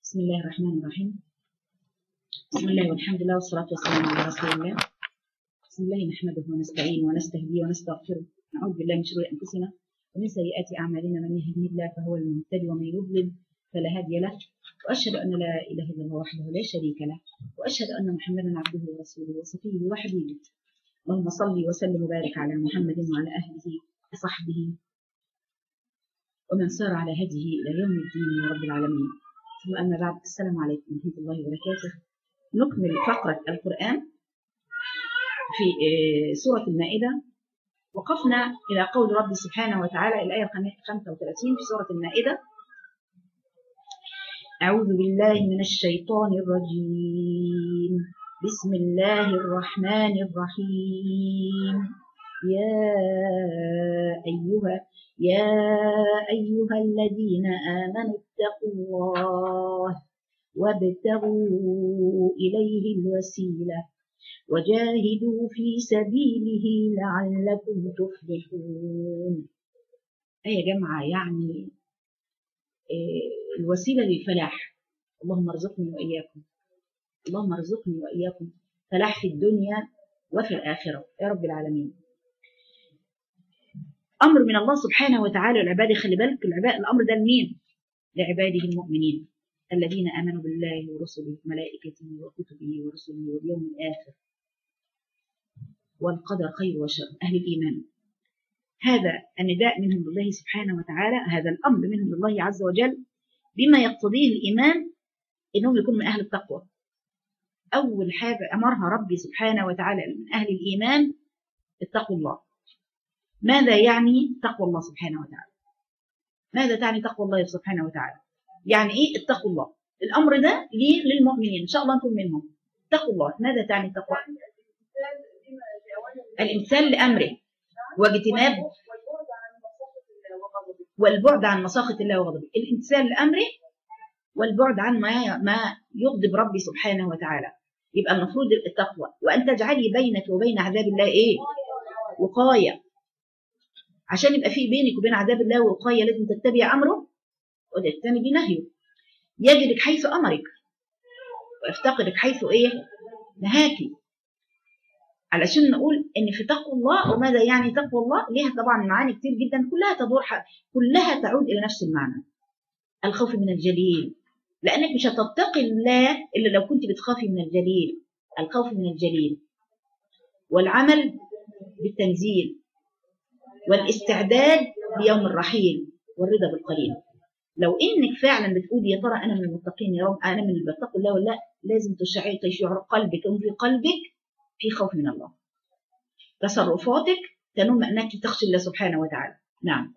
بسم الله الرحمن الرحيم. بسم الله والحمد لله والصلاة والسلام على رسول الله. بسم الله نحمده ونستعينه ونستهديه ونستغفره، نعوذ بالله من شرور أنفسنا ومن سيئات أعمالنا، من يهده الله فهو المهتدي ومن يضلل فلا هادي له، وأشهد أن لا إله إلا الله وحده لا شريك له، وأشهد أن محمدا عبده ورسوله وصفيه وحبيبه. اللهم صل وسلم وبارك على محمد وعلى أهله وصحبه ومن سار على هديه إلى يوم الدين يا رب العالمين. ثم أما بعد، السلام عليكم ورحمة الله وبركاته. نكمل فقرة القرآن في سورة المائدة. وقفنا إلى قول رب سبحانه وتعالى الآية 35 في سورة المائدة: أعوذ بالله من الشيطان الرجيم، بسم الله الرحمن الرحيم. يا أيها الذين آمنوا اتقوا الله وابتغوا إليه الوسيلة وجاهدوا في سبيله لعلكم تفلحون. يا جماعة، يعني الوسيلة للفلاح. اللهم ارزقني وإياكم، اللهم ارزقني وإياكم فلاح في الدنيا وفي الآخرة يا رب العالمين. أمر من الله سبحانه وتعالى لعباده. خلي بالك، الأمر ده لمين؟ لعباده المؤمنين الذين آمنوا بالله ورسله وملائكته وكتبه ورسله واليوم الآخر والقدر خير وشر، أهل الإيمان. هذا النداء منهم لله سبحانه وتعالى، هذا الأمر منهم لله عز وجل بما يقتضيه الإيمان إنهم يكونوا من أهل التقوى. أول حاجة أمرها ربي سبحانه وتعالى من أهل الإيمان: اتقوا الله. ماذا يعني تقوى الله سبحانه وتعالى؟ ماذا تعني تقوى الله سبحانه وتعالى؟ يعني إيه اتقوا الله؟ الأمر ده ليه؟ للمؤمنين، إن شاء الله نكون منهم. اتقوا الله. ماذا تعني تقوى؟ الإمثال لأمره واجتناب والبعد عن مساخط الله وغضبه. الامتثال لأمره والبعد عن ما يغضب ربي سبحانه وتعالى. يبقى المفروض التقوى وأن تجعلي بينك وبين عذاب الله إيه؟ وقاية. عشان يبقى في بينك وبين عذاب الله وقاية لازم تتبع أمره وتجتنبي نهيه. يجدك حيث أمرك ويفتقدك حيث إيه؟ نهاكي. علشان نقول إن في تقوى الله. وماذا يعني تقوى الله؟ ليها طبعا معاني كتير جدا، كلها تعود إلى نفس المعنى: الخوف من الجليل. لأنك مش هتتقي الله إلا لو كنت بتخافي من الجليل. الخوف من الجليل والعمل بالتنزيل والاستعداد ليوم الرحيل والرضا بالقليل. لو إنك فعلا بتقول يا ترى أنا من المتقين يا رب، أنا من اللي بتقي الله ولا لا، لازم تشعر قلبك وفي قلبك في خوف من الله. تصرفاتك تنم أنك تخشى الله سبحانه وتعالى. نعم.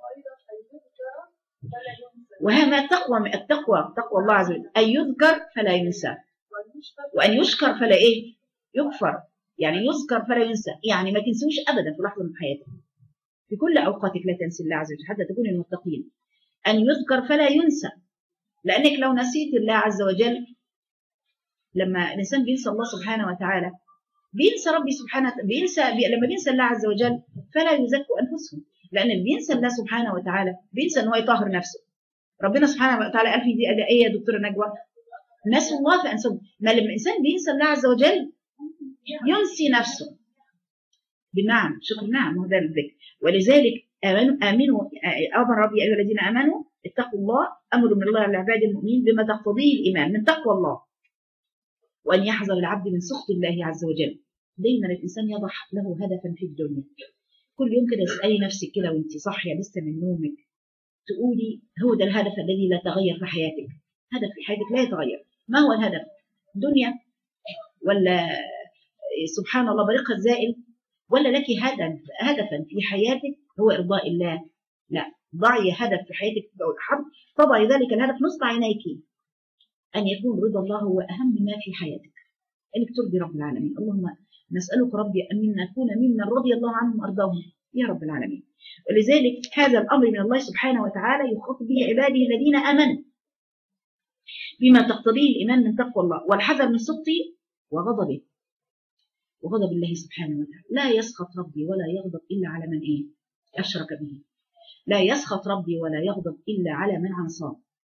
وهذا تقوى الله عز وجل: أن يذكر فلا ينسى، وأن يشكر فلا إيه؟ يكفر. يعني يذكر فلا ينسى، يعني ما تنسوش أبدا في لحظة من حياتك، في كل أوقاتك لا تنسي الله عز وجل حتى تكون المتقين. أن يذكر فلا ينسى، لأنك لو نسيت الله عز وجل، لما الإنسان بينسى الله سبحانه وتعالى بينسى ربي سبحانه لما بينسى الله عز وجل فلا يزكوا أنفسهم، لأن اللي بينسى الله سبحانه وتعالى بينسى أن هو يطهر نفسه. ربنا سبحانه وتعالى قال في دي إيه يا دكتورة نجوى؟ نسوا الله فأنسوا. ما لما الإنسان بينسى الله عز وجل ينسي نفسه. بنعم، شكر نعم، هو ده الذكر. ولذلك آمنوا أمر ربي أيها الذين آمنوا اتقوا الله، أمر من الله للعباد المؤمنين بما تقتضيه الإيمان من تقوى الله، وأن يحذر العبد من سخط الله عز وجل. دايما الإنسان يضع له هدفا في الدنيا. كل يوم كده اسألي نفسك كده وانت صاحية لسه من نومك، تقولي هو ده الهدف الذي لا تغير في حياتك. هدف في حياتك لا يتغير. ما هو الهدف؟ دنيا ولا سبحان الله بريقها الزائل؟ ولا لك هدفا في حياتك هو إرضاء الله؟ لا، ضعي هدف في حياتك، تضعي ذلك الهدف نصب عينيك، أن يكون رضا الله هو أهم ما في حياتك، أنك ترضي رب العالمين. اللهم نسألك ربي أن نكون ممن رضي الله عنهم وأرضاهم يا رب العالمين. ولذلك هذا الأمر من الله سبحانه وتعالى يخاطب به عباده الذين آمنوا بما تقتضيه الإيمان من تقوى الله والحذر من سخطه وغضبه وغضب الله سبحانه وتعالى. لا يسخط ربي ولا يغضب إلا على من إيه؟ أشرك به. لا يسخط ربي ولا يغضب إلا على من عصاه.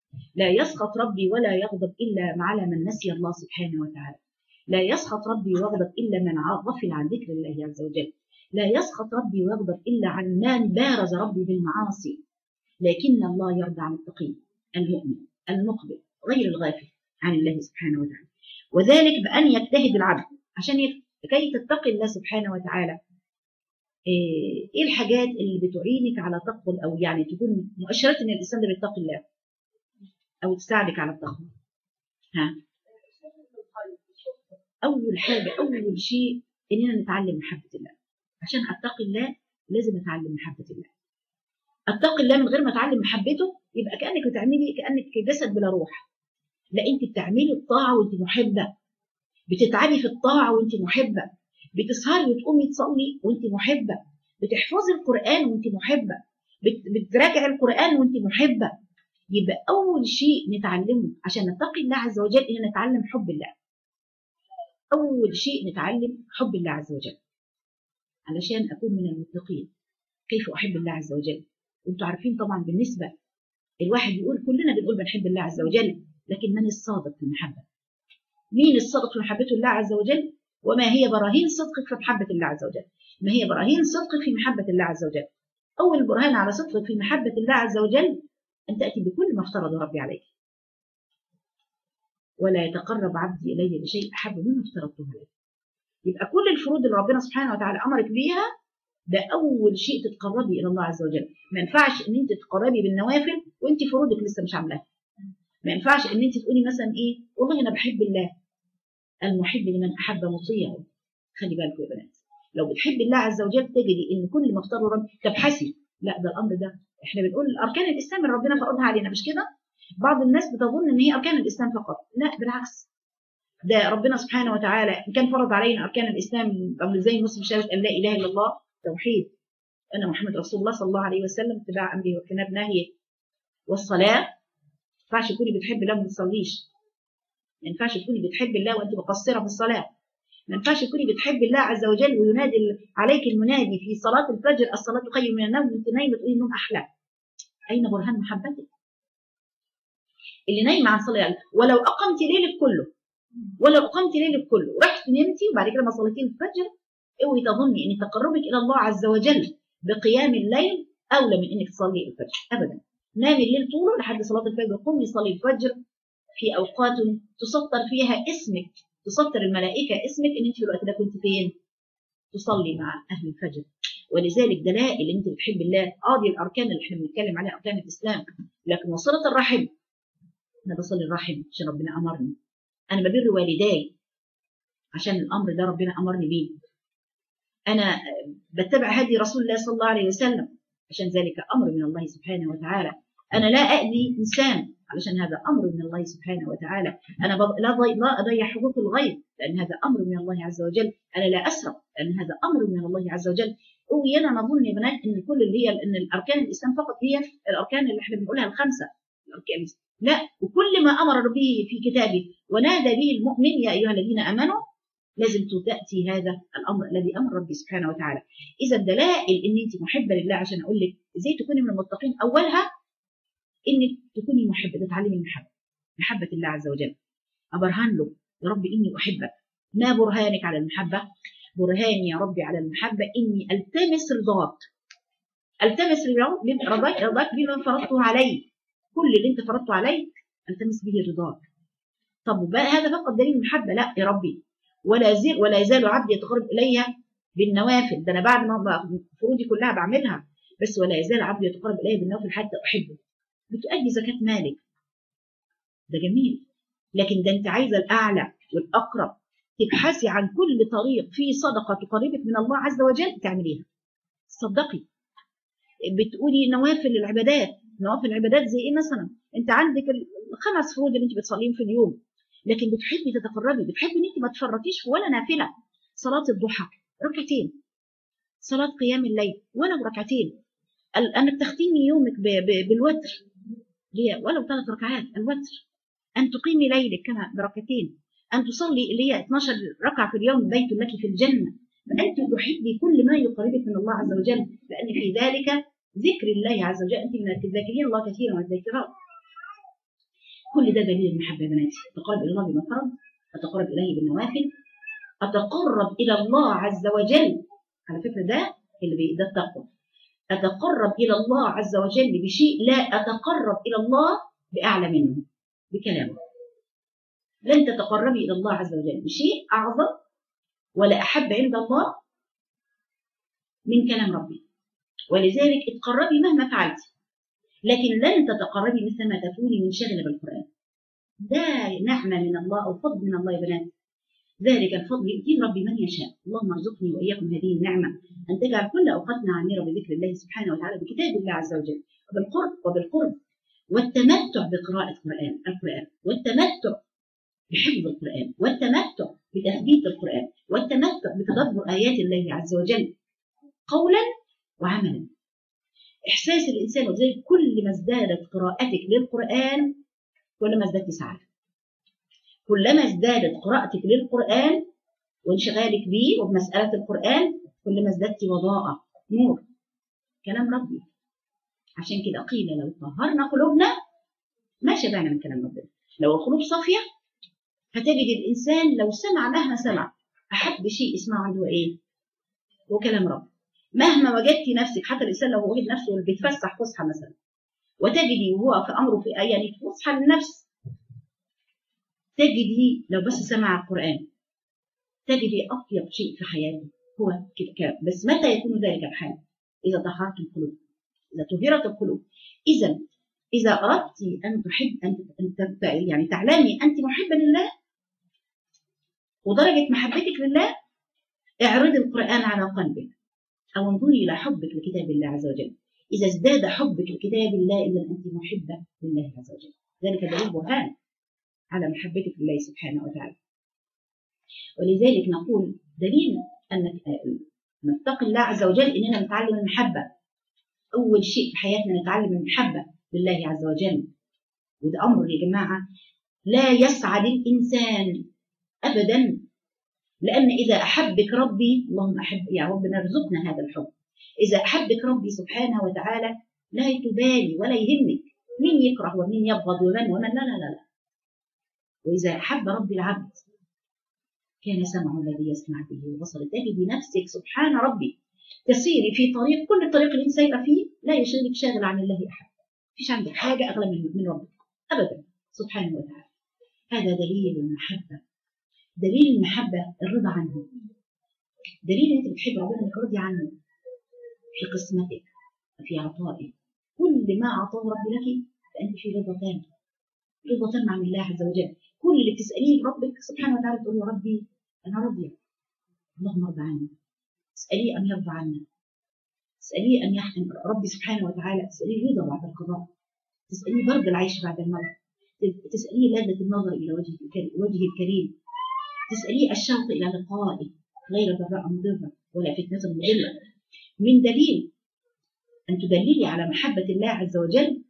لا يسخط ربي ولا يغضب إلا على من نسي الله سبحانه وتعالى. لا يسخط ربي ويغضب إلا من غفل عن ذكر الله عز وجل. لا يسخط ربي ويغضب إلا عن من بارز ربي بالمعاصي. لكن الله يرضى عن التقي المؤمن المقبل غير الغافل عن الله سبحانه وتعالى. وذلك بأن يجتهد العبد عشان كي تتقي الله سبحانه وتعالى. ايه الحاجات اللي بتعينك على تقوى، او يعني تكون مؤشرات ان الانسان ده بيتقي الله او تساعدك على التقوى؟ ها، اول حاجه، اول شيء اننا نتعلم محبه الله. عشان اتقي الله لازم اتعلم محبه الله. اتقي الله من غير ما اتعلم محبته يبقى كانك بتعملي كانك جسد بلا روح. لا، انت بتعملي الطاعه وانت محبه، بتتعبي في الطاعه وانت محبه، بتسهري وتقومي تصلي وانت محبه، بتحفظي القران وانت محبه، بتراجعي القران وانت محبه. يبقى اول شيء نتعلمه عشان نتقي الله عز وجل ان نتعلم حب الله. اول شيء نتعلم حب الله عز وجل علشان اكون من المتقين. كيف احب الله عز وجل؟ وانتم عارفين طبعا بالنسبه الواحد يقول، كلنا بنقول بنحب الله عز وجل، لكن من الصادق في المحبه؟ مين الصادق في محبته الله عز وجل؟ وما هي براهين صدقك في محبه الله عز وجل؟ ما هي براهين صدقك في محبه الله عز وجل؟ اول برهان على صدقك في محبه الله عز وجل ان تاتي بكل ما افترض ربي عليك. ولا يتقرب عبدي الي بشيء احب مما افترضته عليه. يبقى كل الفروض اللي ربنا سبحانه وتعالى امرك بيها ده اول شيء تتقربي الى الله عز وجل. ما ينفعش ان انت تتقربي بالنوافل وانت فروضك لسه مش عاملاها. ما ينفعش ان انت تقولي مثلا ايه، والله انا بحب الله. المحب لمن احب مطيع. خلي بالكم يا بنات، لو بتحبي الله عز وجل تجدي ان كل ما اختاره رب تبحثي. لا، ده الامر ده احنا بنقول اركان الاسلام اللي ربنا فرضها علينا، مش كده؟ بعض الناس بتظن ان هي اركان الاسلام فقط. لا، بالعكس، ده ربنا سبحانه وتعالى كان فرض علينا اركان الاسلام زي مسلم شهاده ان لا اله الا الله، توحيد ان محمد رسول الله صلى الله عليه وسلم، اتباع امره واجتناب نهيه، والصلاه. ما ينفعش تكوني بتحبي الله وما بتصليش. ما ينفعش تكوني بتحبي الله وانت مقصره في الصلاه. ما ينفعش تكوني بتحبي الله عز وجل وينادي عليك المنادي في صلاه الفجر الصلاه خير من النوم وانت نايمه تقولي النوم احلى. اين برهان محبتك؟ اللي نايمه عن صلاه، ولو اقمتي ليلك كله، ولو اقمتي ليلك كله ورحت نمتي وبعد كده ما صليتي الفجر، اوعي تظني ان تقربك الى الله عز وجل بقيام الليل اولى من انك تصلي الفجر ابدا. نامي الليل طوله لحد صلاه الفجر، قومي صلي الفجر في اوقات تسطر فيها اسمك، تسطر الملائكه اسمك ان انت في الوقت ده كنت فين؟ تصلي مع اهل الفجر. ولذلك دلائل ان انت بتحب الله. دي الاركان اللي احنا بنتكلم عليها اركان الاسلام. لكن وصله الرحم، انا بصلي الرحم عشان ربنا امرني. انا ببر والداي عشان الامر ده ربنا امرني بيه. انا بتبع هدي رسول الله صلى الله عليه وسلم عشان ذلك امر من الله سبحانه وتعالى. انا لا اذي انسان علشان هذا امر من الله سبحانه وتعالى. انا لا اضيع حقوق الغير لان هذا امر من الله عز وجل. انا لا اسرق لان هذا امر من الله عز وجل. وانا نظن يا بنات ان كل اللي هي ان الاركان الاسلام فقط هي الاركان اللي احنا بنقولها الخمسه الاركان. لا، وكل ما امر به في كتابه ونادى به المؤمن يا ايها الذين امنوا لازم تأتي هذا الامر الذي امر ربي سبحانه وتعالى. اذا الدلائل ان انت محبه لله عشان اقول لك ازاي تكوني من المتقين، اولها انك تكوني محبه، تتعلمي المحبه، محبه الله عز وجل. ابرهن له يا رب اني احبك. ما برهانك على المحبه؟ برهاني يا ربي على المحبه اني التمس رضاك، التمس رضاك بما فرضته علي. كل اللي انت فرضته علي التمس به رضاك. طب هذا فقط دليل المحبه؟ لا يا ربي، ولا يزال عبدي يتقرب الي بالنوافل. ده انا بعد ما فروضي كلها بعملها، بس ولا يزال عبدي يتقرب الي بالنوافل حتى احبه. بتؤدي زكاه مالك، ده جميل، لكن ده انت عايزه الاعلى والاقرب. تبحثي عن كل طريق فيه صدقه تقربك من الله عز وجل تعمليها. صدقي. بتقولي نوافل العبادات. نوافل العبادات زي ايه مثلا؟ انت عندك الخمس فروض اللي انت بتصليهم في اليوم، لكن بتحبي تتقربي، بتحبي ان انت ما تفرطيش في ولا نافله. صلاه الضحى ركعتين، صلاه قيام الليل ولو ركعتين، انك تختمي يومك بالوتر ولو 3 ركعات الوتر، ان تقيمي ليلك كما بركعتين، ان تصلي اللي هي 12 ركعه في اليوم بيت لك في الجنه. فانت تحبي كل ما يقربك من الله عز وجل، لان في ذلك ذكر الله عز وجل. انت من الذاكرين الله كثيرا والذاكرات. كل ده دليل المحبة يا بناتي. أتقرب إلى الله بما فرض، أتقرب إليه بالنوافل، أتقرب إلى الله عز وجل. على فكرة ده التقوى. أتقرب إلى الله عز وجل بشيء لا أتقرب إلى الله بأعلى منه بكلامه. لن تتقربي إلى الله عز وجل بشيء أعظم ولا أحب عند الله من كلام ربي، ولذلك اتقربي مهما فعلت، لكن لن تتقربي مثل ما تكوني منشغلة بالقرآن. ده نعمة من الله أو فضل من الله يا بنات. ذلك الفضل يؤتيه ربي من يشاء. اللهم ارزقني وإياكم هذه النعمة، أن تجعل كل أوقاتنا عامرة بذكر الله سبحانه وتعالى بكتاب الله عز وجل، وبالقرب والتمتع بقراءة القرآن، والتمتع بحفظ القرآن، والتمتع بتثبيت القرآن، والتمتع بتدبر آيات الله عز وجل قولا وعملا. إحساس الإنسان، وذلك كل ما ازدادت قراءتك للقرآن كل ما ازددت سعادة. كلما ازدادت قراءتك للقرآن وانشغالك به وبمسألة القرآن كل ما ازددت وضاءة نور كلام ربي. عشان كده قيل لو طهرنا قلوبنا ما شبعنا من كلام ربنا. لو القلوب صافية هتجد الإنسان لو سمع مهما سمع أحب شيء يسمعه عنده إيه؟ هو كلام ربي. مهما وجدتي نفسك، حتى الإنسان لو وجد نفسه بيتفسح فسحة مثلا، وتجدي وهو في أمره في يعني فسحة للنفس، تجدي لو بس سمع القرآن تجدي أطيب شيء في حياته هو كده. بس متى يكون ذلك الحال؟ إذا طهرت القلوب، إذا طهرت القلوب. إذا أردت أن تحب أن يعني تعلمي أنت محبة لله ودرجة محبتك لله، اعرضي القرآن على قلبك أو انظري إلى حبك لكتاب الله عز وجل. إذا ازداد حبك لكتاب الله إذا أنت محبة لله عز وجل. ذلك دليل برهان على محبتك لله سبحانه وتعالى. ولذلك نقول دليل أن نتقي الله عز وجل إننا نتعلم المحبة. أول شيء في حياتنا نتعلم المحبة لله عز وجل. وده أمر يا جماعة لا يسعد الإنسان أبدا، لأن إذا أحبك ربي، اللهم أحب يا ربنا ارزقنا هذا الحب، إذا أحبك ربي سبحانه وتعالى لا تبالي ولا يهمك مين يكره ومين يبغض ومن لا لا لا لا. وإذا أحب ربي العبد كان سمعه الذي يسمع به وبصره. تجدي نفسك سبحان ربي تسيري في طريق، كل الطريق اللي انت سايره فيه لا يشغلك شاغل عن الله احد. مفيش عندك حاجه اغلى من ربك ابدا سبحانه وتعالى. هذا دليل المحبه. دليل المحبه الرضا عنه. دليل انت بتحب ربنا انك راضي عنه في قسمتك وفي عطائك. كل ما اعطاه ربي لك فانت في رضا تام، رضا تام عن الله عز وجل. كل اللي بتساليه ربك سبحانه وتعالى تقول له ربي انا راضيه، اللهم ارضى عني. اساليه ان يرضى عنا، تسأليه أن يحكم ربي سبحانه وتعالى، تسأليه رضا بعد القضاء، تسأليه برد العيش بعد الموت، تسأليه لذة النظر إلى وجهه الكريم، تسأليه الشوق إلى لقائه غير ضراء مضرة ولا فتنة مضلة. من دليل أن تدللي على محبة الله عز وجل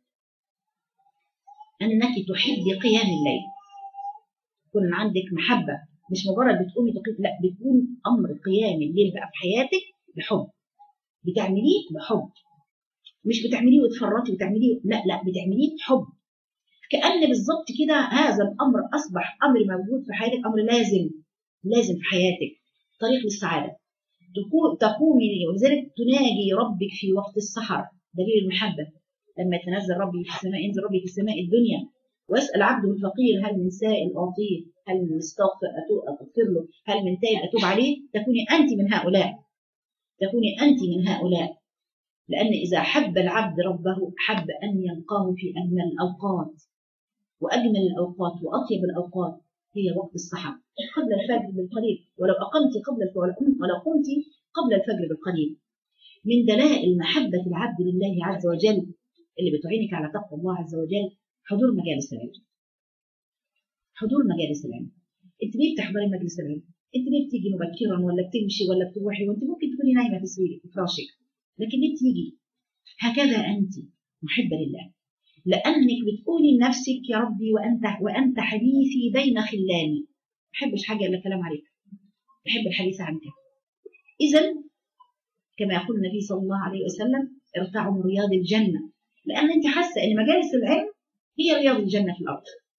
أنك تحبي قيام الليل. يكون عندك محبة، مش مجرد بتقومي تقيم، لا، بيكون أمر قيام الليل بقى في حياتك بحب، بتعمليه بحب، مش بتعمليه وتفرطي وتعمليه، لا لا، بتعمليه بحب. كأن بالظبط كده هذا الأمر أصبح أمر موجود في حياتك، أمر لازم في حياتك، طريق للسعادة. تقومي ولذلك تناجي ربك في وقت السحر، دليل المحبة. لما يتنزل ربي في السماء، ينزل ربي في السماء الدنيا ويسأل عبده الفقير هل من سائل أعطيه، هل من مستغفر أغفر له، هل من تائب أتوب عليه. تكوني أنت من هؤلاء، تكوني أنت من هؤلاء. لأن إذا حب العبد ربه حب أن يلقاه في أجمل الأوقات، وأجمل الأوقات وأطيب الأوقات هي وقت السحر قبل الفجر بالقليل. ولو أقمت ولو قمت قبل الفجر بالقليل. من دلائل محبة العبد لله عز وجل اللي بتعينك على تقوى الله عز وجل حضور مجالس العلم. حضور مجالس العلم. أنت ليه بتحضري مجلس العلم؟ أنت ليه بتيجي مبكرا ولا بتمشي ولا بتروحي وأنت ممكن تكوني نايمة في سريرك في فراشك، لكن ليه بتيجي؟ هكذا أنت محبة لله، لأنك بتقولي لنفسك يا ربي وأنت حديثي بين خلاني. ما بحبش حاجة إلا كلام عليك، بحب الحديث عنك. إذا كما يقول النبي صلى الله عليه وسلم ارتعوا من رياض الجنة، لأن أنت حاسة أن مجالس العلم هي رياض الجنة في الأرض.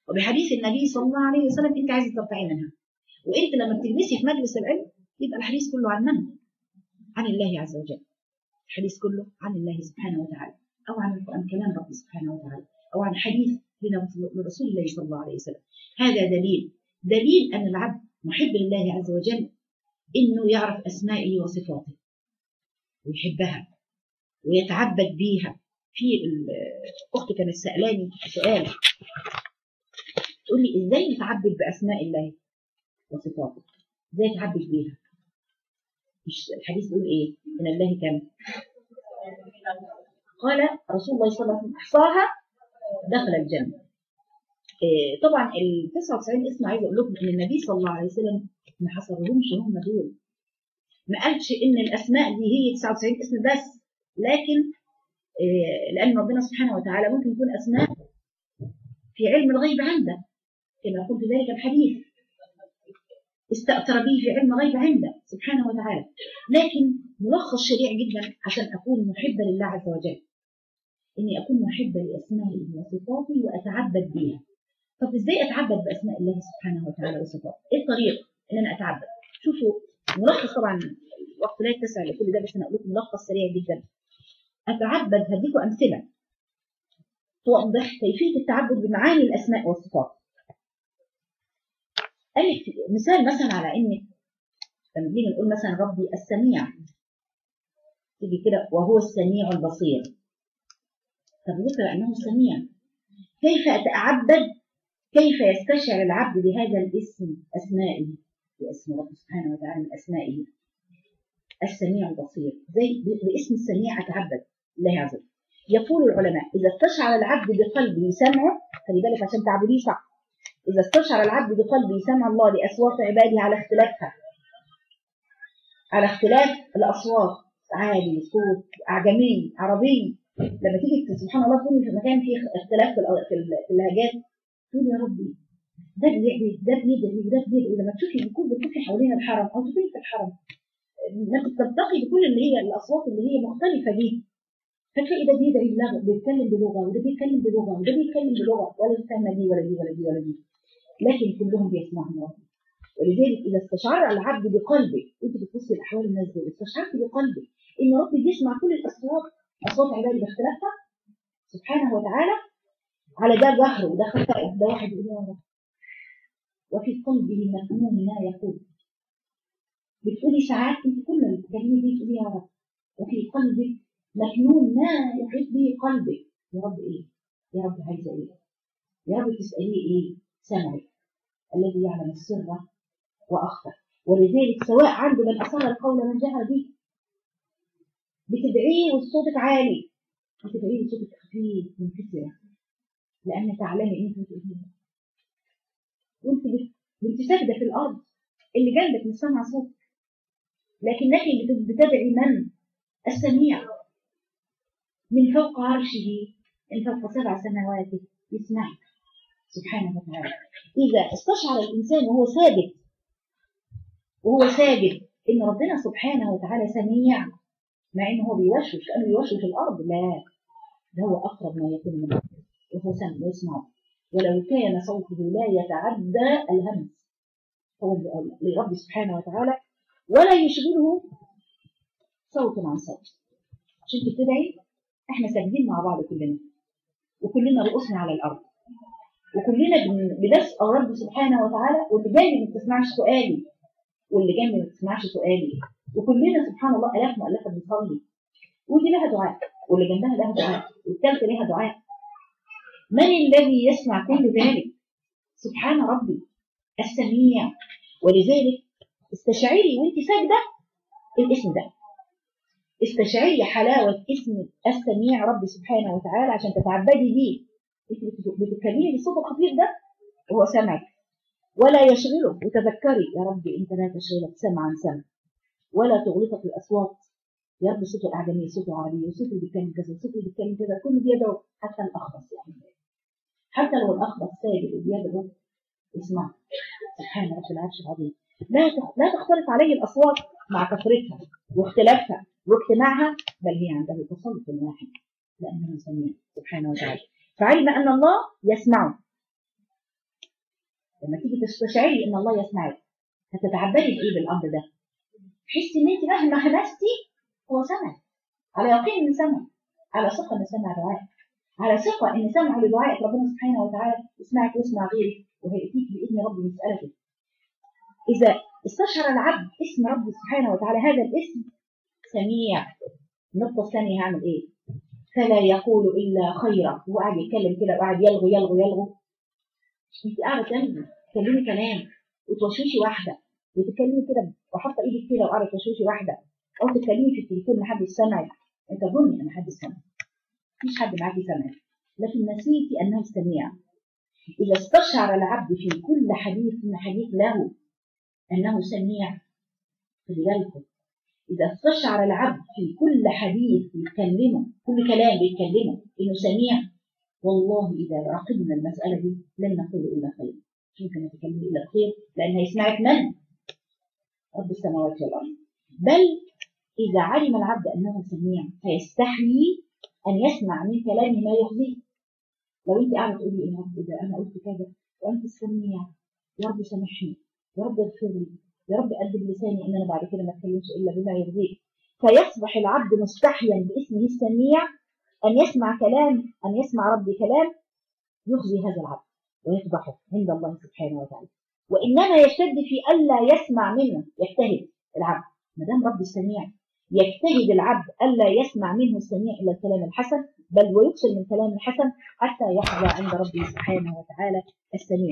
وبحديث النبي صلى الله عليه وسلم انت عايزه ترفعي منها. وانت لما بتلبسي في مجلس العلم يبقى الحديث كله عن من؟ عن الله عز وجل. الحديث كله عن الله سبحانه وتعالى، او عن القرآن كلام ربي سبحانه وتعالى، او عن حديث لرسول الله صلى الله عليه وسلم. هذا دليل ان العبد محب لله عز وجل، انه يعرف اسمائه وصفاته ويحبها ويتعبد بيها. في الاخت كانت سالاني سؤال، تقول لي ازاي نتعبد باسماء الله وصفاته؟ ازاي نتعبد بيها؟ مش الحديث بيقول ايه؟ ان الله كان قال رسول الله صلى الله عليه وسلم احصاها دخل الجنه. طبعا ال 99 اسم عايزه اقول لكم ان النبي صلى الله عليه وسلم ما حصرهمش هم دول، ما قالش ان الاسماء دي هي 99 اسم بس، لكن لان ربنا سبحانه وتعالى ممكن يكون اسماء في علم الغيب عنده، كما قلت ذلك الحديث استأثر به في علم الغيب عنده سبحانه وتعالى. لكن ملخص سريع جدا عشان اكون محبه لله عز وجل، اني اكون محبه لاسمائه وصفاته واتعبد بها. طب ازاي اتعبد باسماء الله سبحانه وتعالى وصفاته؟ ايه الطريق ان انا اتعبد؟ شوفوا ملخص، طبعا الوقت لا يتسع لكل ده، بس انا اقول لكم ملخص سريع جدا. اتعبد، هديكم امثله توضح كيفيه التعبد بمعاني الاسماء والصفات. مثال مثلا على ان لما نيجي نقول مثلا ربي السميع، تيجي كده وهو السميع البصير، طب ذكر انه سميع، كيف اتعبد؟ كيف يستشعر العبد بهذا الاسم اسمائه، باسم رب سبحانه وتعالى من اسمائه السميع البصير؟ زي باسم السميع اتعبد الله عز وجل. يقول العلماء اذا استشعر العبد بقلبه سمعه، خلي بالك عشان تعبديه صح، اذا استشعر العبد بقلبه سمع الله لاصوات عباده على اختلافها، على اختلاف الاصوات، عالي صوت اعجمي عربي، لما تيجي سبحان الله تكون في مكان فيه اختلاف في اللهجات، تقول يا ربي ده بيدعي ده بيدعي ده بيدعي. لما بتشوفي حوالين الحرم او تكوني في الحرم تلتقي بكل اللي هي الاصوات اللي هي مختلفه دي، فتلاقي ده بيدعي بيتكلم بلغه، وده بيتكلم بلغه، وده بيتكلم بلغه، ولا فاهمه دي ولا دي ولا دي ولا دي، لكن كلهم بيسمعهم ربي. ولذلك اذا استشعر العبد بقلبه، انت بتبصي لاحوال الناس دول، استشعرت بقلبه ان ربي بيسمع كل الاصوات، اصوات عباده باختلافها سبحانه وتعالى، على ده جهر وده خفاء، ده واحد يقول يا رب، وفي قلبه مكنون ما يقول. بتقولي ساعات انت كل اللي بتكلمي دي تقولي يا رب، وفي قلبك مكنون ما يحيط به قلبك، يا رب ايه؟ يا رب عايزه ايه؟ يا رب تساليه ايه؟ سمعك الذي يعلم السر واخفى. ولذلك سواء عنده من اصر القول من جهر به، بتدعيه وصوتك عالي، بتدعيه وصوتك خفيف منكسره، لان تعلمي انت بتقولي، وانت ساجده في الارض اللي جنبك مش سامعه صوتك، لكنك بتدعي من؟ السميع من فوق عرشه، من فوق 7 سماوات يسمعك سبحانه وتعالى. إذا استشعر الإنسان وهو ساجد إن ربنا سبحانه وتعالى سميع، مع إنه هو بيوشوش كأنه بيوشوش الأرض، لا، ده هو أقرب ما يكون من الله، وهو سمع ويسمع، ولو كان صوته لا يتعدى الهمس، هو لرب سبحانه وتعالى ولا يشغله صوت عن صوت. عشان تدعي احنا ساجدين مع بعض كلنا، وكلنا رؤوسنا على الارض، وكلنا بنسأل رب سبحانه وتعالى، واللي جنبي ما بتسمعش سؤالي، واللي جنبي ما بتسمعش سؤالي، وكلنا سبحان الله الاف مؤلفه بنصلي، ودي لها دعاء، واللي جنبها لها دعاء، والثالثه لها دعاء. من الذي يسمع كل ذلك؟ سبحان ربي السميع. ولذلك استشعري وانت ساجده الاسم ده، استشعري حلاوة اسم السميع رب سبحانه وتعالى عشان تتعبدي بيه. بتتكلمي بالصوت الخفيف ده وهو سمعك ولا يشغله، وتذكري يا رب انت لا تشغلك سمعا سمع، ولا تغلقك الاصوات، يا رب صوت الاعجمي، صوت العربي، صوت اللي بيتكلم كذا، صوت اللي بيتكلم كذا، كله بيدعو، حتى الاخبص يعني، حتى لو الاخبص ساجد وبيدعو اسمع سبحان رب العرش العظيم. لا تختلط عليه الاصوات مع كثرتها واختلافها واجتماعها، بل هي عنده تصرف واحد، لانه سميع سبحانه وتعالى. فعلم ان الله يسمعه لما تيجي تستشعري ان الله يسمعك هتتعبدي بايه بالامر ده؟ تحسي ان انت مهما همستي هو سمع، على يقين ان سمع، على ثقه ان سمع دعائك، على ثقه ان سمع لدعائك ربنا سبحانه وتعالى يسمعك ويسمع غيرك وهيأتيك باذن ربي مسألتك. اذا استشعر العبد اسم ربه سبحانه وتعالى هذا الاسم سميع، النقطه الثانيه هعمل ايه؟ فلا يقول الا خيرا. هو قاعد يتكلم كده وقاعد يلغو يلغو يلغو، انت قاعده تكلمي كلام وتوشوشي واحده وتتكلمي كده وحاطه ايدك كده وقاعده توشوشي واحده، او تتكلمي في التليفون محدش سامعك، انت ظني ان محدش سامعك، مفيش حد معاكي سامعك، لكن نسيتي انه سميع. اذا استشعر العبد في كل حديث من حديث له انه سميع، خلي بالكم، اذا استشعر العبد في كل حديث يتكلمه، كل كلام بيتكلمه انه سميع، والله اذا راقبنا المساله دي لن نقول الا خير، مش ممكن نتكلم الا بخير، لان هيسمعك من؟ رب السماوات والارض. بل اذا علم العبد انه سميع فيستحيي ان يسمع من كلامه ما يخزيه. لو انت قاعده تقولي يا رب اذا انا قلت كذا وانت سميع، يا رب سامحني، يا رب اغفر لي، يا رب أدب لساني ان انا بعد كده ما اتكلمش الا بما يرضيك. فيصبح العبد مستحيا باسمه السميع ان يسمع كلام، ان يسمع ربي كلام يخزي هذا العبد ويفضحه عند الله سبحانه وتعالى، وانما يشتد في الا يسمع منه، يجتهد العبد ما دام ربي السميع، يجتهد العبد الا يسمع منه السميع الا الكلام الحسن، بل ويكثر من كلام الحسن حتى يحظى عند ربه سبحانه وتعالى السميع.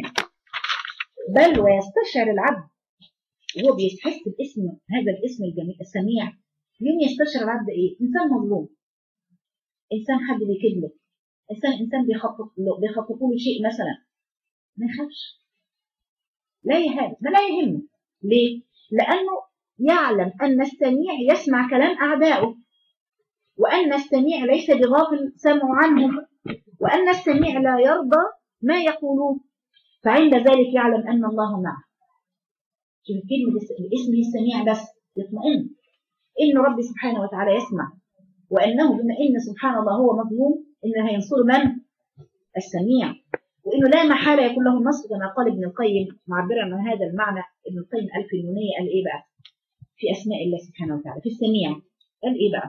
بل ويستشعر العبد وهو بيحس باسم هذا الاسم الجميل السميع، يوم يستشعر العبد ايه؟ انسان مظلوم، انسان حد بيكذب له، انسان بيخططوا له شيء مثلا، ما يخافش، لا يهاب، ما لا يهمه. ليه؟ لانه يعلم ان السميع يسمع كلام اعدائه، وان السميع ليس بغافل سمعوا عنه، وان السميع لا يرضى ما يقولون، فعند ذلك يعلم ان الله معه. شوف كلمه اسمه السميع بس يطمئن ان ربي سبحانه وتعالى يسمع، وانه بما ان سبحان الله هو مظلوم انه هينصر من؟ السميع، وانه لا محاله يكون له النصر، كما قال ابن القيم معبرا عن هذا المعنى. ابن القيم قال في النونيه، قال ايه بقى في اسماء الله سبحانه وتعالى في السميع؟ قال ايه بقى؟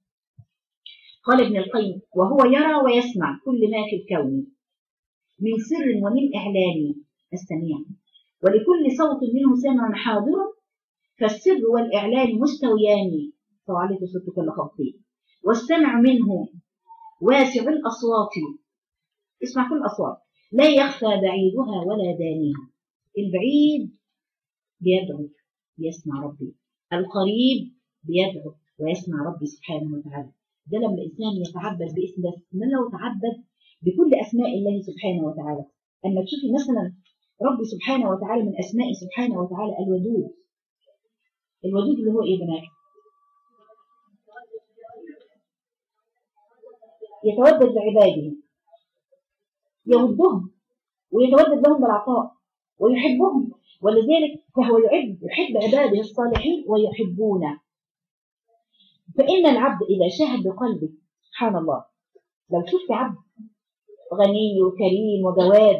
قال ابن القيم: وهو يرى ويسمع كل ما في الكون من سر ومن اعلان، السميع، ولكل صوت منه سمع حاضر، فالسر والاعلان مستويان، فعليك صوت كل خطيب، والسمع منه واسع الاصوات، اسمع كل الاصوات، لا يخفى بعيدها ولا دانيها. البعيد بيدعو بيسمع ربي، القريب بيدعو ويسمع ربي سبحانه وتعالى. ده لما الانسان يتعبد باسم ده، من لو تعبد بكل اسماء الله سبحانه وتعالى. اما تشوفي مثلا ربي سبحانه وتعالى من اسماء سبحانه وتعالى الودود. الودود اللي هو ايه بنات؟ يتودد بعباده، يودهم ويتودد لهم بالعطاء ويحبهم، ولذلك فهو يحب عباده الصالحين ويحبونه. فإن العبد إذا شاهد بقلبه، سبحان الله، لو شفت عبد غني وكريم وجواد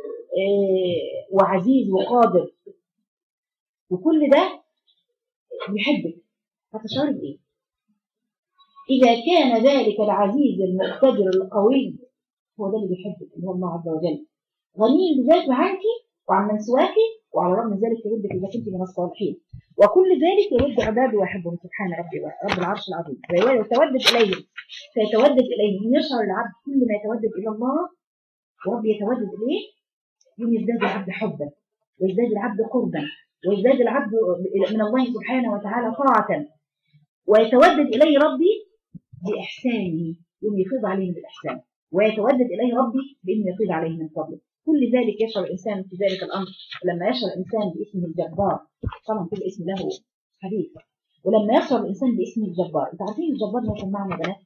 وعزيز وقادر وكل ده يحبك، هتشعر بإيه؟ إذا كان ذلك العزيز المقتدر القوي هو ده اللي بيحبك، اللي هو الله عز وجل، غني بذاته عنك وعن من سواك، وعلى الرغم من ذلك يردك إذا كنت من الصالحين، وكل ذلك يرد عباده ويحبهم سبحان ربي رب العرش العظيم، ويتودد إليهم، فيتودد إليهم، يشعر العبد كل ما يتودد إلى الله وربي يتودد إليه، يوم يزداد العبد حبا، ويزداد العبد قربا، ويزداد العبد من الله سبحانه وتعالى طاعة، ويتودد إليه ربي بإحسانه، يوم يفيض عليه بالإحسان، ويتودد إليه ربي بأنه يفيض عليه من فضله. كل ذلك يشعر الإنسان في ذلك الأمر. لما يشعر الإنسان باسمه الجبار، طبعا كل اسم له حديث، ولما يشعر الإنسان باسمه الجبار، أنتوا عارفين الجبار ما كان معنى بنات؟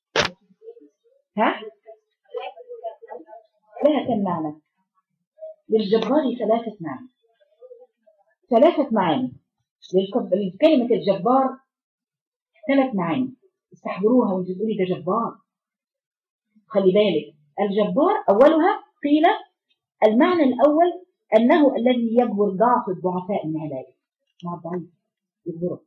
ها؟ لها كم معنى؟ للجبار ثلاثة معاني. لكلمة الجبار 3 معاني، استحضروها وانتوا تقولي ده جبار. خلي بالك، الجبار أولها قيل المعنى الأول أنه الذي يجبر ضعف الضعفاء من عباده. مع الضعيف يجبره،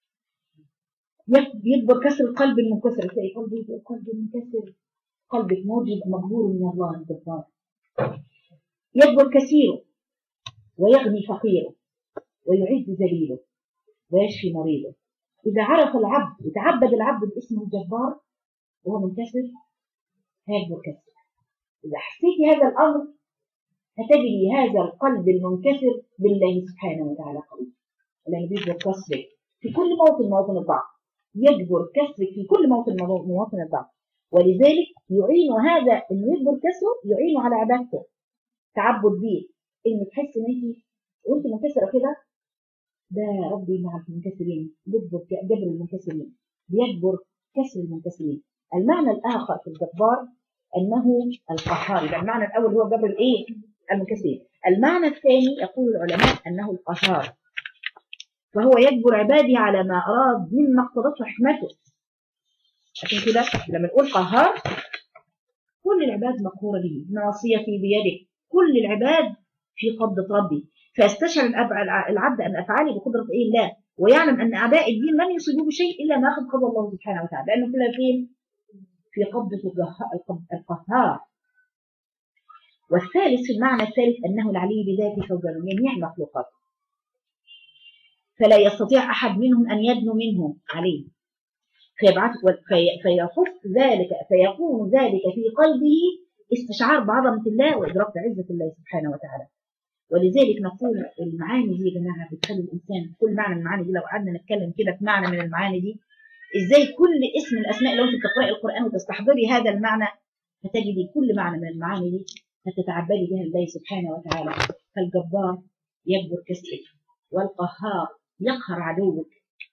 يجبر كسر القلب المنكسر. تلاقي قلب منكسر، قلبك موجب مجبور من الله الجبار. يجبر كثيره ويغني فقيره ويعز ذليله ويشفي مريضه. إذا عرف العبد وتعبد العبد باسمه الجبار وهو منكسر هيجبر كسر. إذا حسيتي هذا الأمر هتجري هذا القلب المنكسر بالله سبحانه وتعالى قوي، الذي يجبر كسرك في كل مواطن الضعف، يجبر كسرك في كل مواطن الضعف. ولذلك يعين هذا انه يجبر كسره، يعينه على عبادته، تعبد بيه، ان تحس ان انت وانت منكسره كده ده ربي مع المنكسرين، جبر المنكسرين، بيجبر كسر المنكسرين. المعنى الاخر في الجبار انه القهار. يبقى المعنى الاول هو جبر الايه؟ المنكسرين. المعنى الثاني يقول العلماء انه القهار، فهو يجبر عبادي على ما اراد مما اقتضته حكمته. عشان كده لما نقول قهار كل العباد مقهوره به، ناصيتي بيدك، كل العباد في قبضه ربي. فيستشعر العبد ان افعاله بقدره ايه؟ الله، ويعلم ان اعداء الدين لن يصيبوه بشيء الا ما اخذ قضاء الله سبحانه وتعالى، لانه كلها فين؟ في قبضه القهار. والثالث في المعنى الثالث انه العلي بذاته فوق جميع المخلوقات، فلا يستطيع احد منهم ان يدنو منه عليه، فيخف ذلك، فيكون ذلك في قلبه استشعار بعظمه الله وادراك عزه الله سبحانه وتعالى. ولذلك نقول المعاني دي يا جماعه بتخلي الانسان، كل معنى من المعاني دي لو قعدنا نتكلم كده في معنى من المعاني دي، ازاي كل اسم من الاسماء لو انت بتقراي القران وتستحضري هذا المعنى فتجدي كل معنى من المعاني دي فتتعبدي بها الله سبحانه وتعالى. فالجبار يجبر كسرك، والقهار يقهر عدوك،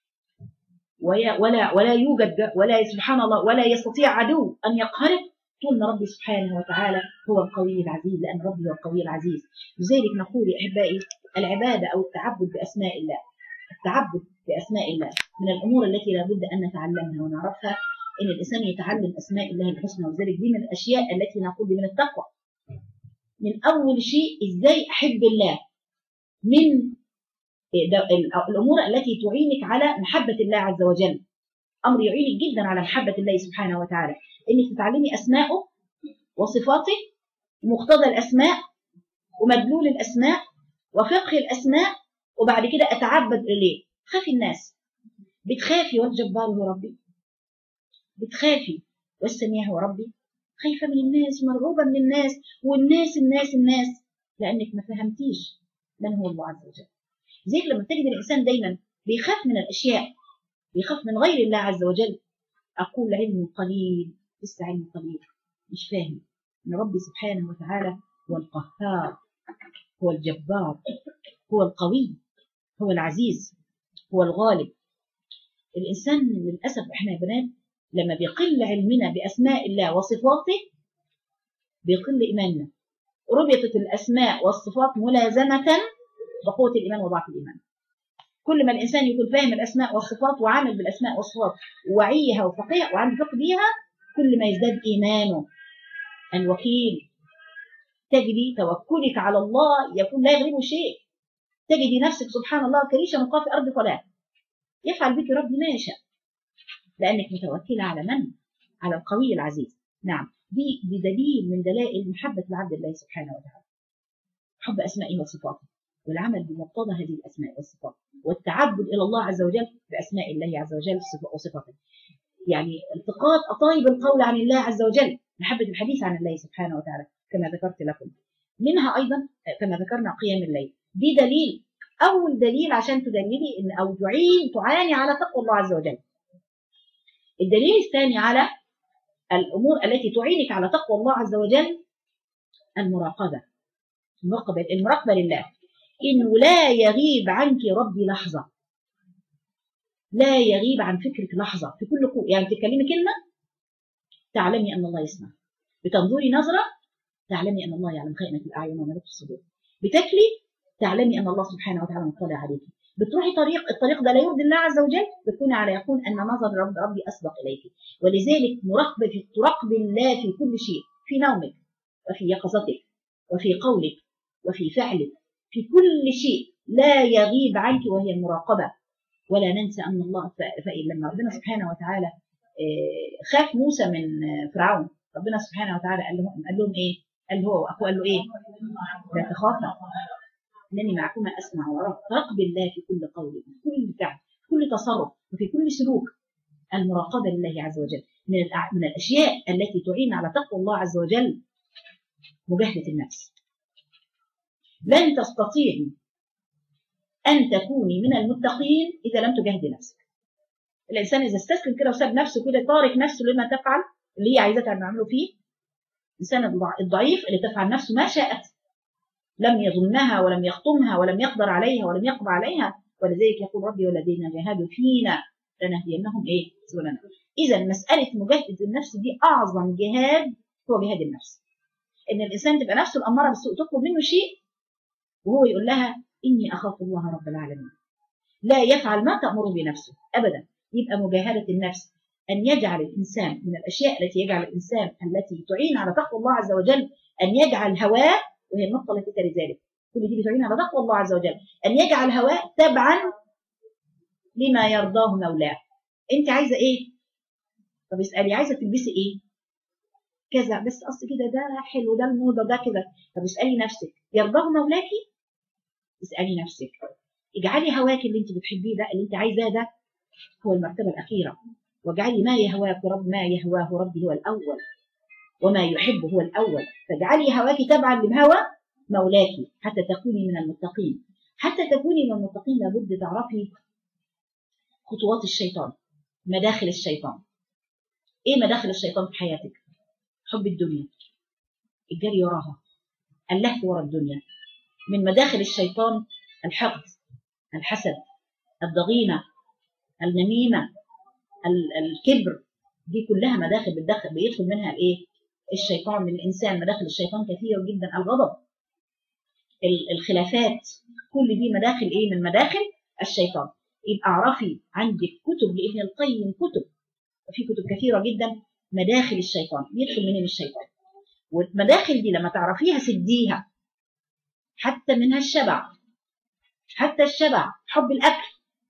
ولا يوجد ولا سبحان الله ولا يستطيع عدو ان يقهرك طول ما ربي سبحانه وتعالى هو القوي العزيز، لان ربي هو القوي العزيز. لذلك نقول يا احبائي العباده او التعبد باسماء الله، التعبد باسماء الله من الامور التي لابد ان نتعلمها ونعرفها، ان الانسان يتعلم اسماء الله الحسنى. وذلك دي من الاشياء التي نقول من التقوى. من اول شيء ازاي احب الله، من الامور التي تعينك على محبه الله عز وجل، امر يعينك جدا على محبه الله سبحانه وتعالى، انك تتعلمي اسماءه وصفاته ومقتضى الاسماء ومدلول الاسماء وفقه الاسماء، وبعد كده اتعبد اليه. تخافي الناس، بتخافي والجبار هو ربي، بتخافي والسميع هو ربي، خايفه من الناس ومرعوبه من الناس والناس لانك ما فهمتيش من هو الله عز وجل. زي لما تجد الانسان دايما بيخاف من الاشياء، بيخاف من غير الله عز وجل، اقول علم قليل، لسه علم قليل، مش فاهم ان ربي سبحانه وتعالى هو القهار، هو الجبار، هو القوي، هو العزيز، هو الغالب. الانسان للاسف احنا يا بنات لما بيقل علمنا باسماء الله وصفاته بيقل ايماننا. ربطت الاسماء والصفات ملازمه بقوه الايمان وضعف الايمان. كل ما الانسان يكون فاهم الاسماء والصفات وعامل بالاسماء والصفات ووعيها وفقهها وعنده فقه بيها، كل ما يزداد ايمانه الوكيل. تجدي توكلك على الله يكون لا يغلبه شيء، تجدي نفسك سبحان الله كريشه ملقاه في ارض فلاه، يفعل بك ربي ما يشاء، لانك متوكله على من؟ على القوي العزيز. نعم، دي دليل من دلائل محبه العبد الله سبحانه وتعالى، حب اسمائه وصفاته والعمل بمقتضى هذه الاسماء والصفات، والتعبد الى الله عز وجل باسماء الله عز وجل وصفاته. يعني التقاط اطايب القول عن الله عز وجل، محبه الحديث عن الله سبحانه وتعالى كما ذكرت لكم. منها ايضا كما ذكرنا قيام الليل، دي دليل، اول دليل عشان تدللي ان او تعاني على تقوى الله عز وجل. الدليل الثاني على الامور التي تعينك على تقوى الله عز وجل المراقبه، المراقبه لله، انه لا يغيب عنك ربي لحظه، لا يغيب عن فكرك لحظه في كل قوة. يعني تتكلمي كلمه تعلمي ان الله يسمع، بتنظري نظره تعلمي ان الله يعلم خائنه الاعين وما في الصدور، بتاكلي تعلمي ان الله سبحانه وتعالى مطلع عليكي، بتروحي الطريق ده لا يرضي الله عز وجل، بتكوني على يقين ان نظر ربي اسبق اليك. ولذلك تراقبي الله في كل شيء، في نومك وفي يقظتك وفي قولك وفي فعلك في كل شيء لا يغيب عنك وهي المراقبة. ولا ننسى أن الله لما ربنا سبحانه وتعالى خاف موسى من فرعون، ربنا سبحانه وتعالى قال لهم إيه؟ قال هو وأخوه قال له إيه؟ لا تخافا إنني معكما أسمع وأرى. راقب الله في كل قول، في كل فعل، في كل تصرف، وفي كل سلوك. المراقبة لله عز وجل من الأشياء التي تعين على تقوى الله عز وجل مجاهدة النفس. لن تستطيعي أن تكوني من المتقين إذا لم تجاهدي نفسك. الإنسان إذا استسلم كده وساب نفسه كده تارك نفسه لما تفعل اللي هي عايزة تعمله فيه، الإنسان الضعيف اللي تفعل نفسه ما شاءت لم يظنها ولم يخطمها ولم يقدر عليها ولم يقضى عليها. ولذلك يقول ربي والذين جاهدوا فينا لنهدينهم إيه سبلنا. إذا مسألة مجاهدة النفس دي أعظم جهاد، هو جهاد النفس. إن الإنسان تبقى نفسه الأمارة بالسوء تطلب منه شيء وهو يقول لها إني أخاف الله رب العالمين، لا يفعل ما تأمر بنفسه أبدا. يبقى مجاهدة النفس أن يجعل الإنسان من الأشياء التي يجعل الإنسان التي تعين على تقوى الله عز وجل أن يجعل هواه، وهي النقطة التي تلي ذلك، كل دي بتعين على تقوى الله عز وجل، أن يجعل هواه تبعا لما يرضاه مولاه. أنت عايزة إيه؟ طب اسألي عايزة تلبسي إيه؟ كذا، بس أصل كده ده حلو، ده الموضة، ده كده. طب اسألي نفسك يرضاه مولاكي؟ اسألي نفسك، اجعلي هواك اللي انت بتحبيه ده، اللي انت عايزاه ده هو المرتبة الأخيرة. واجعلي ما يهواك رب، ما يهواه ربي هو الأول، وما يحب هو الأول. فاجعلي هواك تبعا لهوى مولاكي حتى تكوني من المتقين. حتى تكوني من المتقين لابد تعرفي خطوات الشيطان، مداخل الشيطان. ايه مداخل الشيطان في حياتك؟ حب الدنيا، الجري وراها، اللهف وراء الدنيا. من مداخل الشيطان الحقد، الحسد، الضغينة، النميمة، الكبر. دي كلها مداخل بيدخل منها الايه؟ الشيطان من الانسان. مداخل الشيطان كثيره جدا. الغضب، الخلافات، كل دي مداخل ايه؟ من مداخل الشيطان. يبقى اعرفي عندك كتب لابن القيم، كتب، وفي كتب كثيره جدا مداخل الشيطان، يدخل منين الشيطان. والمداخل دي لما تعرفيها سديها. حتى منها الشبع، حتى الشبع، حب الاكل.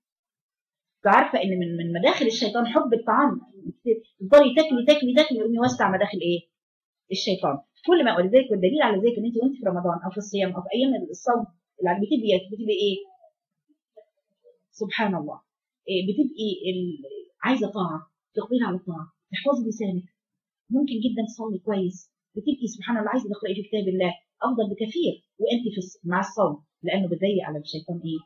عارفه ان من مداخل الشيطان حب الطعام. تفضلي تاكلي يقوم يوسع مداخل ايه؟ الشيطان. كل ما، ولذلك والدليل على ذلك ان انت وانت في رمضان او في الصيام او في ايام الصوم اللي بتبقي ايه؟ سبحان الله، بتبقي عايزه طاعه، تقبلي على الطاعه، تحفظي لسانك، ممكن جدا تصلي كويس، بتبقي سبحان الله عايزه تقراي في كتاب الله افضل بكثير وانت مع الصوم، لانه بتضيق على الشيطان ايه؟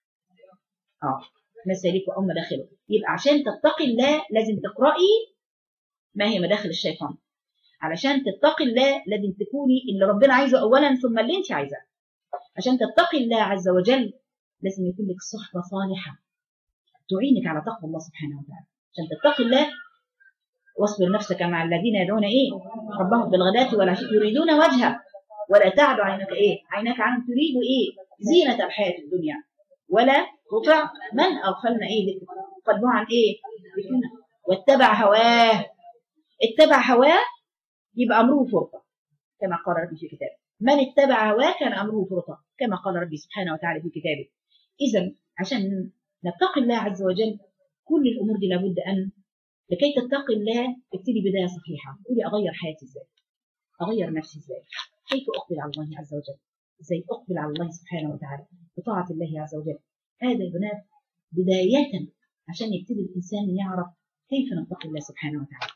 مسالك وأم مداخله. يبقى عشان تتقي الله لازم تقرأي ما هي مداخل الشيطان. علشان تتقي الله لازم تكوني اللي ربنا عايزه أولا ثم اللي انت عايزاه. عشان تتقي الله عز وجل لازم يكون لك صحبة صالحة تعينك على تقوى الله سبحانه وتعالى. عشان تتقي الله واصبر نفسك مع الذين يدعون ايه؟ ربهم بالغداة والعشي يريدون وجهه ولا تعد عينك ايه؟ عينك عنهم تريد ايه؟ زينة الحياة الدنيا ولا تطع من أغفلنا ايه؟ قلبه عن ايه؟ واتبع هواه. اتبع هواه يبقى أمره فرطة كما قال ربي في كتابه. من اتبع هواه كان أمره فرطة كما قال ربي سبحانه وتعالى في كتابه. إذا عشان نتقي الله عز وجل كل الأمور دي لابد أن لكي تتقي الله ابتدي بداية صحيحة. قولي أغير حياتي إزاي؟ أغير نفسي إزاي؟ كيف أقبل على الله عز وجل؟ إزاي أقبل على الله سبحانه وتعالى بطاعة الله عز وجل؟ هذا يا بنات بداية عشان يبتدي الإنسان يعرف كيف نتقي الله سبحانه وتعالى.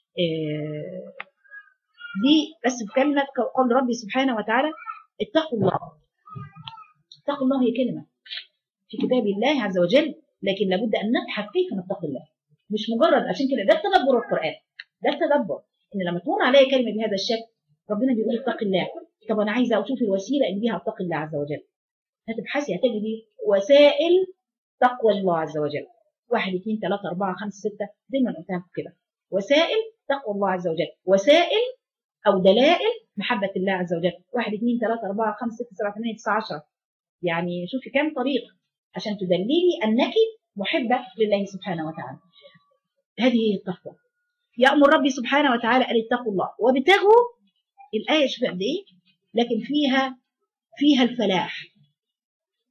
دي بس بكلمة قول ربي سبحانه وتعالى اتقوا الله. اتقوا الله هي كلمة في كتاب الله عز وجل، لكن لابد أن نبحث كيف نتقي الله. مش مجرد عشان كده، ده التدبر القرآن، ده التدبر. إن لما تمر عليا كلمة بهذا الشكل ربنا بيقول اتق الله. طب أنا عايزة أشوف الوسيلة اللي بيها اتقي الله عز وجل. هتبحثي هتجدي وسائل تقوى الله عز وجل. 1 2 3 4 5 6 زي ما قلت كده، وسائل تقوى الله عز وجل، وسائل أو دلائل محبة الله عز وجل. 1 2 3 4 5 6 7 8 9 10. يعني شوفي كم طريق عشان تدللي أنك محبة لله سبحانه وتعالى. هذه هي التقوى. يأمر ربي سبحانه وتعالى أن اتقوا الله وابتغوا. الآية شوف قد إيه، لكن فيها الفلاح.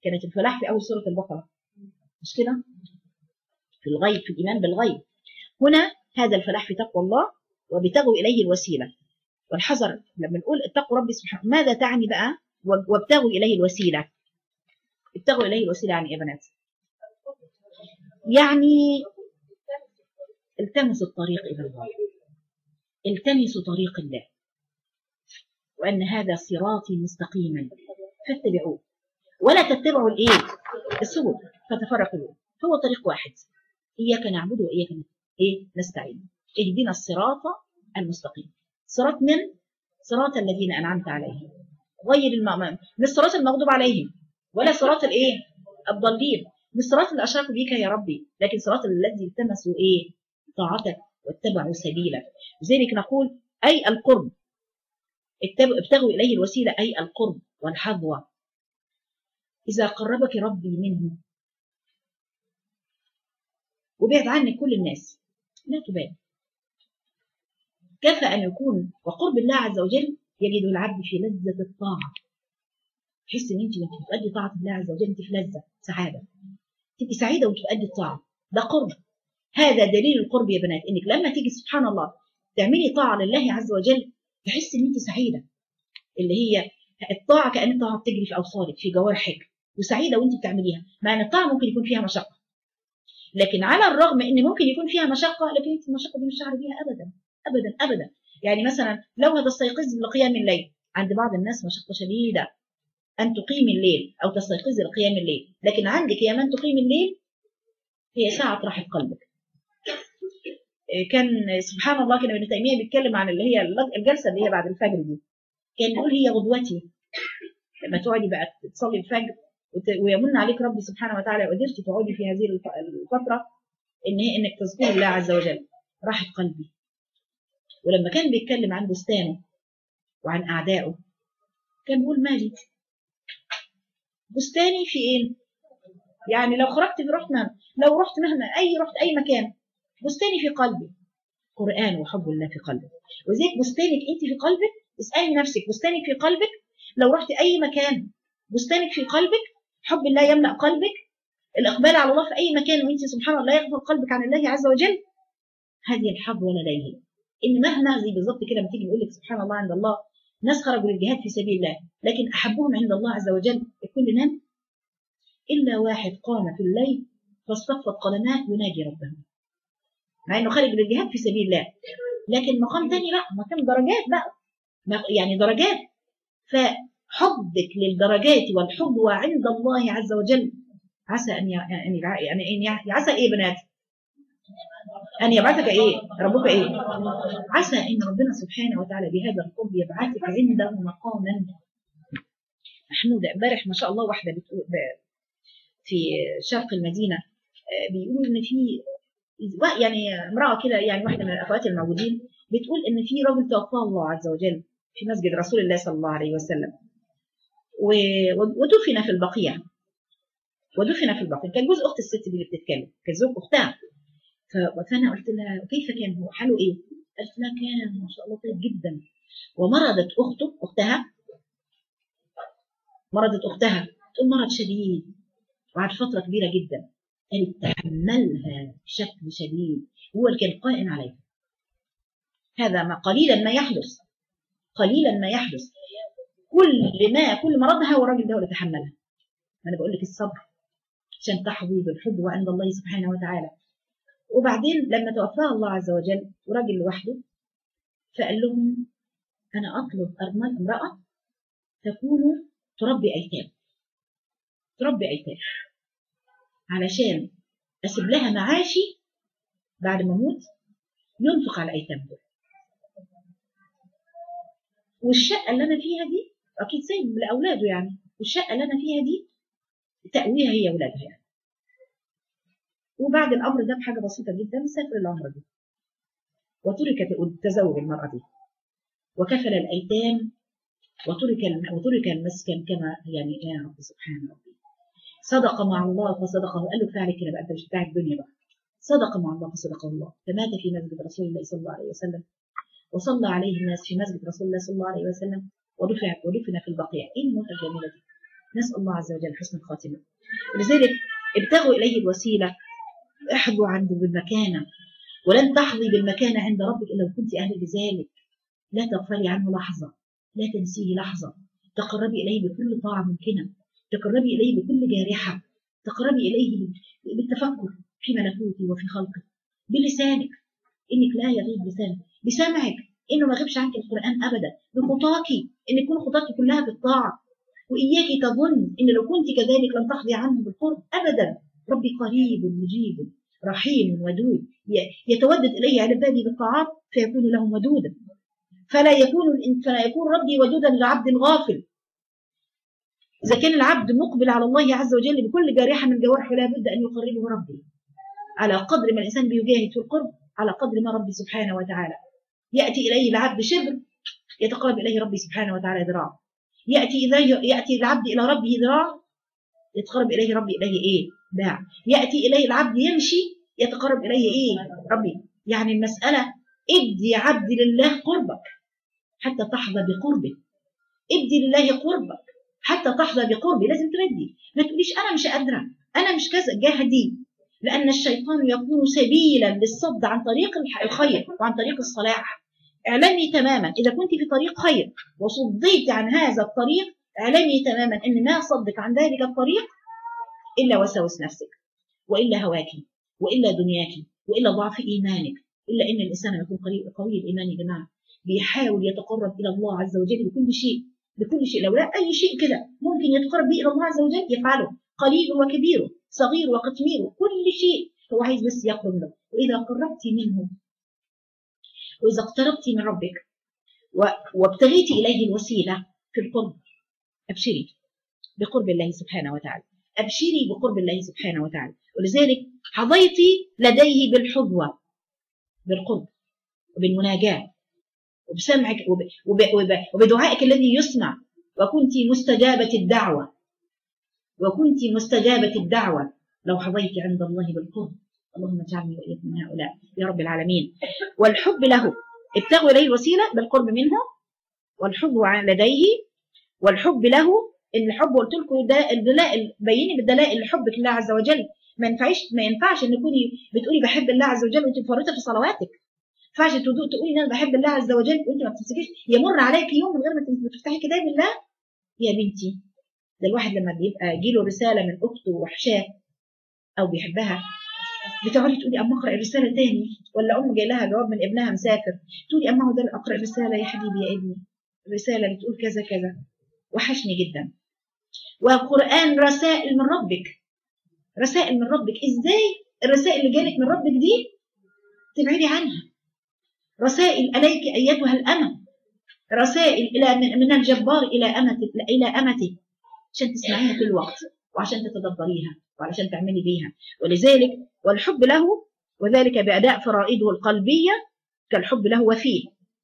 كانت الفلاح في أول سورة البقرة، مش كده؟ في الغيب، في الإيمان بالغيب. هنا هذا الفلاح في تقوى الله وابتغوا إليه الوسيلة والحذر. لما نقول اتقوا ربي سبحانه ماذا تعني بقى؟ وابتغوا إليه الوسيلة. ابتغوا إليه الوسيلة يعني يا بنات؟ يعني التمسوا الطريق إلى الله، التمسوا طريق الله، وأن هذا صراطي مستقيما فاتبعوه ولا تتبعوا الإيه؟ السبل فتفرقوا بكم، هو طريق واحد، إياك نعبد وإياك نستعين. اهدنا الصراط المستقيم. صراط من؟ صراط الذين أنعمت عليهم غير المأمون، مش صراط المغضوب عليهم ولا صراط الإيه؟ الضالين، مش صراط اللي أشركوا بك يا ربي، لكن صراط الذي التمسوا إيه؟ طاعتك واتبعوا سبيلك. لذلك نقول أي القرب، ابتغوا إليه الوسيلة أي القرب والحظوة. إذا قربك ربي منه وبعد عنك كل الناس لا تبالي، كفى أن يكون وقرب الله عز وجل يجد العبد في لذة الطاعة. تحس ان انت بتؤدي طاعه الله عز وجل انت في لذه سعاده، تبقي سعيده وانت بتؤدي الطاعه، ده قرب. هذا دليل القرب يا بنات، انك لما تيجي سبحان الله تعملي طاعه لله عز وجل تحس ان انت سعيده، اللي هي الطاعه كأن الطاعه بتجري في اوصالك في جوارحك وسعيده وانت بتعمليها، مع ان الطاعه ممكن يكون فيها مشقه، لكن على الرغم ان ممكن يكون فيها مشقه لكن انت المشقه دي مش شعر بيها ابدا ابدا ابدا. يعني مثلا لو هتستيقظ لقيام الليل، عند بعض الناس مشقه شديده أن تقيم الليل أو تستيقظي لقيام الليل، لكن عندك يا من تقيم الليل هي ساعة راحة قلبك. كان سبحان الله كان ابن تيمية بيتكلم عن اللي هي الجلسة اللي هي بعد الفجر دي، كان يقول هي غدوتي. لما تقعدي بقى تصلي الفجر ويمن عليك ربي سبحانه وتعالى وقدرتي تقعدي في هذه الفترة إن هي إنك تذكري الله عز وجل، راحة قلبي. ولما كان بيتكلم عن بستانه وعن أعدائه كان بيقول مالي بستاني في ايه؟ يعني لو خرجت رحت مهما، لو رحت مهما رحت اي مكان، بستاني في قلبي قرآن وحب الله في قلبك. وزيك بستانك انت في قلبك، اسألي نفسك بستانك في قلبك. لو رحت اي مكان بستانك في قلبك، حب الله يملأ قلبك، الاقبال على الله في اي مكان وانت سبحان الله يغفل قلبك عن الله عز وجل، هذه الحظوة لديه. ان مهما زي بالظبط كده لما تيجي نقول لك سبحان الله عند الله ناس خرجوا للجهاد في سبيل الله، لكن احبهم عند الله عز وجل الكل نام إلا واحد قام في الليل فاصطفت قدماه يناجي ربه، مع إنه خارج للجهاد في سبيل الله، لكن مقام تاني بقى، مقام درجات بقى، يعني درجات. فحبك للدرجات والحب عند الله عز وجل عسى أن عسى إيه بنات؟ أن يبعثك إيه؟ ربك إيه؟ عسى إن ربنا سبحانه وتعالى بهذا القرب يبعثك عنده مقاما محمودا. امبارح ما شاء الله واحدة بتقول في شرق المدينة بيقولوا ان في يعني امرأة كده، يعني واحدة من الأخوات الموجودين بتقول ان في رجل توفاه الله عز وجل في مسجد رسول الله صلى الله عليه وسلم ودفن في البقيع، كان جوز أخت الست دي اللي بتتكلم، كان زوج أختها. فأنا قلت لها كيف كان هو حاله ايه؟ قالت لها كان ما شاء الله طيب جدا، ومرضت أختها تقول مرض شديد وبعد فترة كبيرة جدا، قالت تحملها بشكل شديد، هو اللي كان قائم عليها. هذا ما قليلا ما يحدث كل مرضها هو الراجل ده هو اللي تحملها. انا بقول لك الصبر عشان تحظي بالحب عند الله سبحانه وتعالى. وبعدين لما توفاها الله عز وجل وراجل لوحده، فقال لهم انا اطلب امرأة تكون تربي ايتام علشان اسيب لها معاشي بعد ما اموت ينفق على الايتام دول، والشقه اللي انا فيها دي اكيد سايب لاولاده يعني، والشقه اللي انا فيها دي تأويها هي اولادها يعني. وبعد الامر ده بحاجه بسيطه جدا سافر العمره دي وتركت تزوج المراه دي وكفل الايتام وترك المسكن كما يعني يا رب سبحان ربي. صدق مع الله فصدقه، قال له فعلك كده بقى انت مش بتاع الدنيا بقى. صدق مع الله فصدقه الله، فمات في مسجد رسول الله صلى الله عليه وسلم، وصلى عليه الناس في مسجد رسول الله صلى الله عليه وسلم، ودفن في البقيع. ايه الموتة الجميلة دي؟ نسأل الله عز وجل حسن الخاتمة. ولذلك ابتغوا إليه الوسيلة، احظوا عنده بالمكانة، ولن تحظي بالمكانة عند ربك إلا كنت أهل بذلك. لا تغفلي عنه لحظة، لا تنسيه لحظة، تقربي إليه بكل طاعة ممكنة، تقربي إليه بكل جارحة، تقربي إليه بالتفكر في ملكوته وفي خلقه، بلسانك إنك لا يغيب لسانك، بسمعك إنه ما يغيبش عنك القرآن أبدا، بخطاك إن يكون خطاك كلها بالطاعة. وإياك تظن إن لو كنت كذلك لن تحظي عنه بالقرب أبدا. ربي قريب مجيب رحيم ودود، يتودد إليه عبادي بالطاعات فيكون لهم ودودا، فلا يكون ربي ودودا لعبد غافل. إذا كان العبد مقبل على الله عز وجل بكل جارحة من جوارحه لا بد أن يقربه ربي. على قدر ما الإنسان بيجاهد في القرب على قدر ما ربي سبحانه وتعالى يأتي إليه العبد شبر يتقرب إليه ربي سبحانه وتعالى ذراع، يأتي العبد إلى ربه ذراع يتقرب إليه ربي إليه إيه؟ باع. يأتي إليه العبد يمشي يتقرب إليه إيه؟ ربي. يعني المسألة ادي عبد لله قربك حتى تحظى بقربه، ادي لله قربك حتى تحظى بقربه. لازم تردي، ما تقوليش أنا مش قادرة، أنا مش كذا، جاهدي، لأن الشيطان يكون سبيلا للصد عن طريق الخير وعن طريق الصلاح. اعلمي تماما إذا كنت في طريق خير وصديت عن هذا الطريق، اعلمي تماما أن ما صدك عن ذلك الطريق إلا وسوس نفسك، وإلا هواك، وإلا دنياك، وإلا ضعف إيمانك. إلا إن الإنسان يكون قوي الإيمان يا جماعة بيحاول يتقرب إلى الله عز وجل بكل شيء، بكل شيء. لو لا أي شيء كده ممكن يتقرب به إلى الله عز وجل يفعله، قليل وكبير، صغير وقتمير، كل شيء هو عايز بس يقرب له. وإذا قربت منه وإذا اقتربت من ربك وابتغيت إليه الوسيلة في القرب، أبشري بقرب الله سبحانه وتعالى، أبشري بقرب الله سبحانه وتعالى. ولذلك حظيت لديه بالحظوة، بالقرب وبالمناجاة وبسمعك وبدعائك الذي يسمع، وكنت مستجابة الدعوة، وكنت مستجابة الدعوة لو حظيت عند الله بالقرب. اللهم اجعلني وإياكم من هؤلاء يا رب العالمين. والحب له، ابتغوا إليه الوسيلة بالقرب منه، والحب لديه، والحب له. الحب قلت لكم ده الدلائل، بيني بالدلائل لحبك لله عز وجل. ما ينفعش ان تكوني بتقولي بحب الله عز وجل وانت مفرطه في صلواتك. ما ينفعش تقولي ان انا بحب الله عز وجل وانت ما بتمسكيش، يمر عليك يوم من غير ما تفتحي كتاب الله. يا بنتي ده الواحد لما بيبقى يجيله رساله من اخته وحشاه او بيحبها، بتقعدي تقولي اما اقرا الرساله تاني، ولا ام جاي لها جواب من ابنها مسافر تقولي اما هو ده اقرا الرساله يا حبيبي يا ابني، الرساله بتقول كذا كذا، وحشني جدا. والقرآن رسائل من ربك، رسائل من ربك. ازاي الرسائل اللي جالك من ربك دي تبعدي عنها؟ رسائل عليك ايتها الامه، رسائل الى من الجبار الى امتك عشان تسمعيها في الوقت وعشان تتدبريها وعشان تعملي بيها. ولذلك والحب له، وذلك بأداء فرائضه القلبية كالحب له وفيه.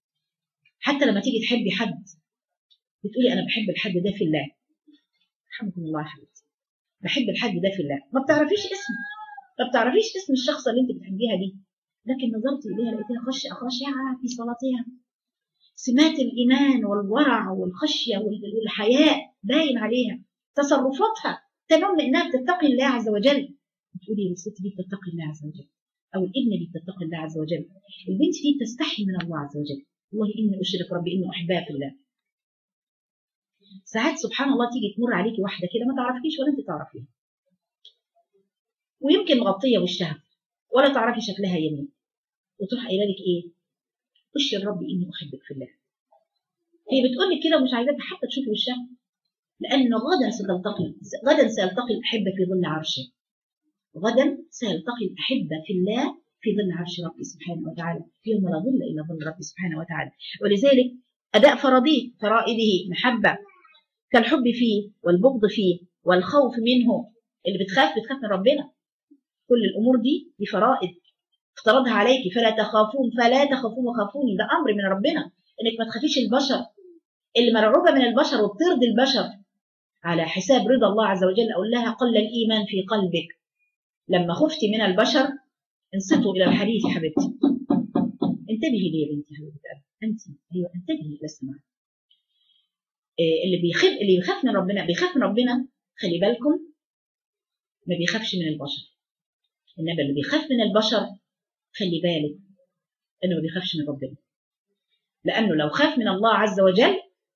حتى لما تيجي تحبي حد بتقولي انا بحب الحد ده في الله، رحمكم الله حبيبتي، بحب الحد ده في الله. ما بتعرفيش اسمه، ما بتعرفيش اسم الشخص اللي انت بتحبيها دي، لكن نظرتي اليها لقيتها خاشعه في صلاتها، سمات الايمان والورع والخشيه والحياء باين عليها، تصرفاتها تنم انها بتتقي الله عز وجل. بتقولي الست دي بتتقي الله عز وجل، او الابن دي بتتقي الله عز وجل، البنت دي بتستحي من الله عز وجل. والله اني اشرك ربي اني احبها في الله. ساعات سبحان الله تيجي تمر عليكي واحده كده ما تعرفيش ولا انت تعرفيها، ويمكن مغطيه وشها ولا تعرفي شكلها يمين، وتروح قايله لك ايه؟ اشهد ربي اني احبك في الله. هي بتقول لك كده ومش عايزاك حتى تشوفي وشها، لانه غدا سيلتقي الاحبه في ظل عرشه، غدا سيلتقي الاحبه في الله في ظل عرش ربي سبحانه وتعالى، يوم لا ظل الا ظل ربي سبحانه وتعالى. ولذلك اداء فرائضه محبه كالحب فيه والبغض فيه والخوف منه. اللي بتخاف من ربنا، كل الامور دي فرائض افترضها عليك، فلا تخافون وخافوني، ده امر من ربنا انك ما تخافيش البشر. اللي مرعوبه من البشر وبترضي البشر على حساب رضا الله عز وجل، اقول لها قل الايمان في قلبك. لما خفتي من البشر انصتوا الى الحديث حبيبتي، انتبهي لي يا بنتي حبيبتي، انت ايوه انتبهي الى السماع. اللي بيخاف من ربنا بيخاف من ربنا، خلي بالكم، ما بيخافش من البشر. إنما اللي بيخاف من البشر خلي بالك إنه ما بيخافش من ربنا، لأنه لو خاف من الله عز وجل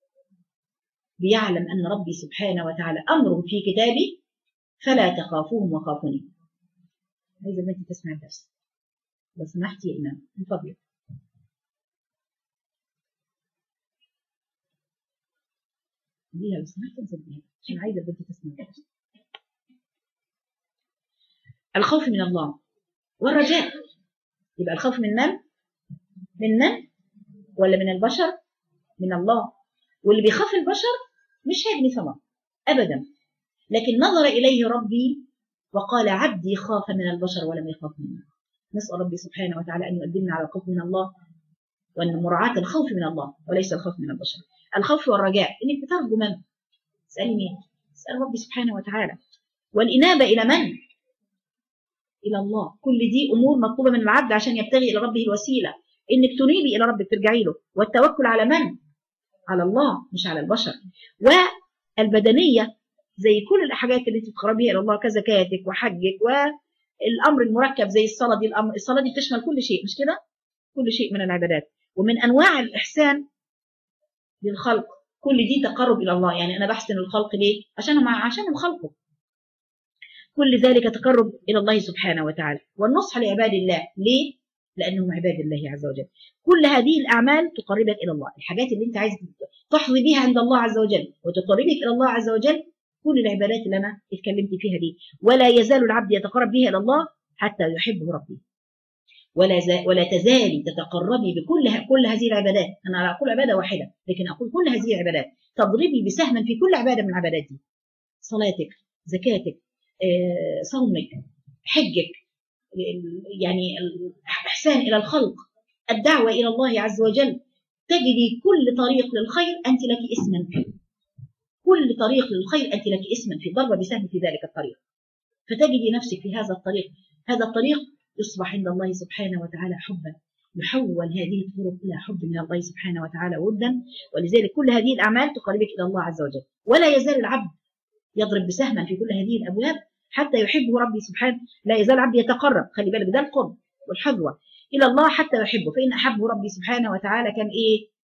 بيعلم أن ربي سبحانه وتعالى أمره في كتابه فلا تخافوهم وخافوني. عايزة بنتي تسمع الدرس لو سمحتي يا إمام من فضلك. ديها لو سمحتي نسديها عشان عايزة بنتي تسمع الدرس. الخوف من الله والرجاء. يبقى الخوف من من؟ من من؟ ولا من البشر؟ من الله. واللي بيخاف البشر مش هيبني صلاة أبدا، لكن نظر إليه ربي وقال عبدي خاف من البشر ولم يخاف منه. نسأل ربي سبحانه وتعالى أن يؤدبنا على الخوف من الله، وأن مراعاة الخوف من الله وليس الخوف من البشر. الخوف والرجاء إنك بترجو من؟ تسألي مين؟ تسأل ربي سبحانه وتعالى. والإنابة إلى من؟ إلى الله. كل دي أمور مطلوبة من العبد عشان يبتغي إلى ربه الوسيلة، إنك تنيبي إلى ربك ترجعي له. والتوكل على من؟ على الله مش على البشر. والبدنية زي كل الحاجات اللي انت بتقربيها الى الله كزكاتك وحجك، والامر المركب زي الصلاه دي. الصلاه دي بتشمل كل شيء مش كده؟ كل شيء من العبادات. ومن انواع الاحسان للخلق كل دي تقرب الى الله. يعني انا بحسن الخلق ليه؟ عشان خلقه. كل ذلك تقرب الى الله سبحانه وتعالى. والنصح لعباد الله ليه؟ لانهم عباد الله عز وجل. كل هذه الاعمال تقربك الى الله. الحاجات اللي انت عايز تحظي بها عند الله عز وجل وتقربك الى الله عز وجل كل العبادات اللي انا اتكلمت فيها دي. ولا يزال العبد يتقرب بها الى الله حتى يحبه ربي. ولا تزالي تتقربي كل هذه العبادات. انا لا اقول عباده واحده، لكن اقول كل هذه العبادات تضربي بسهما في كل عباده من العبادات دي. صلاتك، زكاتك، صومك، حجك، يعني الاحسان الى الخلق، الدعوه الى الله عز وجل. تجدي كل طريق للخير انت لك اسما فيه. كل طريق للخير أنت لك اسما في ضربة بسهم في ذلك الطريق، فتجدي نفسك في هذا الطريق. هذا الطريق يصبح عند الله سبحانه وتعالى حبا، يحول هذه الطرق إلى حب من الله سبحانه وتعالى ودا. ولذلك كل هذه الأعمال تقربك إلى الله عز وجل. ولا يزال العبد يضرب بسهما في كل هذه الأبواب حتى يحبه ربي سبحانه. لا يزال العبد يتقرب، خلي بالك ده القرب والحظوة إلى الله حتى يحبه. فإن أحبه ربي سبحانه وتعالى كان إيه؟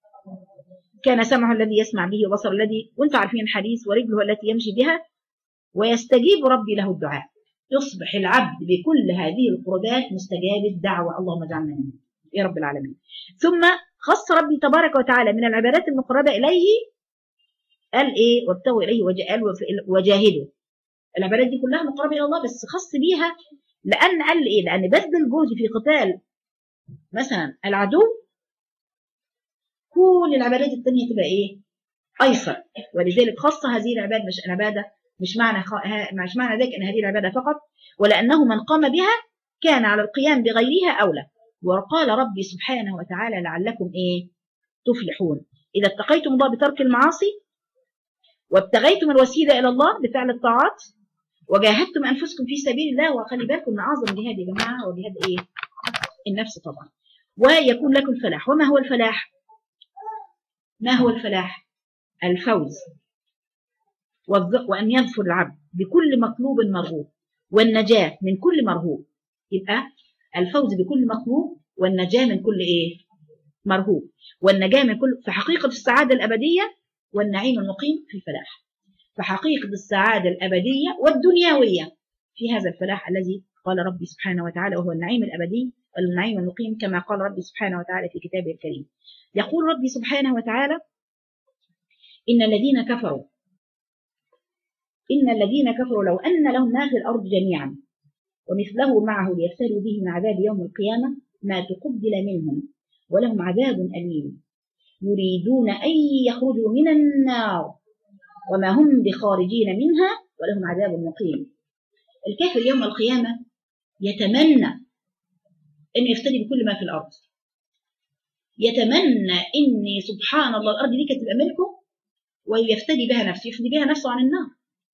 كان سمعه الذي يسمع به وبصر الذي، وانتم عارفين الحديث، ورجله التي يمشي بها، ويستجيب ربي له الدعاء. يصبح العبد بكل هذه القربات مستجاب الدعوة. اللهم اجعلنا منه يا رب العالمين. ثم خص ربي تبارك وتعالى من العبادات المقربة إليه قال إيه؟ وابتغوا إليه وجاهدوا. العبادات دي كلها مقربة إلى الله، بس خص بيها لأن قال إيه؟ لأن بذل الجهد في قتال مثلا العدو كل العبادات التانية تبقى ايه؟ ايسر. ولذلك خص هذه العبادة مش معنى ذلك ان هذه العبادة فقط، ولانه من قام بها كان على القيام بغيرها اولى. وقال ربي سبحانه وتعالى لعلكم ايه؟ تفلحون. اذا اتقيتم الله بترك المعاصي وابتغيتم الوسيله الى الله بفعل الطاعات وجاهدتم انفسكم في سبيل الله. وخلي بالكم ان اعظم جهاد يا جماعه هو جهاد ايه؟ النفس طبعا. ويكون لكم الفلاح. وما هو الفلاح؟ ما هو الفلاح؟ الفوز وأن يظفر العبد بكل مطلوب مرغوب والنجاة من كل مرهوب. يبقى الفوز بكل مطلوب والنجاة من كل إيه؟ مرهوب. والنجاة من كل، فحقيقة السعادة الأبدية والنعيم المقيم في الفلاح. فحقيقة السعادة الأبدية والدنيوية في هذا الفلاح الذي قال ربي سبحانه وتعالى، وهو النعيم الأبدي والنعيم المقيم كما قال ربي سبحانه وتعالى في كتابه الكريم. يقول ربي سبحانه وتعالى إن الذين كفروا لو أن لهم ما في الأرض جميعا ومثله معه ليفتروا به من عذاب يوم القيامة ما تقبل منهم ولهم عذاب أليم يريدون أن يخرجوا من النار وما هم بخارجين منها ولهم عذاب مقيم. الكافر يوم القيامة يتمنى أن يفتري بكل ما في الأرض، يتمنى أن سبحان الله الأرض دي كانت تبقى ملكه ويفتدي بها نفسه، يفدي بها نفسه عن النار.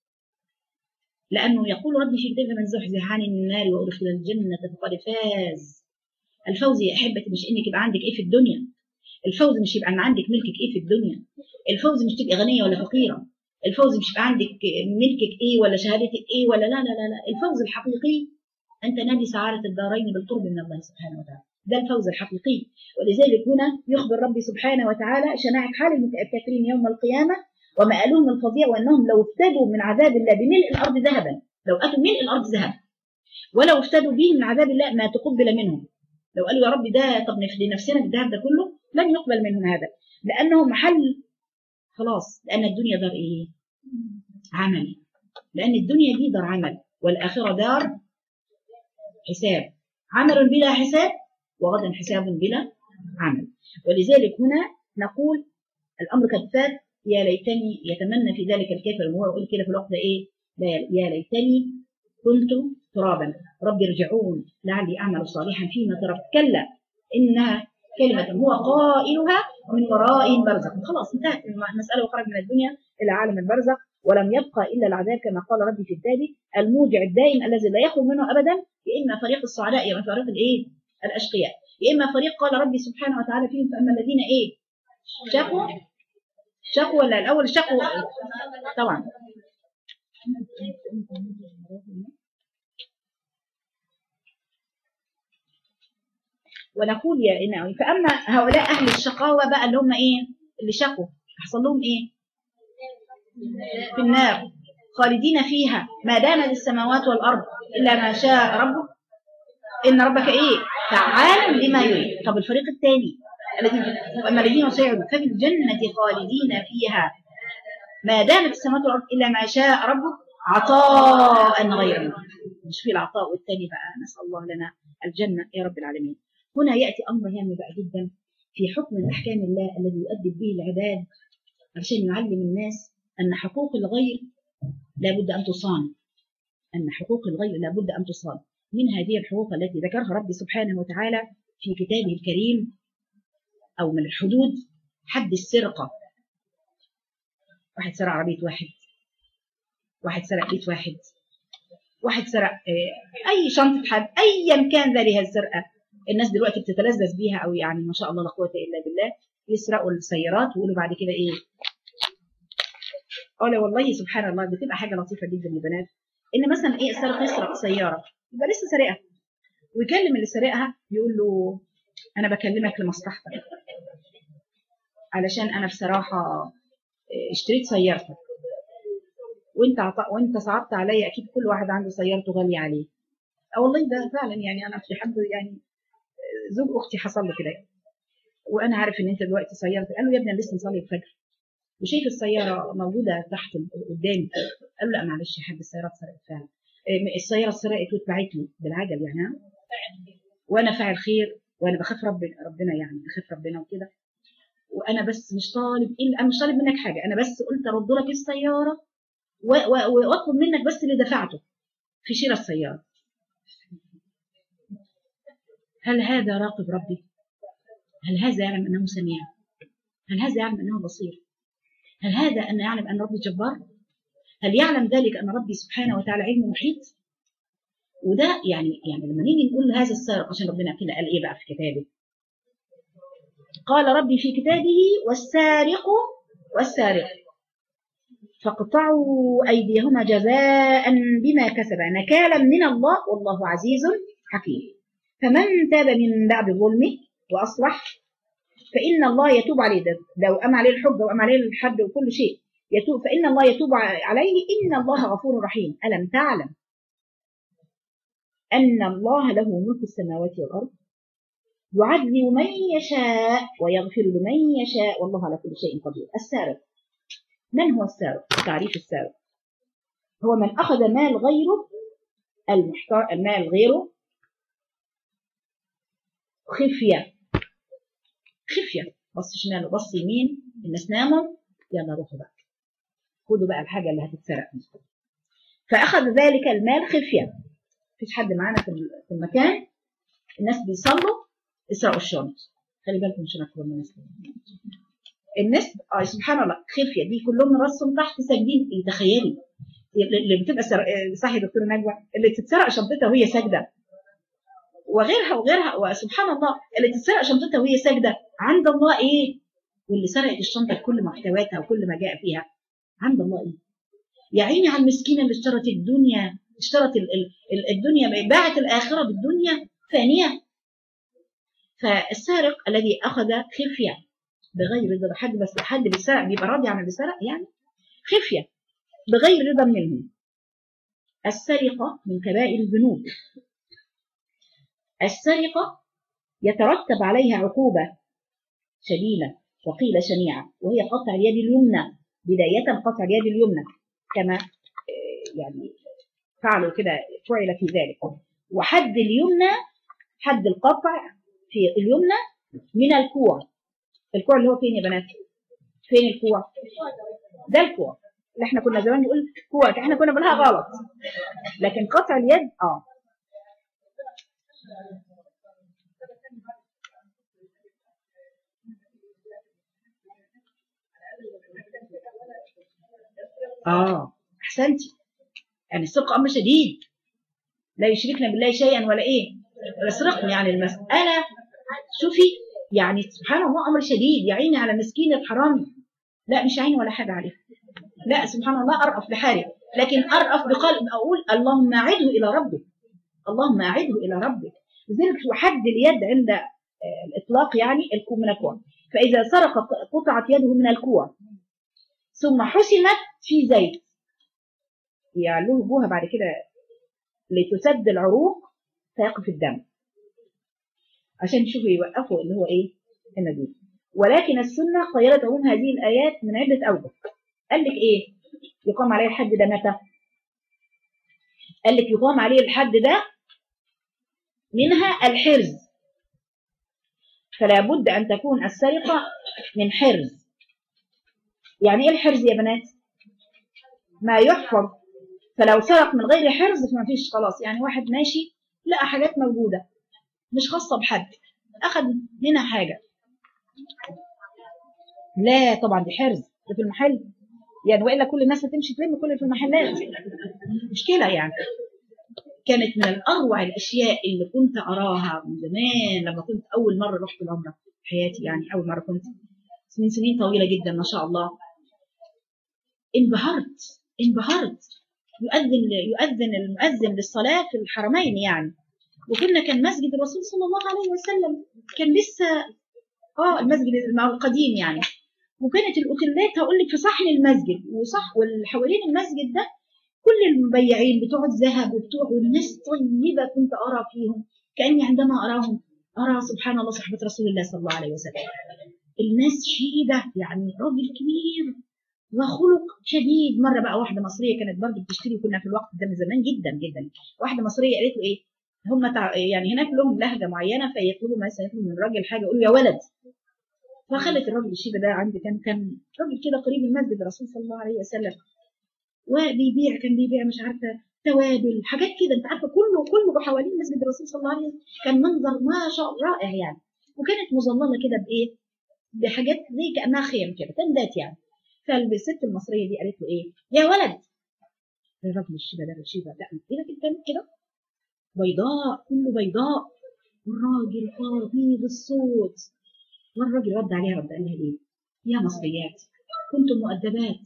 لأنه يقول ربي في كتابه من زحزح عن النار وأدخل الجنة فقد فاز. الفوز يا أحبتي مش إنك يبقى عندك إيه في الدنيا، الفوز مش يبقى ان عندك ملكك ايه في الدنيا، الفوز مش تبقي غنيه ولا فقيره، الفوز مش يبقى عندك ملكك ايه ولا شهادتك ايه ولا لا لا لا لا، الفوز الحقيقي ان تنالي سعاده الدارين بالقرب من الله سبحانه وتعالى، ده الفوز الحقيقي. ولذلك هنا يخبر ربي سبحانه وتعالى شناعه حال الكافرين يوم القيامه ومآلهم الفظيع، وانهم لو افتدوا من عذاب الله بملء الارض ذهبا، لو اتوا ملء الارض ذهب ولو افتدوا به من عذاب الله ما تقبل منهم، لو قالوا يا رب ده طب نفدي نفسنا بالذهب ده كله لن يقبل منهم هذا، لانه محل خلاص، لان الدنيا دار ايه؟ عمل، لان الدنيا دي دار عمل والاخره دار حساب، عمل بلا حساب وغدا حساب بلا عمل. ولذلك هنا نقول الامر قد فات، يا ليتني يتمنى في ذلك الكافر وهو يقول كده في الوقت ده ايه؟ يا ليتني كنت ترابا رب ارجعون لعلي اعمل صالحا فيما تركت، كلا انها كلمه هو قائلها ومن ورائهم برزخ. خلاص انتهت المساله وخرج من الدنيا الى عالم البرزخ، ولم يبقى الا العذاب كما قال ربي في التالي الموجع الدائم الذي لا يخرج منه ابدا، يا اما فريق السعداء يا اما فريق الايه؟ الاشقياء، يا اما فريق قال ربي سبحانه وتعالى فيهم فاما الذين ايه؟ شكوا ولا الاول شكوا طبعا. ونقول يا إنه فأما هؤلاء أهل الشقاوة بقى اللي هم إيه؟ اللي شقوا حصل لهم إيه؟ في النار خالدين فيها ما دامت السماوات والأرض إلا ما شاء ربك إن ربك إيه؟ فعال لما يريد. طب الفريق الثاني أما الذين سعدوا ففي الجنة خالدين فيها ما دامت السماوات والأرض إلا ما شاء ربك عطاء غير ممكن. مش في العطاء والثاني بقى نسأل الله لنا الجنة يا رب العالمين. هنا يأتي أمر هام بقى جدا في حكم الأحكام الله الذي يؤدب به العباد عشان يعلم الناس أن حقوق الغير لابد أن تصان، أن حقوق الغير لابد أن تصان. من هذه الحقوق التي ذكرها ربي سبحانه وتعالى في كتابه الكريم أو من الحدود حد السرقة. واحد سرق عربية واحد سرق بيت واحد سرق أي شنطة حد أيا كان ذلك السرقة. الناس دلوقتي بتتلذذ بيها أو يعني ما شاء الله لا قوة إلا بالله، يسرقوا السيارات ويقولوا بعد كده إيه؟ لا والله سبحان الله بتبقى حاجة لطيفة جدا للبنات، إن مثلا إيه السرق يسرق سيارة يبقى لسه سارقها ويكلم اللي سارقها يقول له أنا بكلمك لمصلحتك علشان أنا بصراحة اشتريت سيارتك وانت صعبت عليا، اكيد كل واحد عنده سيارته غاليه عليه. والله ده فعلا يعني انا في حد يعني زوج اختي حصل له كده وانا عارف ان انت دلوقتي سيارتك، قال له يا ابني انا لسه مصلي الفجر وشايف السياره موجوده تحت قدامي. قال له لا معلش يا حاج السياره اتسرقت فعلا، السياره اتسرقت واتبعت لي بالعجل يعني، وانا فاعل خير وانا بخاف ربنا يعني بخاف ربنا وكده، وانا بس مش طالب انا مش طالب منك حاجه، انا بس قلت ارد لك السياره واطلب منك بس اللي دفعته في شراء السياره. هل هذا راقب ربي؟ هل هذا يعلم انه سميع؟ هل هذا يعلم انه بصير؟ هل هذا ان يعلم ان ربي جبار؟ هل يعلم ذلك ان ربي سبحانه وتعالى علم محيط؟ وده يعني لما نيجي نقول هذا السارق عشان ربنا كده قال ايه بقى في كتابه؟ قال ربي في كتابه والسارق والسارق فاقطعوا أيديهما جزاء بما كسبا نكالا من الله والله عزيز حكيم. فمن تاب من بعد ظلمه وأصلح فإن الله يتوب عليه، لو أم عليه الحب وأم عليه الحد وكل شيء يتوب، فإن الله يتوب عليه إن الله غفور رحيم. ألم تعلم أن الله له ملك السماوات والأرض يعذب من يشاء ويغفر لمن يشاء والله على كل شيء قدير. السارق، من هو السارق؟ تعريف السارق هو من أخذ مال غيره المال غيره خفية بص شمال وبص يمين الناس ناموا يلا روحوا بقى خدوا بقى الحاجة اللي هتتسرق، فأخذ ذلك المال خفية، مفيش حد معانا في المكان، الناس بيصلوا يسرقوا الشنط، خلي بالكم مش هناكل الناس سبحان الله خفيه دي كلهم راسهم تحت ساجدين. تخيلي اللي بتبقى صحي دكتور نجوى اللي تتسرق شنطتها وهي ساجده وغيرها وغيرها. وسبحان الله اللي تسرق شنطتها وهي ساجده عند الله ايه؟ واللي سرقت الشنطه بكل محتوياتها وكل ما جاء فيها عند الله ايه؟ يا عيني على المسكينه اللي اشترت الدنيا، اشترت الدنيا، باعت الاخره بالدنيا فانيه. فالسارق الذي اخذ خفيه بغير رضا حد، بس حد بيسرق بيبقى راضي عن اللي سرق يعني؟ خفيه بغير رضا منهم. السرقه من كبائر الذنوب. السرقه يترتب عليها عقوبه شديده وقيل شنيعه، وهي قطع اليد اليمنى. بدايه قطع اليد اليمنى كما يعني فعلوا كده، فعل في ذلك. وحد اليمنى، حد القطع في اليمنى من الكوع. الكوع اللي هو فين يا بنات؟ فين الكوع؟ ده الكوع اللي احنا كنا زمان نقول كوع، احنا كنا بنقولها غلط، لكن قطع اليد احسنتي. يعني السرقه امر شديد، لا يشركنا بالله شيئا ولا ايه، ولا سرقنا. يعني المساله شوفي يعني سبحان الله امر شديد. يا عيني على مسكين الحرامي، لا مش عيني ولا حاجه عليه، لا سبحان الله ارأف بحاله، لكن ارأف بقلب اقول اللهم اعده الى ربك، اللهم اعده الى ربك. لذلك حد اليد عند الاطلاق يعني من الكوع. فاذا سرق قطعت يده من الكوع ثم حسمت في زيت، يعلوه بوها بعد كده لتسد العروق فيقف الدم، عشان يشوفوا يوقفوا اللي هو ايه النزيف. ولكن السنه خيرت عموم هذه الايات من عده اوجه. قال لك ايه؟ يقام عليه الحد ده متى؟ قال لك يقام عليه الحد ده منها الحرز، فلا بد ان تكون السرقه من حرز. يعني ايه الحرز يا بنات؟ ما يحفظ. فلو سرق من غير حرز فما فيش خلاص. يعني واحد ماشي لقى حاجات موجوده مش خاصه بحد، اخذ منها حاجه، لا طبعا دي حرز، ده في المحل يعني، والا كل الناس هتمشي تلم كل في المحلات، مشكله يعني. كانت من الاروع الاشياء اللي كنت اراها من زمان لما كنت اول مره رحت العمره في حياتي، يعني اول مره كنت من سنين طويله جدا ما شاء الله. انبهرت. يؤذن المؤذن للصلاه في الحرمين يعني. وكنا كان مسجد الرسول صلى الله عليه وسلم كان لسه المسجد القديم يعني. وكانت الاوتيلات هقول لك في صحن المسجد وصح والحوالين المسجد ده كل المبيعين بتوع الذهب وبتوع والناس طيبه كنت ارى فيهم، كاني عندما اراهم ارى سبحان الله صحبه رسول الله صلى الله عليه وسلم. الناس شهيده يعني، راجل كبير وخلق شديد. مره بقى واحده مصريه كانت برضه بتشتري، كنا في الوقت ده من زمان جدا جدا، واحده مصريه قالت له ايه، هم يعني هناك لهم لهجه معينه، فيطلبوا مثلا يطلبوا من الراجل حاجه يقولوا يا ولد. فخلت الراجل الشيبه ده عندي كان راجل كده قريب من مسجد الرسول صلى الله عليه وسلم، وبيبيع كان بيبيع مش عارفه توابل حاجات كده، انت عارفه كله حوالين مسجد الرسول صلى الله عليه وسلم. كان منظر ما شاء الله رائع يعني. وكانت مظلله كده بايه، بحاجات زي كانها خيم كده تندات يعني. فالست المصريه دي قالت له ايه يا ولد. الراجل الشيبه ده ايه ده كده كده بيضاء، كله بيضاء، والراجل خفيف الصوت. والراجل رد عليها، رد قال لها ايه يا مصريات كنتم مؤدبات،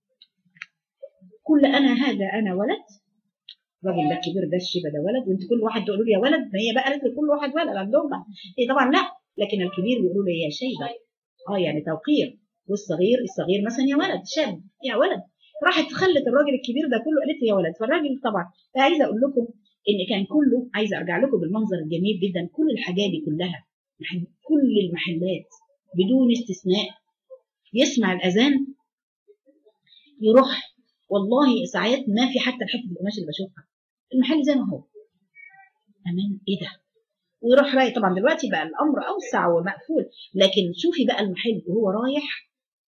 كل هذا انا ولد. الراجل ده الكبير ده الشيبه ده ولد، وانت كل واحد تقولوا لي يا ولد. ما هي بقى قالت لكل واحد ولد عندهم بقى إيه طبعا لا، لكن الكبير بيقولوا له يا شيبه، يعني توقير. الصغير مثلا يا ولد، شاب يا ولد. راحت خلت الراجل الكبير ده كله قالت له يا ولد. فالراجل طبعا، فعايزه اقول لكم ان كان كله، عايزه ارجع لكم بالمنظر الجميل جدا، كل الحاجات دي كلها كل المحلات بدون استثناء يسمع الاذان يروح. والله ساعات ما في حتى الحته القماش اللي بشوفها المحل زي ما هو، امان ايه ده، ويروح رايح. طبعا دلوقتي بقى الامر اوسع ومقفول، لكن شوفي بقى المحل وهو رايح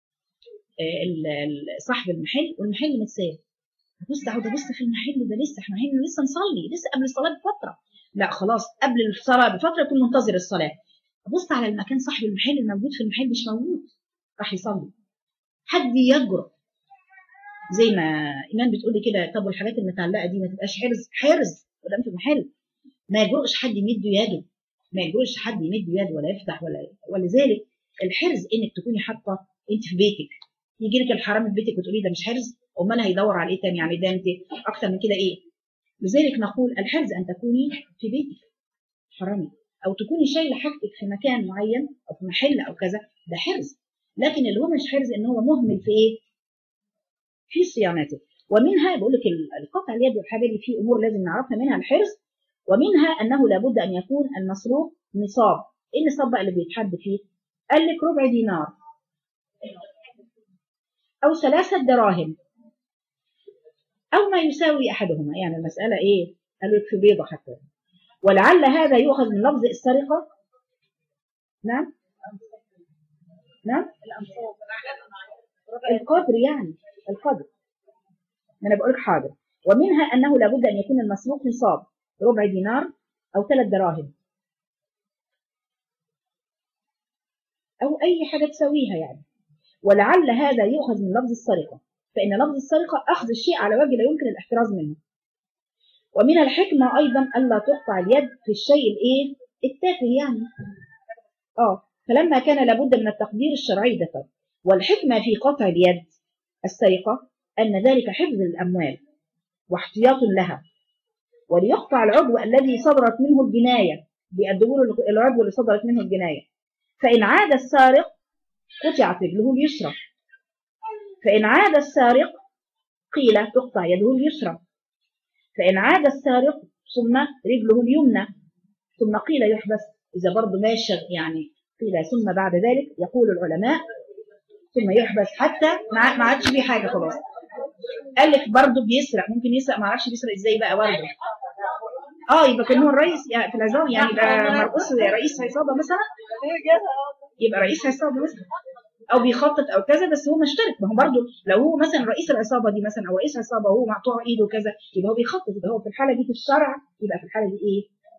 صاحب المحل والمحل متساب، بص اقعد ابص في المحل ده، لسه احنا هنا لسه نصلي، لسه قبل الصلاه بفتره، لا خلاص قبل الصلاه بفتره يكون منتظر الصلاه. ابص على المكان صاحب المحل الموجود في المحل مش موجود، راح يصلي. حد يجرؤ زي ما ايمان بتقولي كده، طب والحاجات المتعلقه دي ما تبقاش حرز؟ حرز ودام في محل. ما يجرؤش حد يمد يده، ما يجرؤش حد يمد يده ولا يفتح ولا. ولذلك الحرز انك تكوني حاطه انت في بيتك، يجي لك الحرامي في بيتك وتقولي ده مش حرز، امال هيدور على ايه تاني؟ يعني ده انت اكتر من كده ايه؟ لذلك نقول الحرز ان تكوني في بيتك حرامي، او تكوني شايله حاجتك في مكان معين او في محل او كذا، ده حرز. لكن اللي هو مش حرز ان هو مهمل في ايه؟ في صيانته. ومنها بقول لك القطع اليد والحاجه دي في امور لازم نعرفها، منها الحرز، ومنها انه لابد ان يكون المصروف نصاب. ايه النصاب بقى اللي بيتحد فيه؟ قال لك ربع دينار او 3 دراهم او ما يساوي احدهما، يعني المساله ايه؟ قال لك في بيضه حتى. ولعل هذا يؤخذ من لفظ السرقه. نعم نعم القدر، يعني القدر، ما انا بقول لك حاضر. ومنها انه لابد ان يكون المسروق نصاب ربع دينار او 3 دراهم او اي حاجه تساويها يعني. ولعل هذا يؤخذ من لفظ السرقه، فان لفظ السرقه اخذ الشيء على وجه لا يمكن الاحتراز منه. ومن الحكمه ايضا الا تقطع اليد في الشيء الايه؟ التافه يعني. فلما كان لابد من التقدير الشرعي ذكر. والحكمه في قطع اليد السرقه ان ذلك حفظ الاموال واحتياط لها، وليقطع العضو الذي صدرت منه الجنايه، بيقدموا له العضو اللي صدرت منه الجنايه. فان عاد السارق قطعت رجله اليسرى، فإن عاد السارق قيل تقطع يده اليسرى، فإن عاد السارق ثم رجله اليمنى ثم قيل يحبس. إذا برضه ماشي يعني قيل ثم بعد ذلك يقول العلماء ثم يحبس حتى ما عادش فيه حاجة خلاص. قال لك برضه بيسرق، ممكن يسرق، ما اعرفش بيسرق ازاي بقى برضه. يبقى كان هو الرئيس يعني في العظام، يعني يبقى مرقوص رئيس عصابة مثلا، يبقى رئيس عصابة مثلا او بيخطط او كذا، بس هو مشترك. ما هو برضه لو هو مثلا رئيس العصابه دي مثلا او رئيس عصابه وهو مقطوع ايده كذا، يبقى هو بيخطط، يبقى هو في الحاله دي في الشرع، يبقى في الحاله دي ايه؟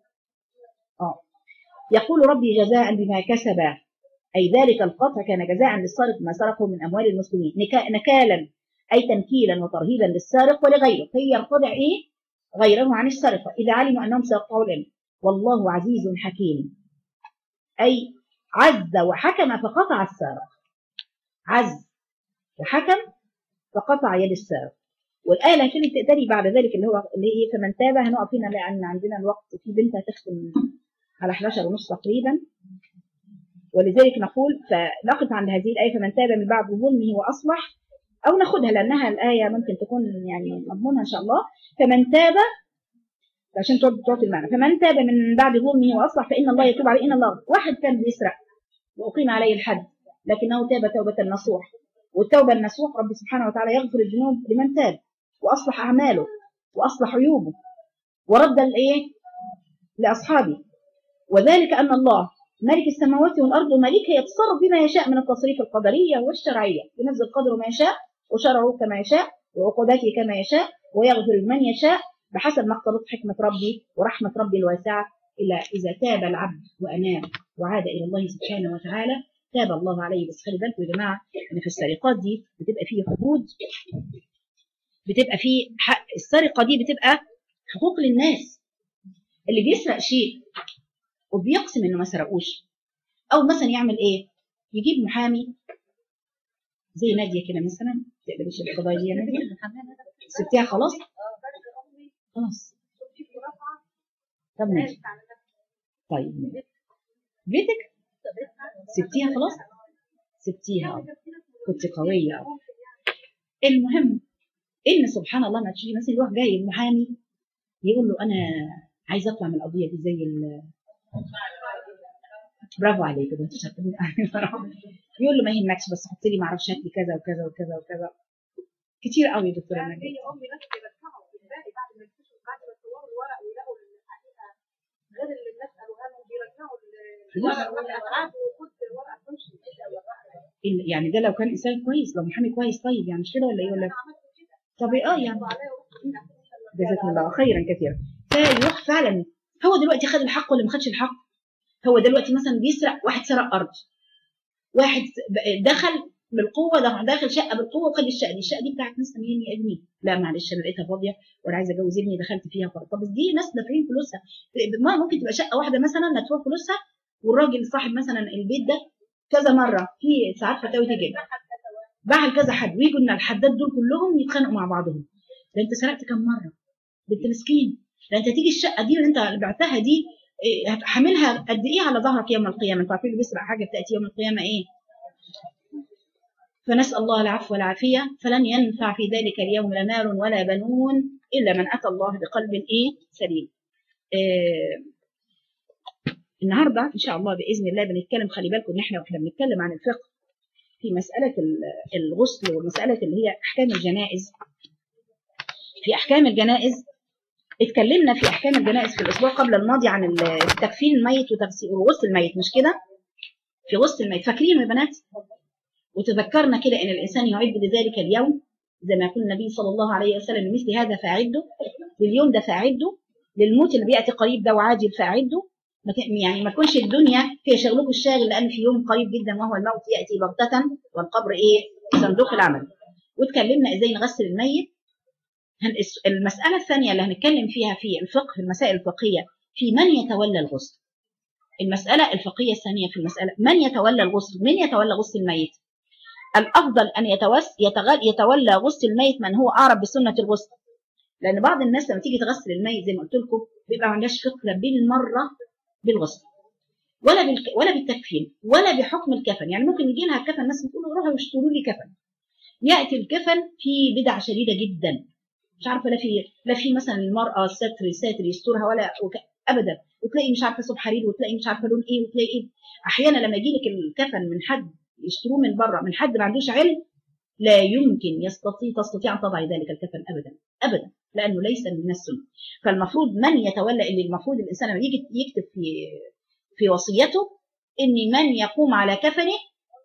يقول ربي جزاء بما كسب، اي ذلك القطع كان جزاء للسارق ما سرقه من اموال المسلمين، نكالا اي تنكيلا وترهيبا للسارق ولغيره، كي يرتضع ايه؟ غيره عن السرقه اذا علموا انهم سيقطعوا العلم. والله عزيز حكيم، اي عز وحكم فقطع السارق، عز وحكم فقطع يد السارق. والآية اللي هتيجي تقدري بعد ذلك اللي هو اللي هي فمن تاب، هنقف هنا لأن عندنا الوقت، في بنت هتختم على 11:30 تقريبا، ولذلك نقول فنقف عند هذه الآية فمن تاب من بعد ظلمه وأصلح، أو ناخدها لأنها الآية ممكن تكون يعني مضمونها إن شاء الله. فمن تاب عشان تعطي المعنى، فمن تاب من بعد ظلمه وأصلح فإن الله يتوب عليه. إن الله واحد كان بيسرق وأقيم عليه الحد لكنه تاب توبة نصوح، والتوبة النصوح رب سبحانه وتعالى يغفر الذنوب لمن تاب وأصلح أعماله وأصلح عيوبه ورد الإيه لأصحابه. وذلك أن الله ملك السماوات والأرض وملكها يتصرف بما يشاء من التصريف القدرية والشرعية، ينزل قدره ما يشاء وشرعه كما يشاء وعقوباته كما يشاء، ويغفر لمن يشاء بحسب ما اقتضت حكمة ربي ورحمة ربي الواسعة، إلا إذا تاب العبد وأناب وعاد إلى الله سبحانه وتعالى تاب الله عليه. بس خلي بالكم يا جماعة إن في السرقات دي بتبقى فيه حدود، بتبقى فيه حق. السرقة دي بتبقى حقوق للناس. اللي بيسرق شيء وبيقسم إنه ما سرقوش، أو مثلا يعمل إيه؟ يجيب محامي زي نادية كده مثلا، تقبليش القضايا دي يا نادية؟ سبتيها خلاص؟ خلاص. طب ماشي. طيب بيتك سبتيها خلاص؟ سبتيها، كنت قوية. المهم إن سبحان الله ما تشوفي مثلا يروح جاي المحامي يقول له أنا عايز أطلع من القضية دي زي برافو عليك ده، انت شاطرين. يقول له ما يهمكش بس حط لي ما اعرفش هات لي كذا وكذا وكذا وكذا، كتير قوي يا دكتوره نجاة. غير اللي الناس قالوها لهم بيرجعوا الالعاب وكنت الورقه تمشي يعني ده لو كان انسان كويس، لو محامي كويس طيب يعني مش كده ولا ايه ولا؟ طب يعني جزاكم الله خيرا كثيرا. فيروح فعلا هو دلوقتي خد الحق ولا ما خدش الحق؟ هو دلوقتي مثلا بيسرق، واحد سرق ارض، واحد دخل بالقوه، داخل شقه بالقوه، وخد الشقه دي، الشقه دي بتاعت ناس ثانيين يا ابني. لا معلش انا لقيتها فاضيه وانا عايزه اجوز ابني، دخلت فيها فرق. طب دي ناس دافعين فلوسها. ما ممكن تبقى شقه واحده مثلا مدفوع فلوسها، والراجل صاحب مثلا البيت ده كذا مره، في ساعات فتاوي تيجي باع لكذا حد، ويجوا ان الحداد دول كلهم يتخانقوا مع بعضهم. ده انت سرقت كم مره؟ ده انت مسكين. ده انت تيجي الشقه دي اللي انت بعتها دي حاملها قد ايه على ظهرك يوم القيامه؟ انتوا عارفين اللي بيسرق حاجه بتاتي يوم القيامه ايه؟ فنسال الله العفو والعافيه. فلن ينفع في ذلك اليوم لا مال ولا بنون الا من اتى الله بقلب ايه؟ سليم. النهارده ان شاء الله باذن الله بنتكلم، خلي بالكم ان احنا واحنا بنتكلم عن الفقه في مساله الغسل ومساله اللي هي احكام الجنائز. في احكام الجنائز اتكلمنا في احكام الجنائز في الاسبوع قبل الماضي عن تكفين الميت وتغسيل وغسل الميت، مش كده؟ في غسل الميت فاكرين يا بنات؟ وتذكرنا كده ان الانسان يعد لذلك اليوم زي ما يقول النبي صلى الله عليه وسلم: مثل هذا فاعده، لليوم ده فاعده، للموت اللي بياتي قريب ده وعاجل فاعده. يعني ما تكونش الدنيا هي شغلكم الشاغل، لان في يوم قريب جدا وهو الموت ياتي بغته، والقبر ايه؟ صندوق العمل. واتكلمنا ازاي نغسل الميت. المساله الثانيه اللي هنتكلم فيها في الفقه، المسائل الفقهيه في من يتولى الغسل. المساله الفقهيه الثانيه في المساله من يتولى الغسل. من يتولى غسل الميت؟ الافضل ان يتولى غسل الميت من هو اعرف بسنه الغسل، لان بعض الناس لما تيجي تغسل الميت زي ما قلت لكم بيبقى ما عندهاش فكره بالمره بالغسل ولا بالتكفين ولا بحكم الكفن. يعني ممكن يجي لها الكفن، الناس بتقول روحوا اشتروا لي كفن، ياتي الكفن في بدع شديده جدا، مش عارفه لا في مثلا المراه الساتر يسترها ولا ابدا، وتلاقي مش عارفه صبح حرير، وتلاقي مش عارفه لون ايه، وتلاقي ايه. احيانا لما يجي لك الكفن من حد يشتروه من بره، من حد ما عندوش علم، لا يمكن تستطيع ان تضعي ذلك الكفن ابدا ابدا، لانه ليس من السنه. فالمفروض من يتولى، اللي المفروض الانسان لما يجي يكتب في وصيته ان من يقوم على كفنه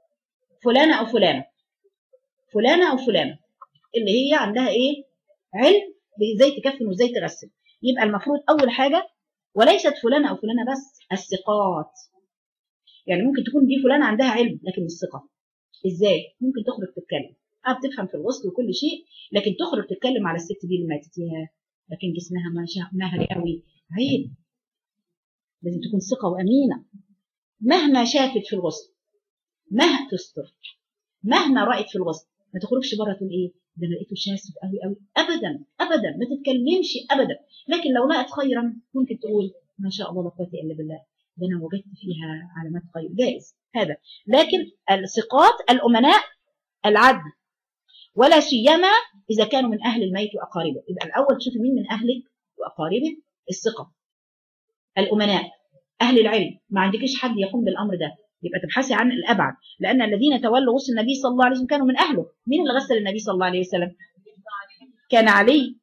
فلانه او فلانه، فلانه او فلانه اللي هي عندها ايه؟ علم بازاي تكفن وازاي تغسل. يبقى المفروض اول حاجه، وليست فلانه او فلانه بس، الثقات. يعني ممكن تكون دي فلانه عندها علم لكن مش ثقه. ازاي؟ ممكن تخرج تتكلم، بتفهم في الغسل وكل شيء، لكن تخرج تتكلم على الست دي اللي ماتت، لكن جسمها مهري قوي، عيب. لازم تكون ثقه وامينه مهما شافت في الغسل، مهما تستر، مهما رأت في الغسل، ما تخرجش بره تقول ايه ده انا لقيته شاسف قوي قوي، ابدا ابدا، ما تتكلمش ابدا. لكن لو لقت خيرا ممكن تقول ما شاء الله لا قوه الا بالله، ده انا وجدت فيها علامات خير، جائز هذا. لكن الثقات الامناء العدل، ولا سيما اذا كانوا من اهل الميت واقاربه. يبقى الاول تشوفي مين من اهلك واقاربك، الثقه، الامناء، اهل العلم. ما عندكش حد يقوم بالامر ده، يبقى تبحثي عن الابعد، لان الذين تولوا غسل النبي صلى الله عليه وسلم كانوا من اهله. مين اللي غسل النبي صلى الله عليه وسلم؟ كان علي.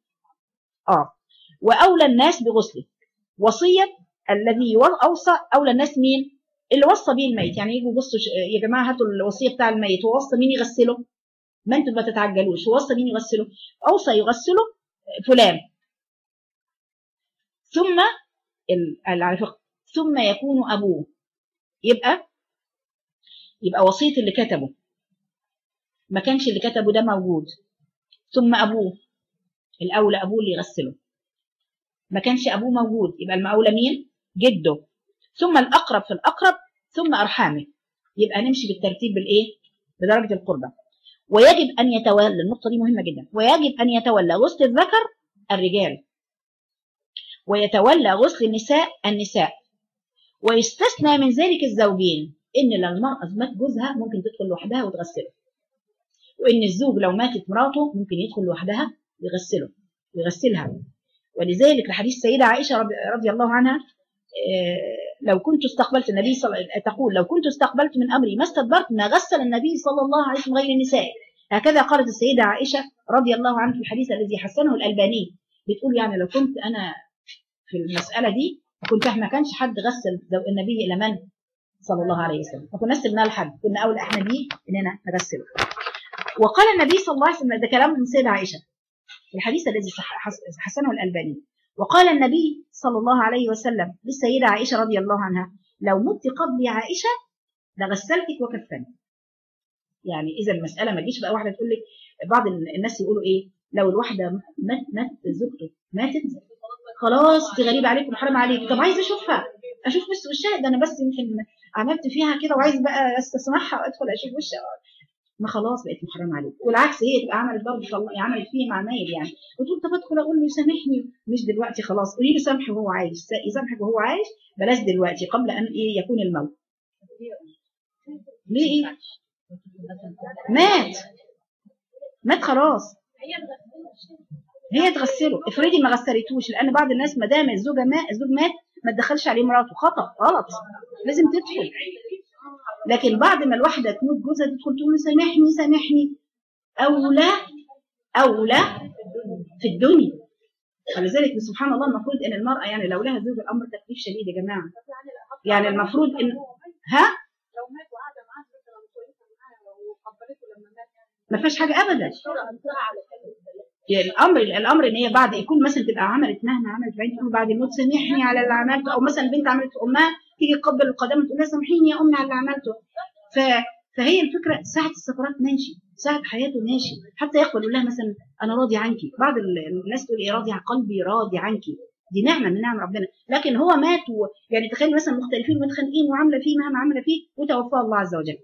واولى الناس بغسله وصيه الذي اوصى، اولى الناس مين؟ اللي وصى به الميت. يعني يجوا بصوا يا جماعه هاتوا الوصيه بتاع الميت، هو وصى مين يغسله؟ ما انتم ما تتعجلوش، هو وصى مين يغسله؟ اوصى يغسله فلان، ثم ثم يكون ابوه. يبقى وصيه اللي كتبه، ما كانش اللي كتبه ده موجود، ثم ابوه، الاولى ابوه اللي يغسله. ما كانش ابوه موجود، يبقى المأولى مين؟ جده، ثم الاقرب في الاقرب، ثم ارحامه. يبقى نمشي بالترتيب بالايه؟ بدرجه القربه. ويجب ان يتولى، النقطه دي مهمه جدا، ويجب ان يتولى غسل الذكر الرجال، ويتولى غسل النساء، ويستثنى من ذلك الزوجين، ان لو المراه مات جوزها ممكن تدخل لوحدها وتغسله، وان الزوج لو ماتت مراته ممكن يدخل لوحدها ويغسلها. ولذلك لحديث السيده عائشه رضي الله عنها، لو كنت استقبلت النبي تقول لو كنت استقبلت من امري ما استدبرت ما غسل النبي صلى الله عليه وسلم غير النساء. هكذا قالت السيده عائشه رضي الله عنها في الحديث الذي حسنه الالباني، بتقول يعني لو كنت انا في المساله دي كنت ما كانش حد غسل النبي الا من صلى الله عليه وسلم، ما كناش سيبناه لحد، كنا اول احنا بيه اننا نغسله. وقال النبي صلى الله عليه وسلم، ده كلام من السيده عائشه في الحديث الذي حسنه الالباني، وقال النبي صلى الله عليه وسلم للسيده عائشه رضي الله عنها: لو مت قبل عائشه لغسلتك وكفنت. يعني اذا المساله ما تجيش بقى واحده تقول لك، بعض الناس يقولوا ايه، لو الواحده مات زوجته ماتت خلاص دي غريبه عليكم حرام عليك، طب عايزه اشوفها، اشوف بس وشها، ده انا بس يمكن عملت فيها كده وعايز بقى استسمحها وادخل اشوف وشها، ما خلاص بقت محرمه عليك. والعكس هي تبقى عملت برضه عملت فيه مع مايل يعني، وتقول طب ادخل اقول له سامحني، مش دلوقتي، خلاص قولي له سامحه وهو عايش، يسامحك وهو عايش، بلاش دلوقتي قبل ان ايه يكون الموت. ليه ايه؟ مات خلاص، هي تغسله. افرضي ما غسلتوش، لان بعض الناس ما دام الزوج مات ما تدخلش عليه مراته، خطا غلط، لازم تدخل. لكن بعد ما الواحده تموت جوزها تدخل تقول له سامحني سامحني، اولى في الدنيا. ولذلك سبحان الله المفروض ان المراه يعني لو لها زوج الامر تكليف شديد يا جماعه، يعني المفروض ان ما فيهاش حاجه ابدا. يعني الامر ان هي بعد يكون مثلا تبقى عملت مهما عملت بعدين بعد الموت سامحني على اللي عملته، او مثلا بنت عملت امها تيجي تقبل القدم تقول لها سامحيني يا امي على اللي عملته. فهي الفكره ساعه السكرات ماشي، ساعه حياته ماشي، حتى يقبل يقول لها مثلا انا راضي عنك. بعض الناس تقول ايه راضي عن قلبي راضي عنك، دي نعمه من نعم ربنا. لكن هو مات يعني تخيل مثلا مختلفين ومتخانقين وعامله فيه مهما عامله فيه وتوفاه الله عز وجل،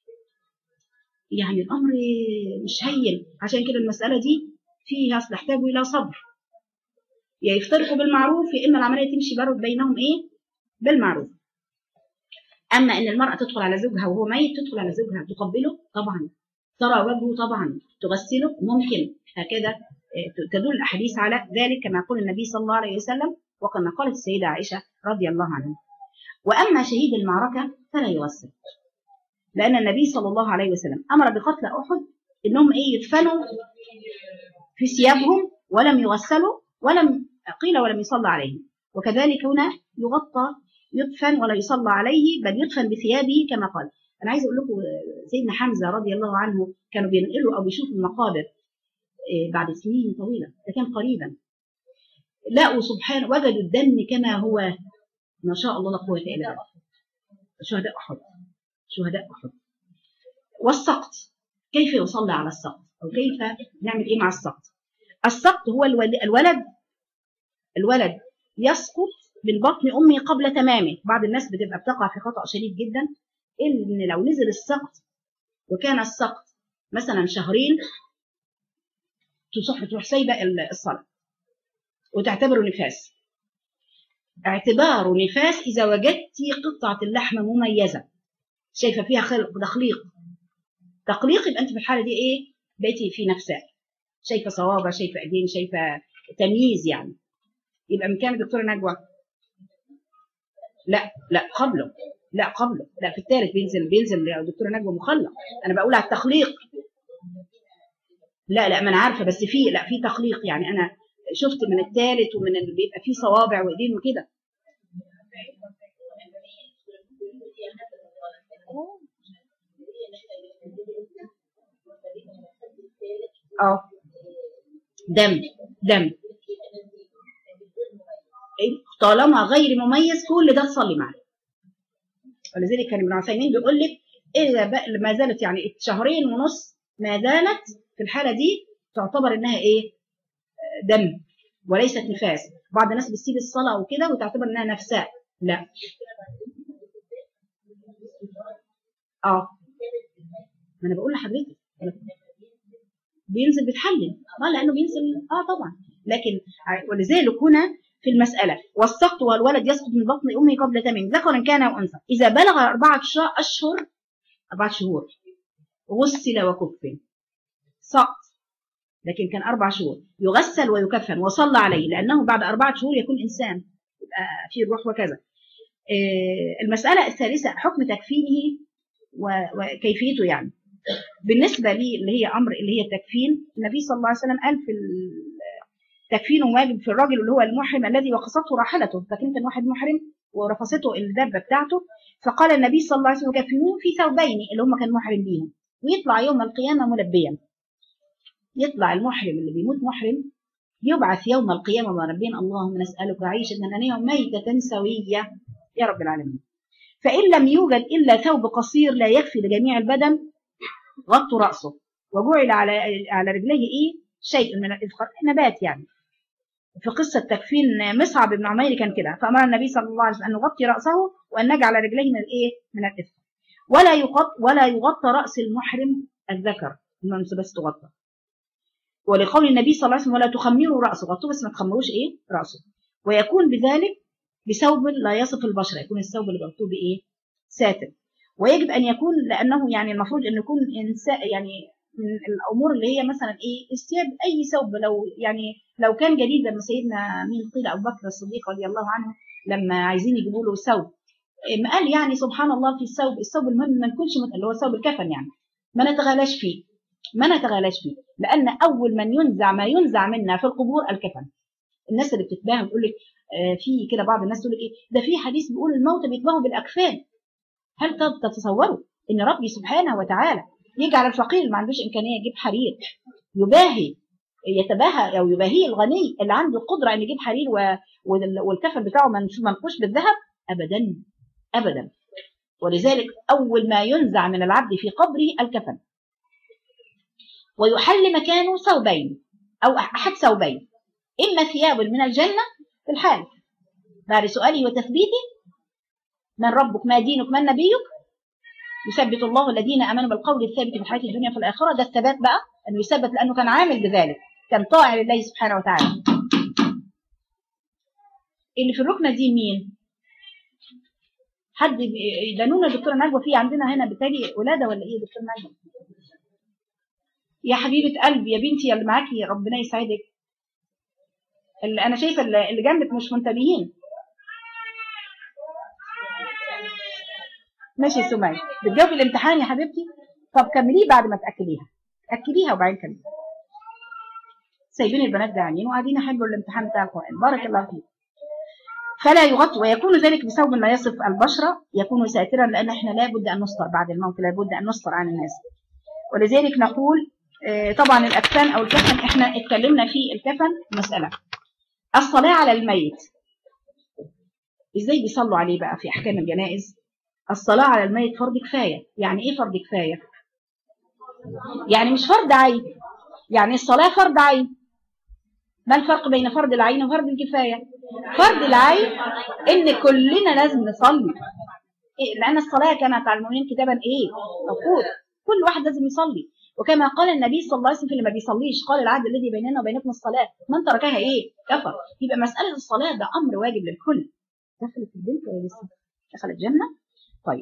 يعني الامر مش هين. عشان كده المساله دي فيها تحتاج الى صبر، يا يفترقوا بالمعروف يا اما العمليه تمشي برضه بينهم ايه بالمعروف. اما ان المراه تدخل على زوجها وهو ميت، تدخل على زوجها تقبله طبعا، ترى وجهه طبعا، تغسله ممكن، هكذا تدل الاحاديث على ذلك كما يقول النبي صلى الله عليه وسلم وكما قالت السيده عائشه رضي الله عنها. واما شهيد المعركه فلا يغسل، لان النبي صلى الله عليه وسلم امر بقتل احد انهم ايه يدفنوا في ثيابهم ولم يغسلوا ولم يصلى عليهم. وكذلك هنا يدفن ولا يصلى عليه، بل يدفن بثيابه كما قال. انا عايز اقول لكم سيدنا حمزه رضي الله عنه كانوا بينقلوا او بيشوفوا المقابر بعد سنين طويله، ده كان قريبا، لقوا سبحان وجدوا الدم كما هو، ما شاء الله لا قوه الا بالله. شهداء احد. والسقط، كيف يصلى على السقط، او كيف نعمل ايه مع السقط؟ السقط هو الولد يسقط بالبطن امه قبل تمامه. بعض الناس بتبقى بتقع في خطأ شديد جدا، ان لو نزل السقط وكان السقط مثلا شهرين تروح سايبه الصلاه وتعتبره نفاس. اعتباره نفاس اذا وجدتي قطعه اللحمه مميزه شايفه فيها تقليق، يبقى انت في الحاله دي ايه بقيتي في نفساء، شايفه صوابع، شايفه ايدين، شايفه تمييز يعني. يبقى من كام دكتوره نجوى؟ لا قبله، لا في الثالث بينزل يا دكتوره نجوى مخلق. انا بقول على التخليق. لا ما انا عارفه، بس في تخليق، يعني انا شفت من الثالث ومن اللي بيبقى فيه صوابع وايدين وكده. دم طالما غير مميز كل ده تصلي معاه. ولذلك كان ابن عثيمين بيقول لك اذا ما زالت يعني شهرين ونص ما زالت في الحاله دي تعتبر انها ايه دم وليست نفاس. بعض الناس بتسيب الصلاه وكده وتعتبر انها نفساء، لا. ما انا بقول لحضرتك بينزل بيتحلل، لانه بينزل طبعا. لكن ولذلك هنا في المساله والسقط والولد يسقط من بطن امه قبل تمام ذكرا كان او انثى اذا بلغ 4 شهور غسل وكفن. سقط لكن كان 4 شهور يغسل ويكفن وصلى عليه، لانه بعد 4 شهور يكون انسان يبقى فيه الروح وكذا. المساله الثالثه حكم تكفينه وكيفيته. يعني بالنسبه لي اللي هي امر اللي هي التكفين، النبي صلى الله عليه وسلم قال في تكفينه واجب في الرجل اللي هو المحرم الذي وقصته راحلته. فكان واحد محرم ورفصته الدابه بتاعته، فقال النبي صلى الله عليه وسلم كفنوه في ثوبين اللي هم كان محرم بيهم، ويطلع يوم القيامه ملبيا. يطلع المحرم اللي بيموت محرم يبعث يوم القيامه مربيا اللهم نسالك عيشه هنيه وميته سويه يا رب العالمين. فان لم يوجد الا ثوب قصير لا يكفي لجميع البدن غطوا رأسه، وجعل على رجليه إيه شيء من الإذخر، نبات يعني. في قصة تكفين مصعب بن عمير كان كده، فأمر النبي صلى الله عليه وسلم أن نغطي رأسه وأن نجعل رجليه من الإيه من الإذخر، ولا يغطى رأس المحرم الذكر، المنس بس تغطى. ولقول النبي صلى الله عليه وسلم ولا تخمروا رأسه، غطوه بس ما تخمروش إيه رأسه. ويكون بذلك بثوب لا يصف البشرة، يكون الثوب اللي بغطوه بإيه ساتر. ويجب أن يكون، لأنه يعني المفروض أن يكون يعني من الأمور اللي هي مثلا إيه الثياب، أي ثوب لو يعني لو كان جديد، لما سيدنا مين قيل أبو بكر الصديق رضي الله عنه لما عايزين يجيبوا له ثوب، ما قال يعني سبحان الله في الثوب المهم ما نكونش اللي هو ثوب الكفن، يعني ما نتغالاش فيه، ما نتغالاش فيه، لأن أول من ينزع ما ينزع منا في القبور الكفن. الناس اللي بتتباهى بتقول لك في كده بعض الناس تقول لك ايه ده في حديث بيقول الموتى بيتباهوا بالاكفان. هل تتصوروا ان ربي سبحانه وتعالى يجعل الفقير اللي ما عندوش امكانيه يجيب حرير يتباهى او يباهي الغني اللي عنده القدره ان يجيب حرير والكفن بتاعه منقوش بالذهب؟ ابدا ابدا. ولذلك اول ما ينزع من العبد في قبره الكفن، ويحل مكانه ثوبين او احد ثوبين، إما ثياب من الجنة في الحال بعد سؤاله وتثبيته من ربك ما دينك من نبيك، يثبت الله الذين آمنوا بالقول الثابت في الحياة الدنيا في الآخرة. ده الثبات بقى أنه يثبت لأنه كان عامل بذلك، كان طاعة لله سبحانه وتعالى. اللي في الركنة دي مين؟ حد دانونا دكتورة نجوى، في عندنا هنا بالتالي ولادة ولا إيه دكتورة نجوى؟ يا حبيبة قلبي يا بنتي اللي معاكي ربنا يسعدك، اللي أنا شايفة اللي جنبك مش منتبهين. ماشي يا سمية، بتجاوبي الامتحان يا حبيبتي؟ طب كمليه بعد ما تاكليها، اكليها وبعدين كملي. سايبين البنات جعانين وقاعدين يحلوا الامتحان بتاع القران، بارك الله فيك. فلا يغطي، ويكون ذلك بثوب لا يصف البشره، يكون ساترا، لان احنا لابد ان نستر بعد الموت، لابد ان نستر عن الناس. ولذلك نقول طبعا الاكفان او الكفن، احنا اتكلمنا في الكفن مساله. الصلاه على الميت ازاي بيصلوا عليه بقى في احكام الجنائز؟ الصلاة على الميت فرض كفاية. يعني ايه فرض كفاية؟ يعني مش فرض عين، يعني الصلاة فرض عين. ما الفرق بين فرض العين وفرض الكفاية؟ فرض العين ان كلنا لازم نصلي، لان الصلاة كانت على المؤمنين كتابا ايه موقوتا، كل واحد لازم يصلي. وكما قال النبي صلى الله عليه وسلم اللي ما بيصليش قال العهد الذي بيننا وبينكم الصلاة، من تركها ايه كفر. يبقى مسألة الصلاة ده امر واجب للكل. دخلت البنت ولا لسه؟ دخلت الجنة؟ طيب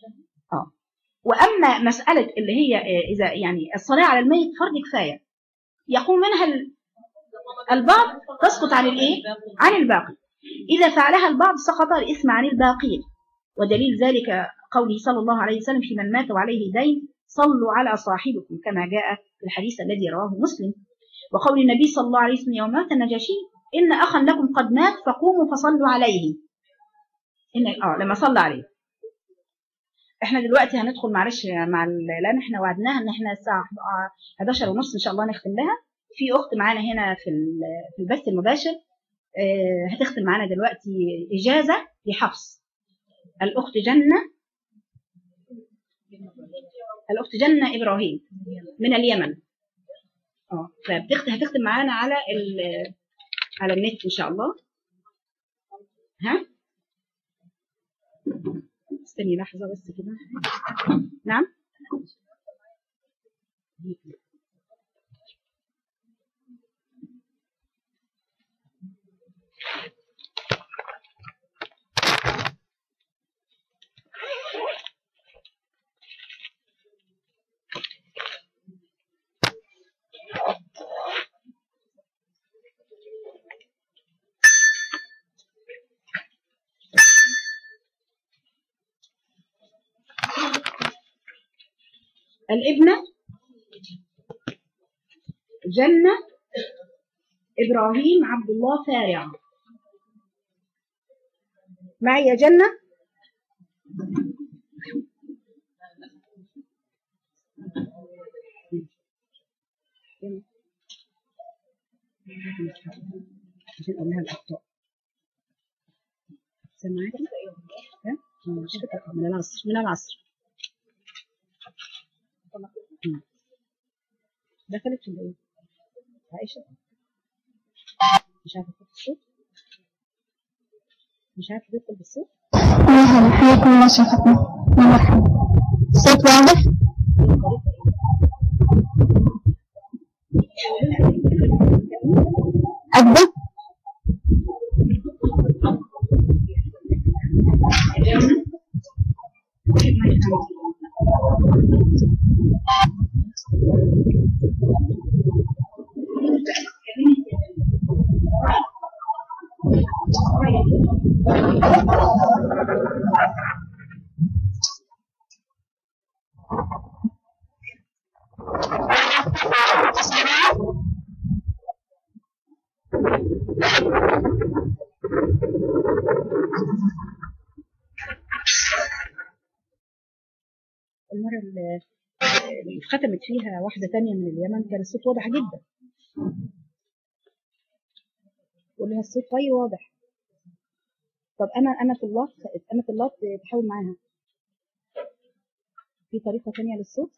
واما مساله اللي هي اذا يعني الصلاه على الميت فرض كفايه يقوم منها البعض تسقط عن الايه عن الباقي، اذا فعلها البعض سقط الاثم عن الباقين. ودليل ذلك قوله صلى الله عليه وسلم في من مات وعليه دين صلوا على صاحبكم، كما جاء في الحديث الذي رواه مسلم. وقول النبي صلى الله عليه وسلم يوم مات النجاشي ان اخا لكم قد مات فقوموا فصلوا عليه، لما صلى عليه. احنا دلوقتي هندخل معلش لان احنا وعدناها ان احنا الساعه 11:30 ان شاء الله نختم لها. في اخت معانا هنا في البث المباشر هتختم معانا دلوقتي اجازه لحفص. الاخت جنه ابراهيم من اليمن، هتختم معانا على النت ان شاء الله. استني لحظه بس كده. نعم الابنة جنة إبراهيم عبد الله فارع. معي يا جنة؟ عشان أقول لها الأخطاء. سمعتي؟ من العصر دخلت في الايه؟ عائشة مش عارفة تدخل بالصوت، مش عارفة تدخل بالصوت. مرحبا، حياكم الله شيختنا. مرحبا، الصوت واضح؟ أبدأ؟ المرة اللي ختمت فيها واحدة تانية من اليمن كان الصوت واضح جدا، قول لها الصوت طيب واضح. طب أنا في الله تحاول معاها في طريقة تانية للصوت.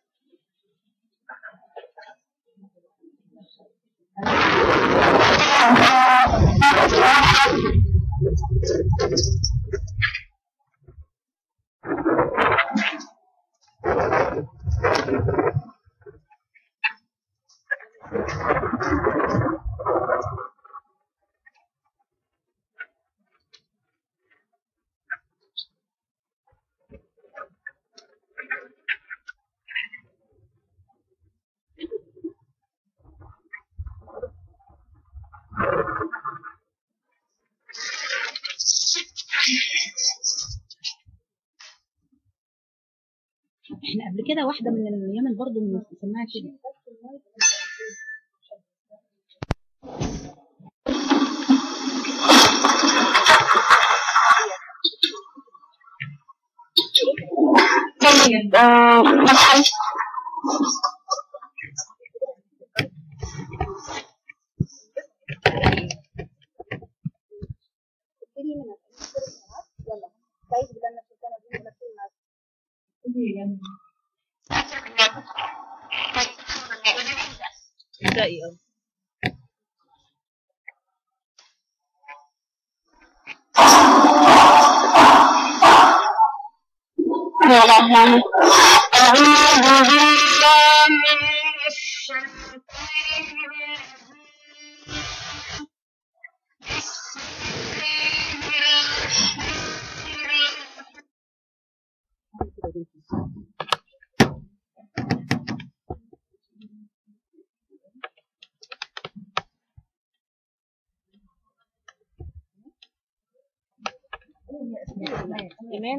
احنا قبل كده واحدة من اليمن برضو سماها كده. طيب مرحبا. أعوذ بالله من الشيطان إيمان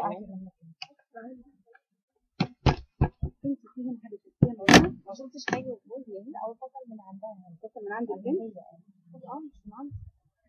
ما شفتش حاجة تقول لي أو فصل من عندها، فصل من عند البنت. مش من عندي.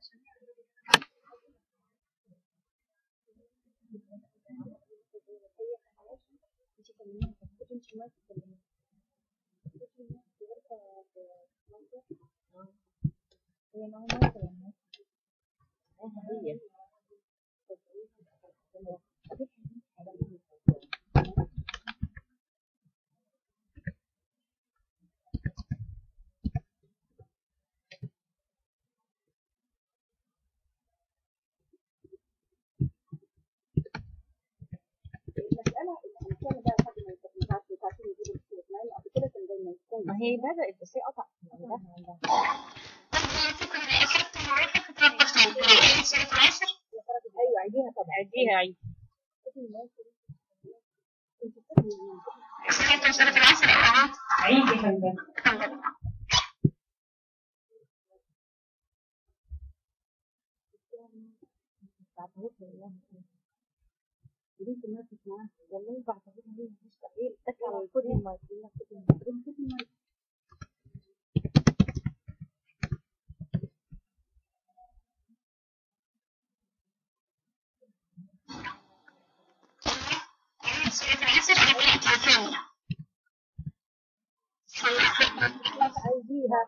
ما هي بدأت بس هي قطع ايوه عيديها. طب عيديها عيد عيد يا فندم. بنت الناس معاها والله بعتبرها هي مستحيل تطلع من كل الماء عيديها.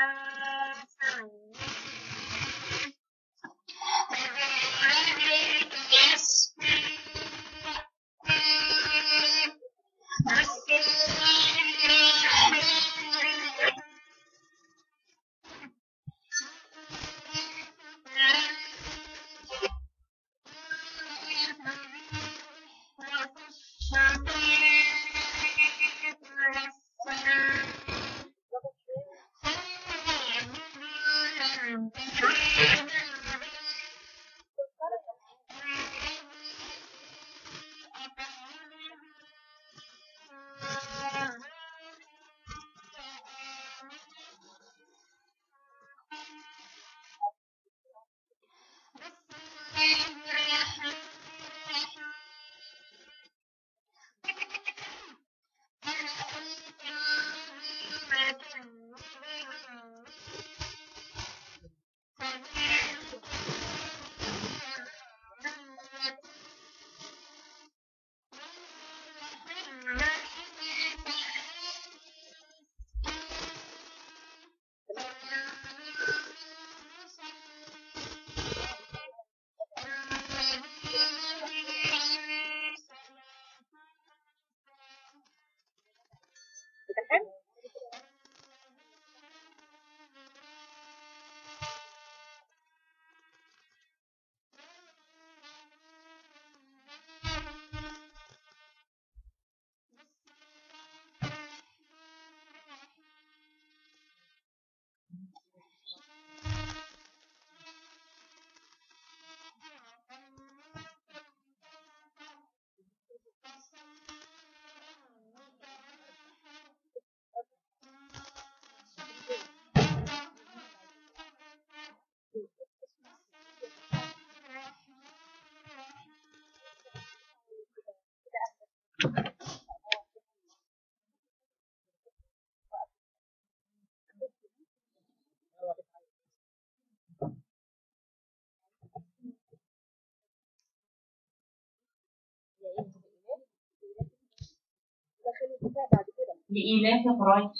لإيلاف قريش.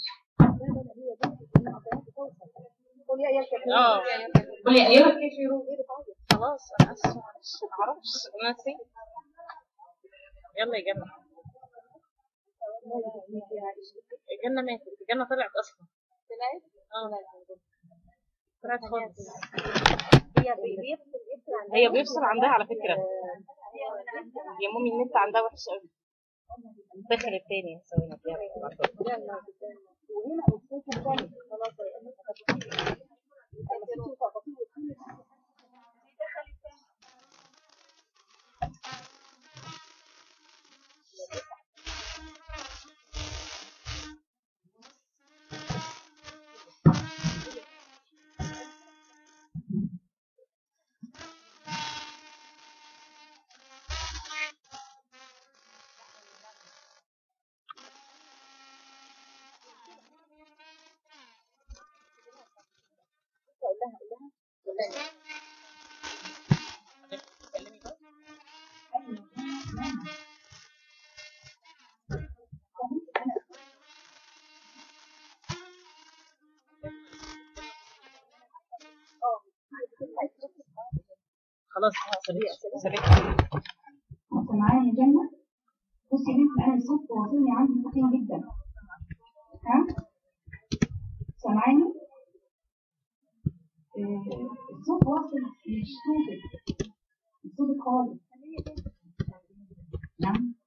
قل يا أيها الكافرون. خلاص أنا أسف معرفش أنا نسيت. يلا يا جنة. الجنة ماتت، الجنة طلعت أصلا. طلعت خالص. هي بيفصل عندها على فكرة. يا مامي النت عندها وحش قوي. دخل التاني سوينا فيها. وهنا الصوت الثاني خلاص خلاص معايا يا جنة. بصي يا بنتي انا الصوت واصلني عندي سخين جدا. ها سامعاني؟ الصوت واصل مش صوتك، مش صوتك خالص. نعم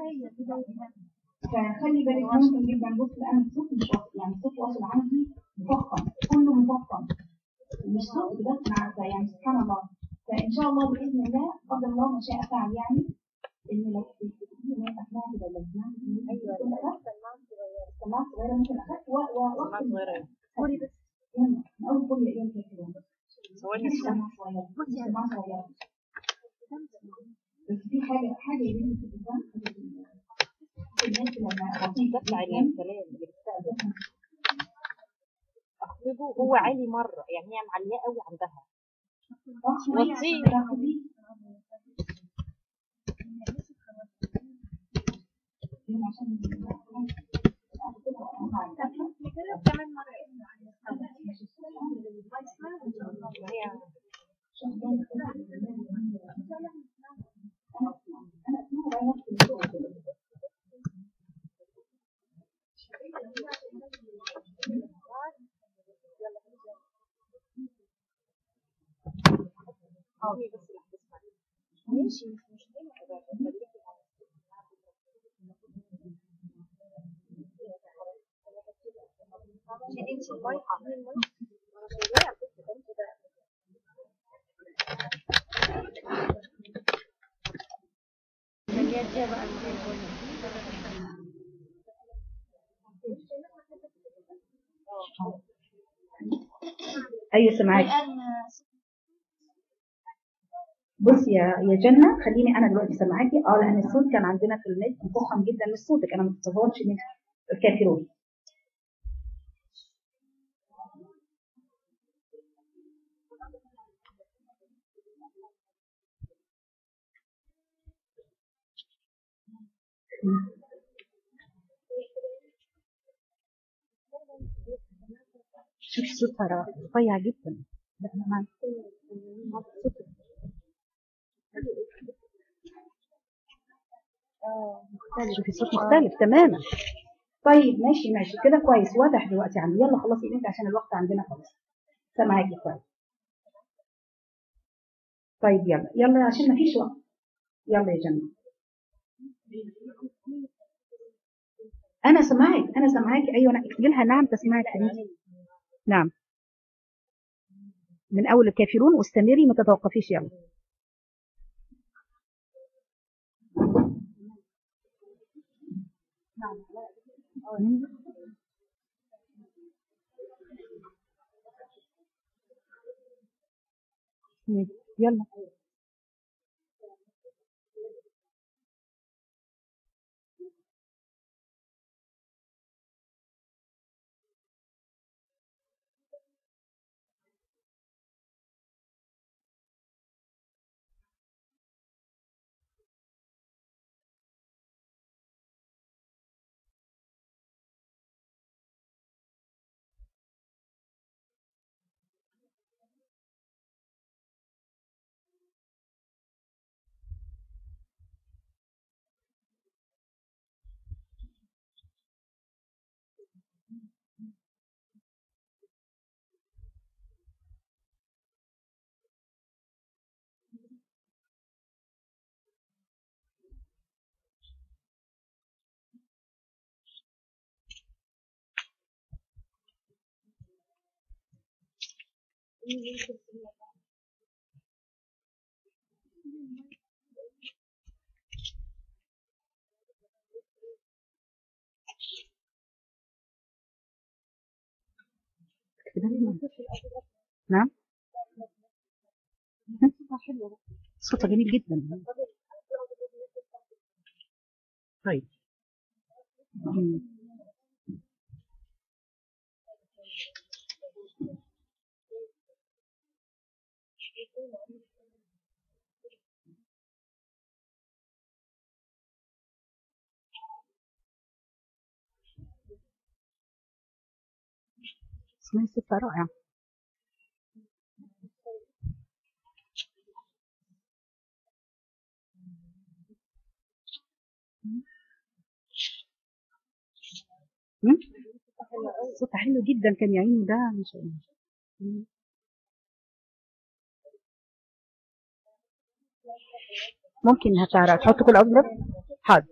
فخلي بالك ممكن جدا. بص انا الصوت مش واصل، يعني الصوت واصل عندي مفخم، كله مفخم، مش صوت بس مع يعني سبحان الله. فان شاء الله باذن الله قدر الله ما شاء فعل، يعني ان لو ما اسمعت كده ولا سمعت سماعه صغيره ممكن اخذت وقت صغيره بس من اول كل ايام كده سماعه صغيره. بس في حاجه يا بنتي في الإنسان الناس لما تطلع الكلام اللي بتستخدم أخرجه هو عالي مرة، يعني هي معلية قوي عندها وطيه ماشي مش مشكلة. انت المايك عامل المايك وانا شغاله على فكره كده. خليها بقى ايوه سامعاك. بصي يا جنة، خليني انا دلوقتي سامعاكي. لان الصوت كان عندنا في النت مفخم جدا من صوتك، انا ما بتصورش من الكافرون. شوف صوتها رفيع جدا. لا انا معاك. شوفي صوت مختلف تماما. طيب ماشي ماشي كده كويس، واضح دلوقتي عندي. يلا خلصي انت عشان الوقت عندنا خلاص. سامعاكي كويس. طيب يلا يلا عشان ما فيش وقت. يلا يا جنة. انا سامعاك انا سامعاك. ايوه انا اكتبي لها نعم تسمعك حبيبتي. نعم من اول الكافرون واستمري ما تتوقفيش. يلا يلا نعم. صوتها جميل جدا. طيب اسمعي صوتها رائع. صوتها حلو جدا كان يا عيني ده مش ممكن هتعرف تحط كل أضرب. حاضر.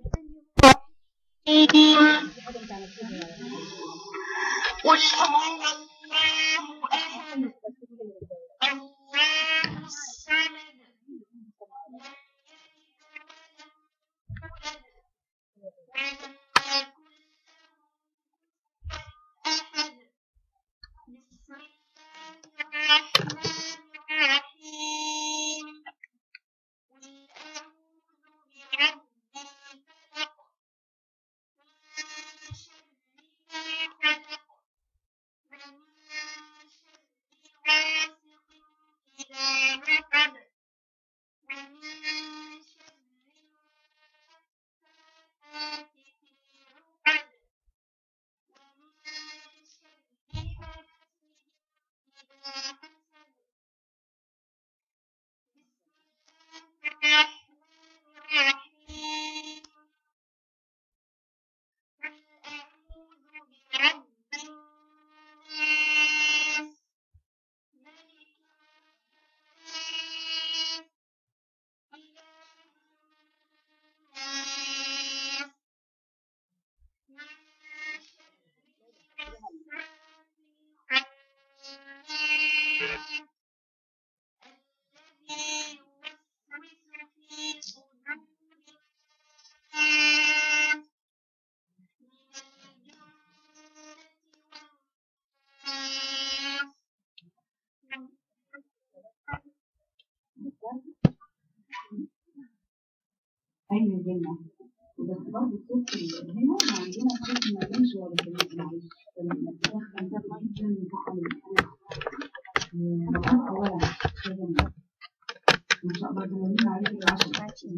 أين الجنة؟ بس برضه الصوت هنا عندنا صوت ما بينش ولا بينش معلش. لما بتدخل ده جدا بتاع المقام أولا ما شاء الله تمرين عليه العشر.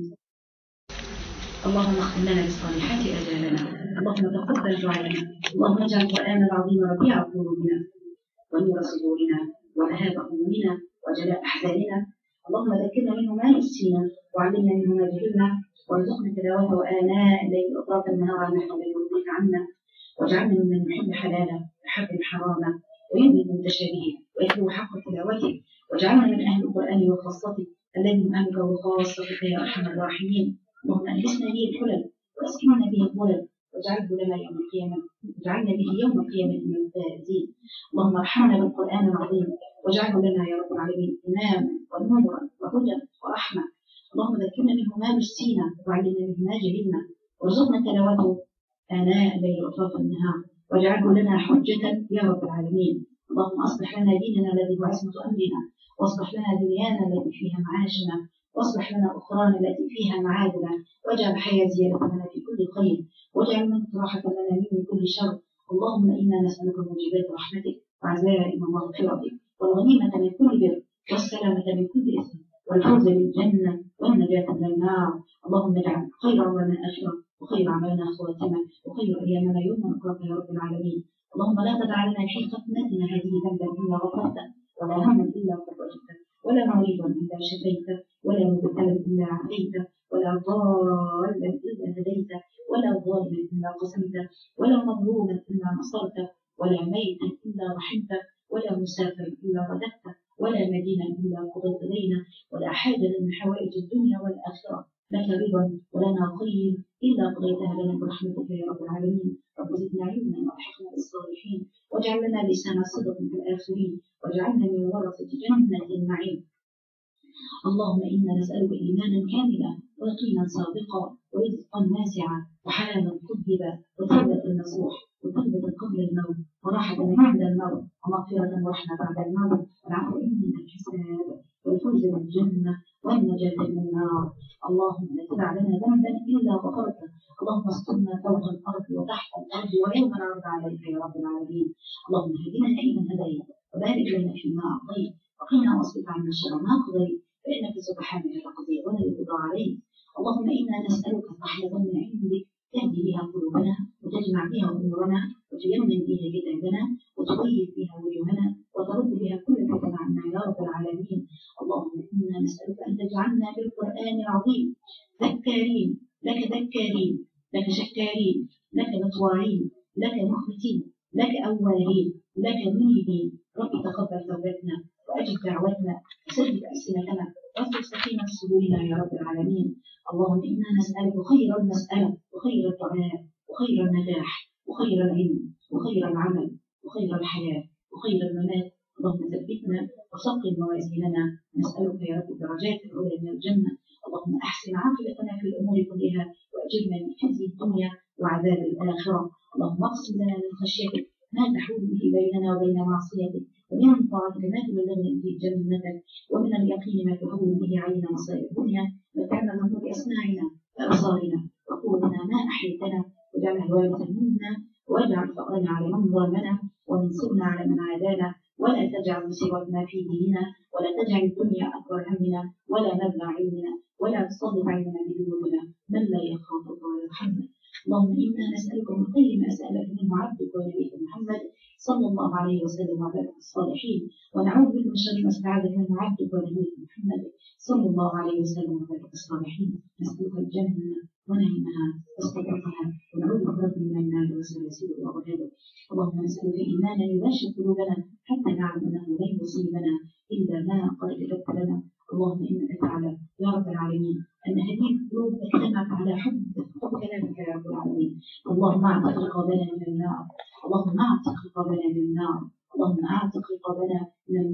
اللهم اختم لنا بالصالحات اجالنا، اللهم تقبل دعاءنا، اللهم اجعل القران العظيم ربيع قلوبنا ونور صدورنا وذهاب همومنا وجلاء احزاننا، اللهم ذكرنا منه ما نسينا وعلمنا منه ما جهلنا وارزقنا تلاوته اناء الليل واطراف النهار نحو يرضيك عنا، واجعلنا ممن يحب حلالا ويحب حراما ويؤمن بالمتشابه ويتلو حق تلاوته، واجعلنا من اهل القران وخاصته الذين هم اهلك وخاصتك يا ارحم الراحمين. اللهم ألبسنا به الحلل وأسكننا به الظلل واجعله لنا يوم القيامة، واجعلنا به يوم القيامة من الفائزين. اللهم ارحمنا بالقرآن العظيم واجعله لنا يا رب العالمين إماما ونورا وهدى ورحمة. اللهم ذكرنا منه ما نسينا وعلمنا منه ما جهلنا وارزقنا تلاوته آناء الليل وأطراف النهار واجعله لنا حجة يا رب العالمين. اللهم أصلح لنا ديننا الذي هو عصمة أمرنا، واصلح لنا دنيانا التي فيها معاشنا، واصلح لنا أخرانا التي فيها معادنا، واجعل الحياة زيادة لنا في كل خير، واجعل الموت راحة لنا من كل شر. اللهم إنا نسألك موجبات رحمتك وعزائم مغفرتك والغنيمة من كل بر والسلامة من كل إثم والفوز بالجنة والنجاة من النار. اللهم اجعل خير عمرنا آخرة وخير عملنا خواتمة وخير أيامنا يوم نلقاك يا رب العالمين. اللهم لا تدع لنا في خدمتنا هذه ذنبا إلا غفرته ولا هما إلا فرجته ولا مريضا إلا شفيته ولا مبتلا إلا عافيته ولا ضالا إلا هديته ولا ظالما إلا قسمته ولا مظلوما إلا نصرته ولا ميتا إلا رحمته ولا مسافرا إلا رددته ولا مدينا إلا قضيت إلينا ولا حاجة من حوائج الدنيا والآخرة لك رضا ولنا خير إلا قضيتها لنا برحمتك يا رب العالمين. رب زدنا علما والحقنا بالصالحين واجعل لنا لسان صدق في الآخرين واجعلنا من ورثة جنة النعيم. اللهم إنا نسألك إيمانا كاملا ويقينا صادقا ورزقا واسعا وحلالا طيبا وتوبة نصوح وتوبة قبل الموت وراحة عند الموت ومغفرة ورحمة بعد الموت والعفو من الحساب والفوز بالجنة والنجاة من النار. اللهم لا تدع لنا ذنبا إلا غفرته، اللهم استرنا فوق الأرض وتحت الأرض ويوم العرض عليك يا رب العالمين. اللهم اهدنا فيمن هديت وبارك لنا فيما أعطيت وقنا واصرف عنا شر ما قضيت فإنك سبحانك تقضي ولا يقضى عليك. اللهم إنا نسألك رحمة من عندك تهدي بها قلوبنا وتجمع بها أمورنا وتيمن بها كتابنا وتطيب بها وجوهنا وترد بها كل فتن عنا يا رب العالمين. اللهم إنا نسألك أن تجعلنا بالقرآن العظيم ذكارين لك شكارين لك مطواعين لك مخبتين لك أوالين لك منيبين. رب تقبل توبتنا وأجب دعوتنا وسدد ألسنتنا واصلح سكينة صدورنا يا رب العالمين. اللهم إنا نسألك خير المسألة وخير الدعاء وخير النجاح وخير العلم وخير العمل وخير الحياة وخير الممات. اللهم ثبتنا وثقل موازيننا. نسألك يا رب الدرجات العلى من الجنة. اللهم أحسن عاقبتنا في الأمور كلها وأجرنا من خزي الدنيا وعذاب الآخرة. اللهم اقسم لنا من خشيتك ما تحول به بيننا وبين معصيتك ومن طاعتك ما تبلغنا به جنتك ومن اليقين ما تهون به علينا مصائب الدنيا. متعنا اللهم بأسماعنا وأبصارنا وقوتنا ما أحييتنا واجعلها الوارث منا واجعل فقرنا على من ظلمنا وانصرنا على من عادانا ولا تجعل مصيبتنا في ديننا ولا تجعل الدنيا أكبر همنا ولا مبلغ علمنا ولا تسلط علينا بذنوبنا من لا يخافك ولا يرحمنا. اللهم إنا نسألك من خير ما سألك منه عبدك ونبيك محمد صلى الله عليه وسلم وعلى الصالحين ونعوذ بك من شر ما استعاذك منه عبدك ونبيك محمد صلى الله عليه وسلم وعلى الصالحين. نسألك الجنة ونعيمها واستبرقها ونعوذ بك من النار وسلاسل وأغلال. اللهم نسألك إيمانا يباشر قلوبنا حتى نعلم أنه لن يصيبنا إلا ما قد كتبت لنا. اللهم إنك تعلم يا رب العالمين أن هذه القلوب اجتمعت على حب كلامك يا رب العالمين. اللهم اعتق رقابنا من النار، اللهم اعتق رقابنا من النار، اللهم اعتق رقابنا من النار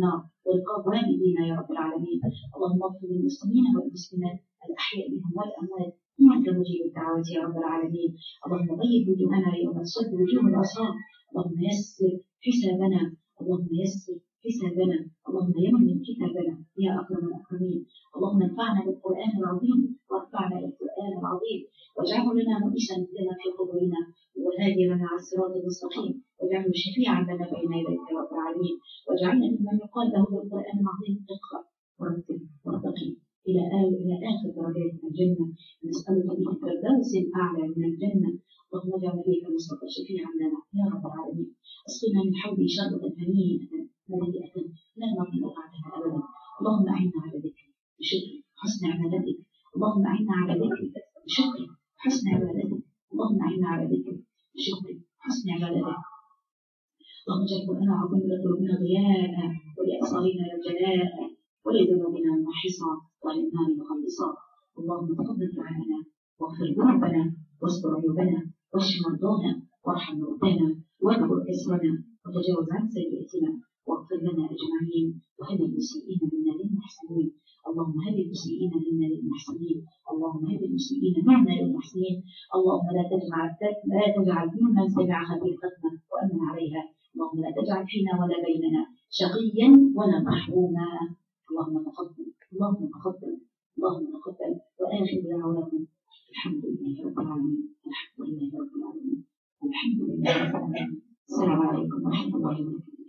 ورقاب والدينا يا رب العالمين. اللهم اغفر للمسلمين والمسلمات الأحياء منهم والأموات إنك مجيب الدعوات يا رب العالمين. اللهم طيب وجوهنا يوم تسود وجوه العصاة. اللهم يسر حسابنا، اللهم يسر حسابنا، اللهم يمن كتابنا يا أكرم الأكرمين. اللهم انفعنا بالقرآن العظيم وارفعنا بالقرآن العظيم، واجعله لنا مؤنسا لنا في قبورنا وهاديا لنا على الصراط المستقيم، واجعله شفيعا لنا بين يديك يا رب العالمين، واجعلنا ممن يقال له بالقرآن العظيم اقرأ ورتل وارتقي إلى آخر درجات الجنة. نسألك به الفردوس الأعلى من الجنة. اللهم اجعل نبيك المصطفى شفيعا لنا يا رب العالمين. اسقنا من حوله شربة هنيئة مليئة لا نظن بعدها أبدا. اللهم أعنا على ذكرك بشكرك حسن عبادتك. اللهم أعنا على ذكرك بشكرك حسن عبادتك. اللهم أعنا على ذكرك بشكرك حسن عبادتك. اللهم اجعل القرآن العظيم لقلوبنا ضياء ولأبصارنا جلاء ولذنوبنا محصا وللنار مخلصا. اللهم تقبل دعاءنا واغفر ذنوبنا واستر عيوبنا واشف مرضانا وارحم موتانا واجبر كسرنا وتجاوز عن سيئاتنا واغفر لنا اجمعين وهب المسيئين منا للمحسنين. اللهم هب المسيئين منا للمحسنين. اللهم هب المسيئين منا للمحسنين. اللهم لا تجعل ممن سمع خطيئتنا وامن عليها. اللهم لا تجعل فينا ولا بيننا شقيا ولا محروما. اللهم تقبل، اللهم تقبل، اللهم تقبل. واخر دعوانا الحمد لله رب العالمين، الحمد لله رب العالمين، الحمد لله رب العالمين. السلام عليكم ورحمه الله وبركاته.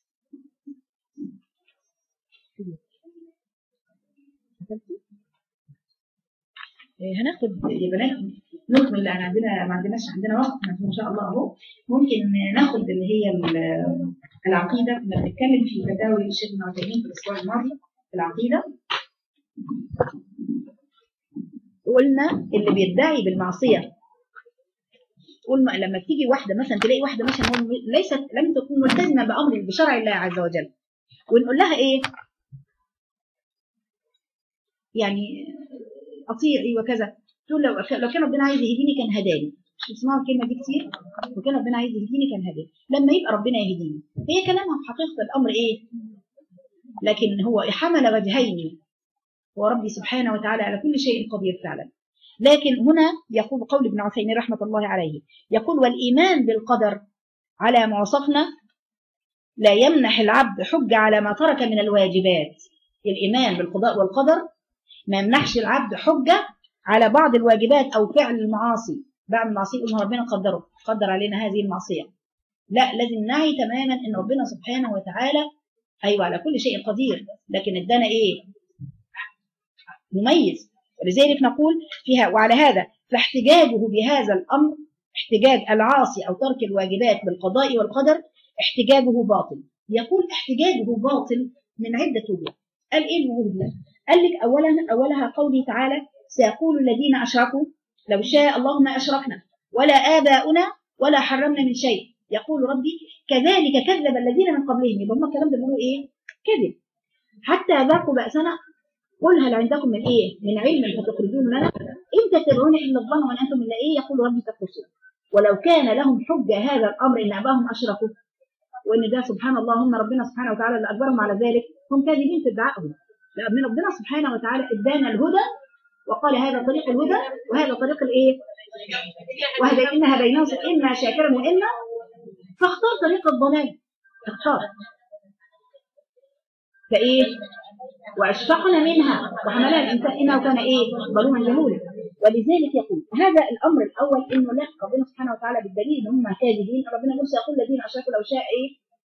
هناخد يا بنات نكمل لان ما عندنا وقت ان شاء الله اهو. ممكن ناخد اللي هي العقيده. كنا بنتكلم في فتاوي الشيخ ابن عثيمين في الاسبوع الماضي في العقيده. قلنا اللي بيدعي بالمعصيه، قلنا لما تيجي واحده مثلا تلاقي واحده مثلا لم تكون ملتزمه بامر بشرع الله عز وجل، ونقول لها ايه يعني اطيعي وكذا، تقول لو كان ربنا عايز يهديني كان هداني. مش بتسمعوا الكلمه دي كتير؟ لو كان ربنا عايز يهديني كان هداني. لما يبقى ربنا يهديني هي كلامها في حقيقه الامر ايه؟ لكن هو حمل وجهين، هو ربي سبحانه وتعالى على كل شيء قدير فعلا. لكن هنا يقول قول ابن عثيمين رحمه الله عليه، يقول والايمان بالقدر على ما وصفنا لا يمنح العبد حجه على ما ترك من الواجبات. الايمان بالقضاء والقدر ما يمنحش العبد حجة على بعض الواجبات أو فعل المعاصي. بعض المعاصي يقول ربنا قدر علينا هذه المعصية، لا، لازم نعي تماما أن ربنا سبحانه وتعالى أيوة على كل شيء قدير، لكن ادانا إيه؟ مميز. ولذلك نقول فيها وعلى هذا فاحتجاجه بهذا الأمر، احتجاج العاصي أو ترك الواجبات بالقضاء والقدر احتجاجه باطل. يقول احتجاجه باطل من عدة وجوه. قال إيه الوجوه دي؟ قال لك أولها قوله تعالى سيقول الذين أشركوا لو شاء الله ما أشركنا ولا آباؤنا ولا حرمنا من شيء. يقول ربي كذلك كذب الذين من قبلهم. يبقى هم الكلام ده بيقولوا إيه؟ كذب. حتى ذاقوا بأسنا قل هل عندكم من إيه؟ من علم فتخرجون لنا إن تتبعون إلا الظن وإن أنتم إلا إيه؟ يقول ربي تقصون. ولو كان لهم حجة هذا الأمر إن أباهم أشركوا، وإن ده سبحان الله هم ربنا سبحانه وتعالى اللي أجبرهم على ذلك، هم كاذبين في ادعائهم. لأن ربنا سبحانه وتعالى ادانا الهدى وقال هذا طريق الهدى وهذا طريق الايه؟ وهديناها بينهم اما شاكرا واما، فاختار طريق الضلال، اختار فايه؟ واشفقنا منها وحملها الانسان انه كان ايه؟ ظلوما جهولا. ولذلك يقول هذا الامر الاول انه لا، ربنا سبحانه وتعالى بالدليل ان هم كاذبين. ربنا يقول سيقول الذين اشركوا لو شاء ايه؟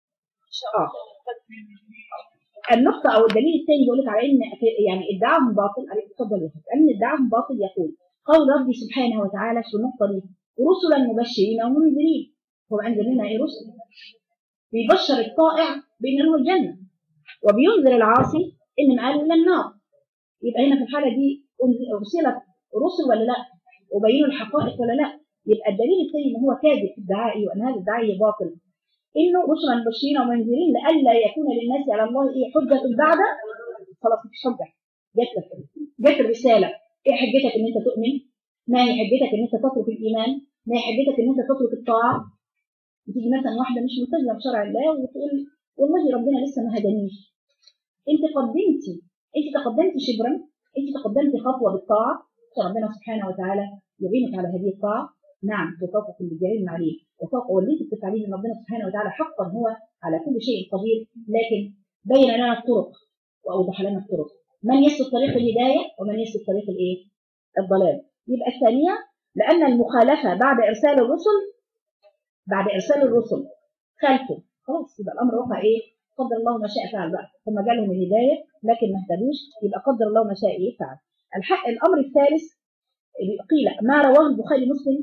النقطة أو الدليل الثاني بيقول لك على إن يعني ادعاهم باطل. اتفضل يا حبيبي. أن ادعاهم باطل يقول قول ربي سبحانه وتعالى في النقطة دي رسلا مبشرين ومنذرين. هو أنزل لنا إيه؟ رسل بيبشر الطائع بأن له الجنة وبينذر العاصي إن مآله إلى النار. يبقى هنا في الحالة دي أرسلت رسل ولا لا؟ وبينوا الحقائق ولا لا؟ يبقى الدليل الثاني إن هو كاذب في ادعائه وأن هذا الدعاء باطل، إنه رسلا مبشرين ومنذرين لئلا يكون للناس على الله إيه حجة بعد. خلاص مفيش حجة، جت الرسالة. إيه حجتك إن أنت تؤمن؟ ما هي حجتك إن أنت تترك الإيمان؟ ما هي حجتك إن أنت تترك الطاعة؟ بتيجي مثلا واحدة مش ملتزمة بشرع الله وتقول والله ربنا لسه ما هدانيش، انت تقدمتي شبرا، انت تقدمتي خطوه بالطاعه، فربنا سبحانه وتعالى يعينك على هذه الطاعه. نعم وفوق كل جليل عليه، وفوق واللي تفعليه من ربنا سبحانه وتعالى حقا هو على كل شيء قدير، لكن بين لنا الطرق واوضح لنا الطرق، من يسلك طريق الهدايه ومن يسلك طريق الايه؟ الضلال. يبقى الثانيه لان المخالفه بعد ارسال الرسل خالفوا، خلاص يبقى الامر وقع ايه؟ قدر الله ما شاء فعل بقى، ثم جالهم الهدايه لكن ما اهتدوش، يبقى قدر الله ما شاء ايه فعل. الامر الثالث قيل ما رواه البخاري مسلم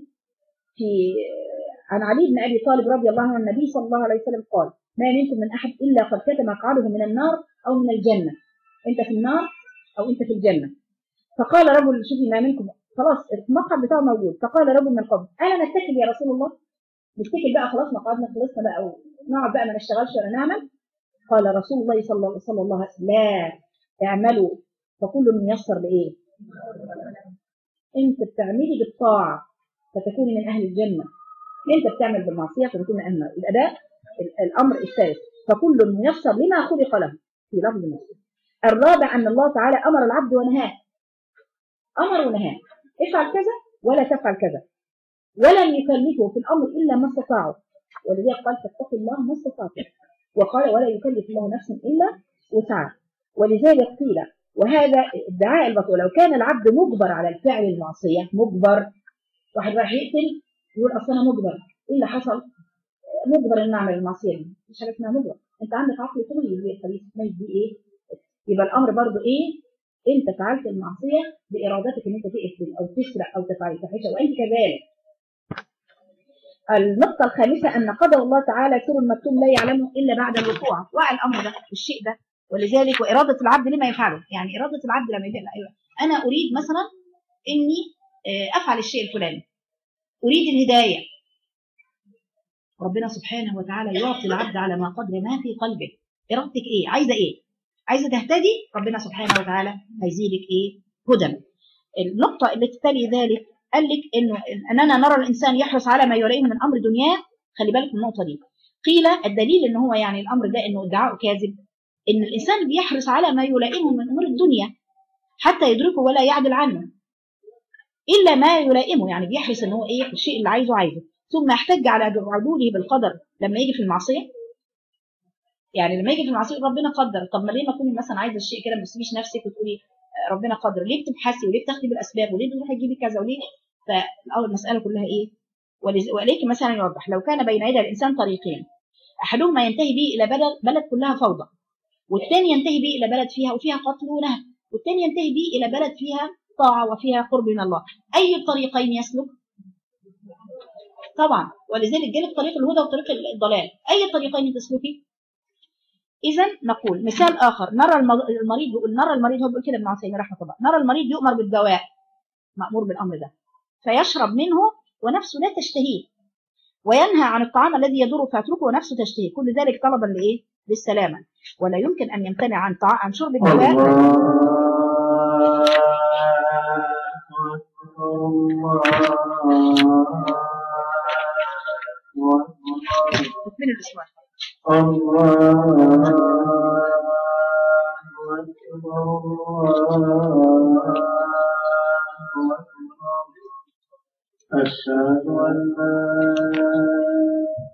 عن علي بن ابي طالب رضي الله عنه النبي صلى الله عليه وسلم قال: ما منكم من احد الا قد كتب مقعده من النار او من الجنه، انت في النار او انت في الجنه. فقال رجل شوفي ما منكم، خلاص المقعد بتاعه موجود، فقال رجل من القوم: انا نتكل يا رسول الله، نتكل بقى خلاص مقعدنا خلصنا بقى ونقعد بقى ما نشتغلش ولا نعمل. قال رسول الله صلى الله عليه وسلم: لا اعملوا فكل ميسر لايه؟ انت بتعملي بالطاعه فتكوني من اهل الجنه، انت بتعمل بالمعصيه فتكون من اهل النار. يبقى ده الامر الثالث، فكل ميسر لما خلق له في لفظ مسلم. الرابع ان الله تعالى امر العبد ونهاه، امر ونهاه افعل كذا ولا تفعل كذا، ولم يكلفه في الامر الا ما استطاعه، ولذلك قال: فاتقوا الله ما استطعتم، وقال: ولا يكلف الله نفسا الا وسعها. ولذلك قيل وهذا ادعاء البطل، لو كان العبد مجبر على الفعل المعصيه، مجبر، واحد راح يقتل يقول اصل انا مجبر، ايه اللي حصل؟ مجبر ان اعمل المعصيه دي، مش عارف اسمها مجبر، انت عندك عقل تغير زي الخليفه دي ايه؟ يبقى الامر برضو ايه؟ انت فعلت المعصيه بارادتك ان انت تقتل او تسرق او تفعل فاحشه وانت كذلك. النقطه الخامسه ان قدر الله تعالى سر المكتوم لا يعلمه الا بعد الوقوع، وقع الامر ده الشيء ده، ولذلك واراده العبد لما يفعله، يعني اراده العبد لما يقول انا اريد مثلا اني افعل الشيء الفلاني، اريد الهدايه، ربنا سبحانه وتعالى يعطي العبد على ما قدر ما في قلبه. ارادتك ايه؟ عايزه ايه؟ عايزه تهتدي، ربنا سبحانه وتعالى هيزيدك ايه؟ هدى. النقطه التي تلي ذلك قال لك اننا نرى الانسان يحرص على ما يلائمه من امر دنياه، خلي بالك من النقطه دي. قيل الدليل ان هو يعني الامر ده انه ادعاء كاذب، ان الانسان بيحرص على ما يلائمه من امور الدنيا حتى يدركه ولا يعدل عنه الا ما يلائمه، يعني بيحرص ان هو ايه؟ الشيء اللي عايزه، ثم يحتج على عدوله بالقدر لما يجي في المعصيه. يعني لما يجي في المعصيه ربنا قدر، طب ما ليه ما تكوني مثلا عايزه الشيء كده ما تسيبيش نفسك وتقولي ربنا قدر؟ ليه بتبحثي وليه بتاخدي بالاسباب وليه تروحي تجيبي كذا وليه؟ فالاول المساله كلها ايه؟ وليك مثلا يوضح لو كان بين يدي الانسان طريقين، احدهما ينتهي به الى بلد كلها فوضى، والثاني ينتهي به الى بلد فيها قتل ونهب، والثاني ينتهي به الى بلد فيها طاعه وفيها قرب من الله، اي الطريقين يسلك؟ طبعا، ولذلك جالك طريق الهدى وطريق الضلال، اي الطريقين تسلكي؟ اذا نقول مثال اخر، نرى المريض يقول، نرى المريض، هو بيقول كده ابن عثيمين رحمه الله، نرى المريض يؤمر بالدواء، مأمور بالامر ده، فيشرب منه ونفسه لا تشتهيه، وينهى عن الطعام الذي يضره فيتركه ونفسه تشتهيه، كل ذلك طلبا لايه؟ للسلامه، ولا يمكن ان يمتنع عن شرب الدواء. من الاسواق أشهد أن لا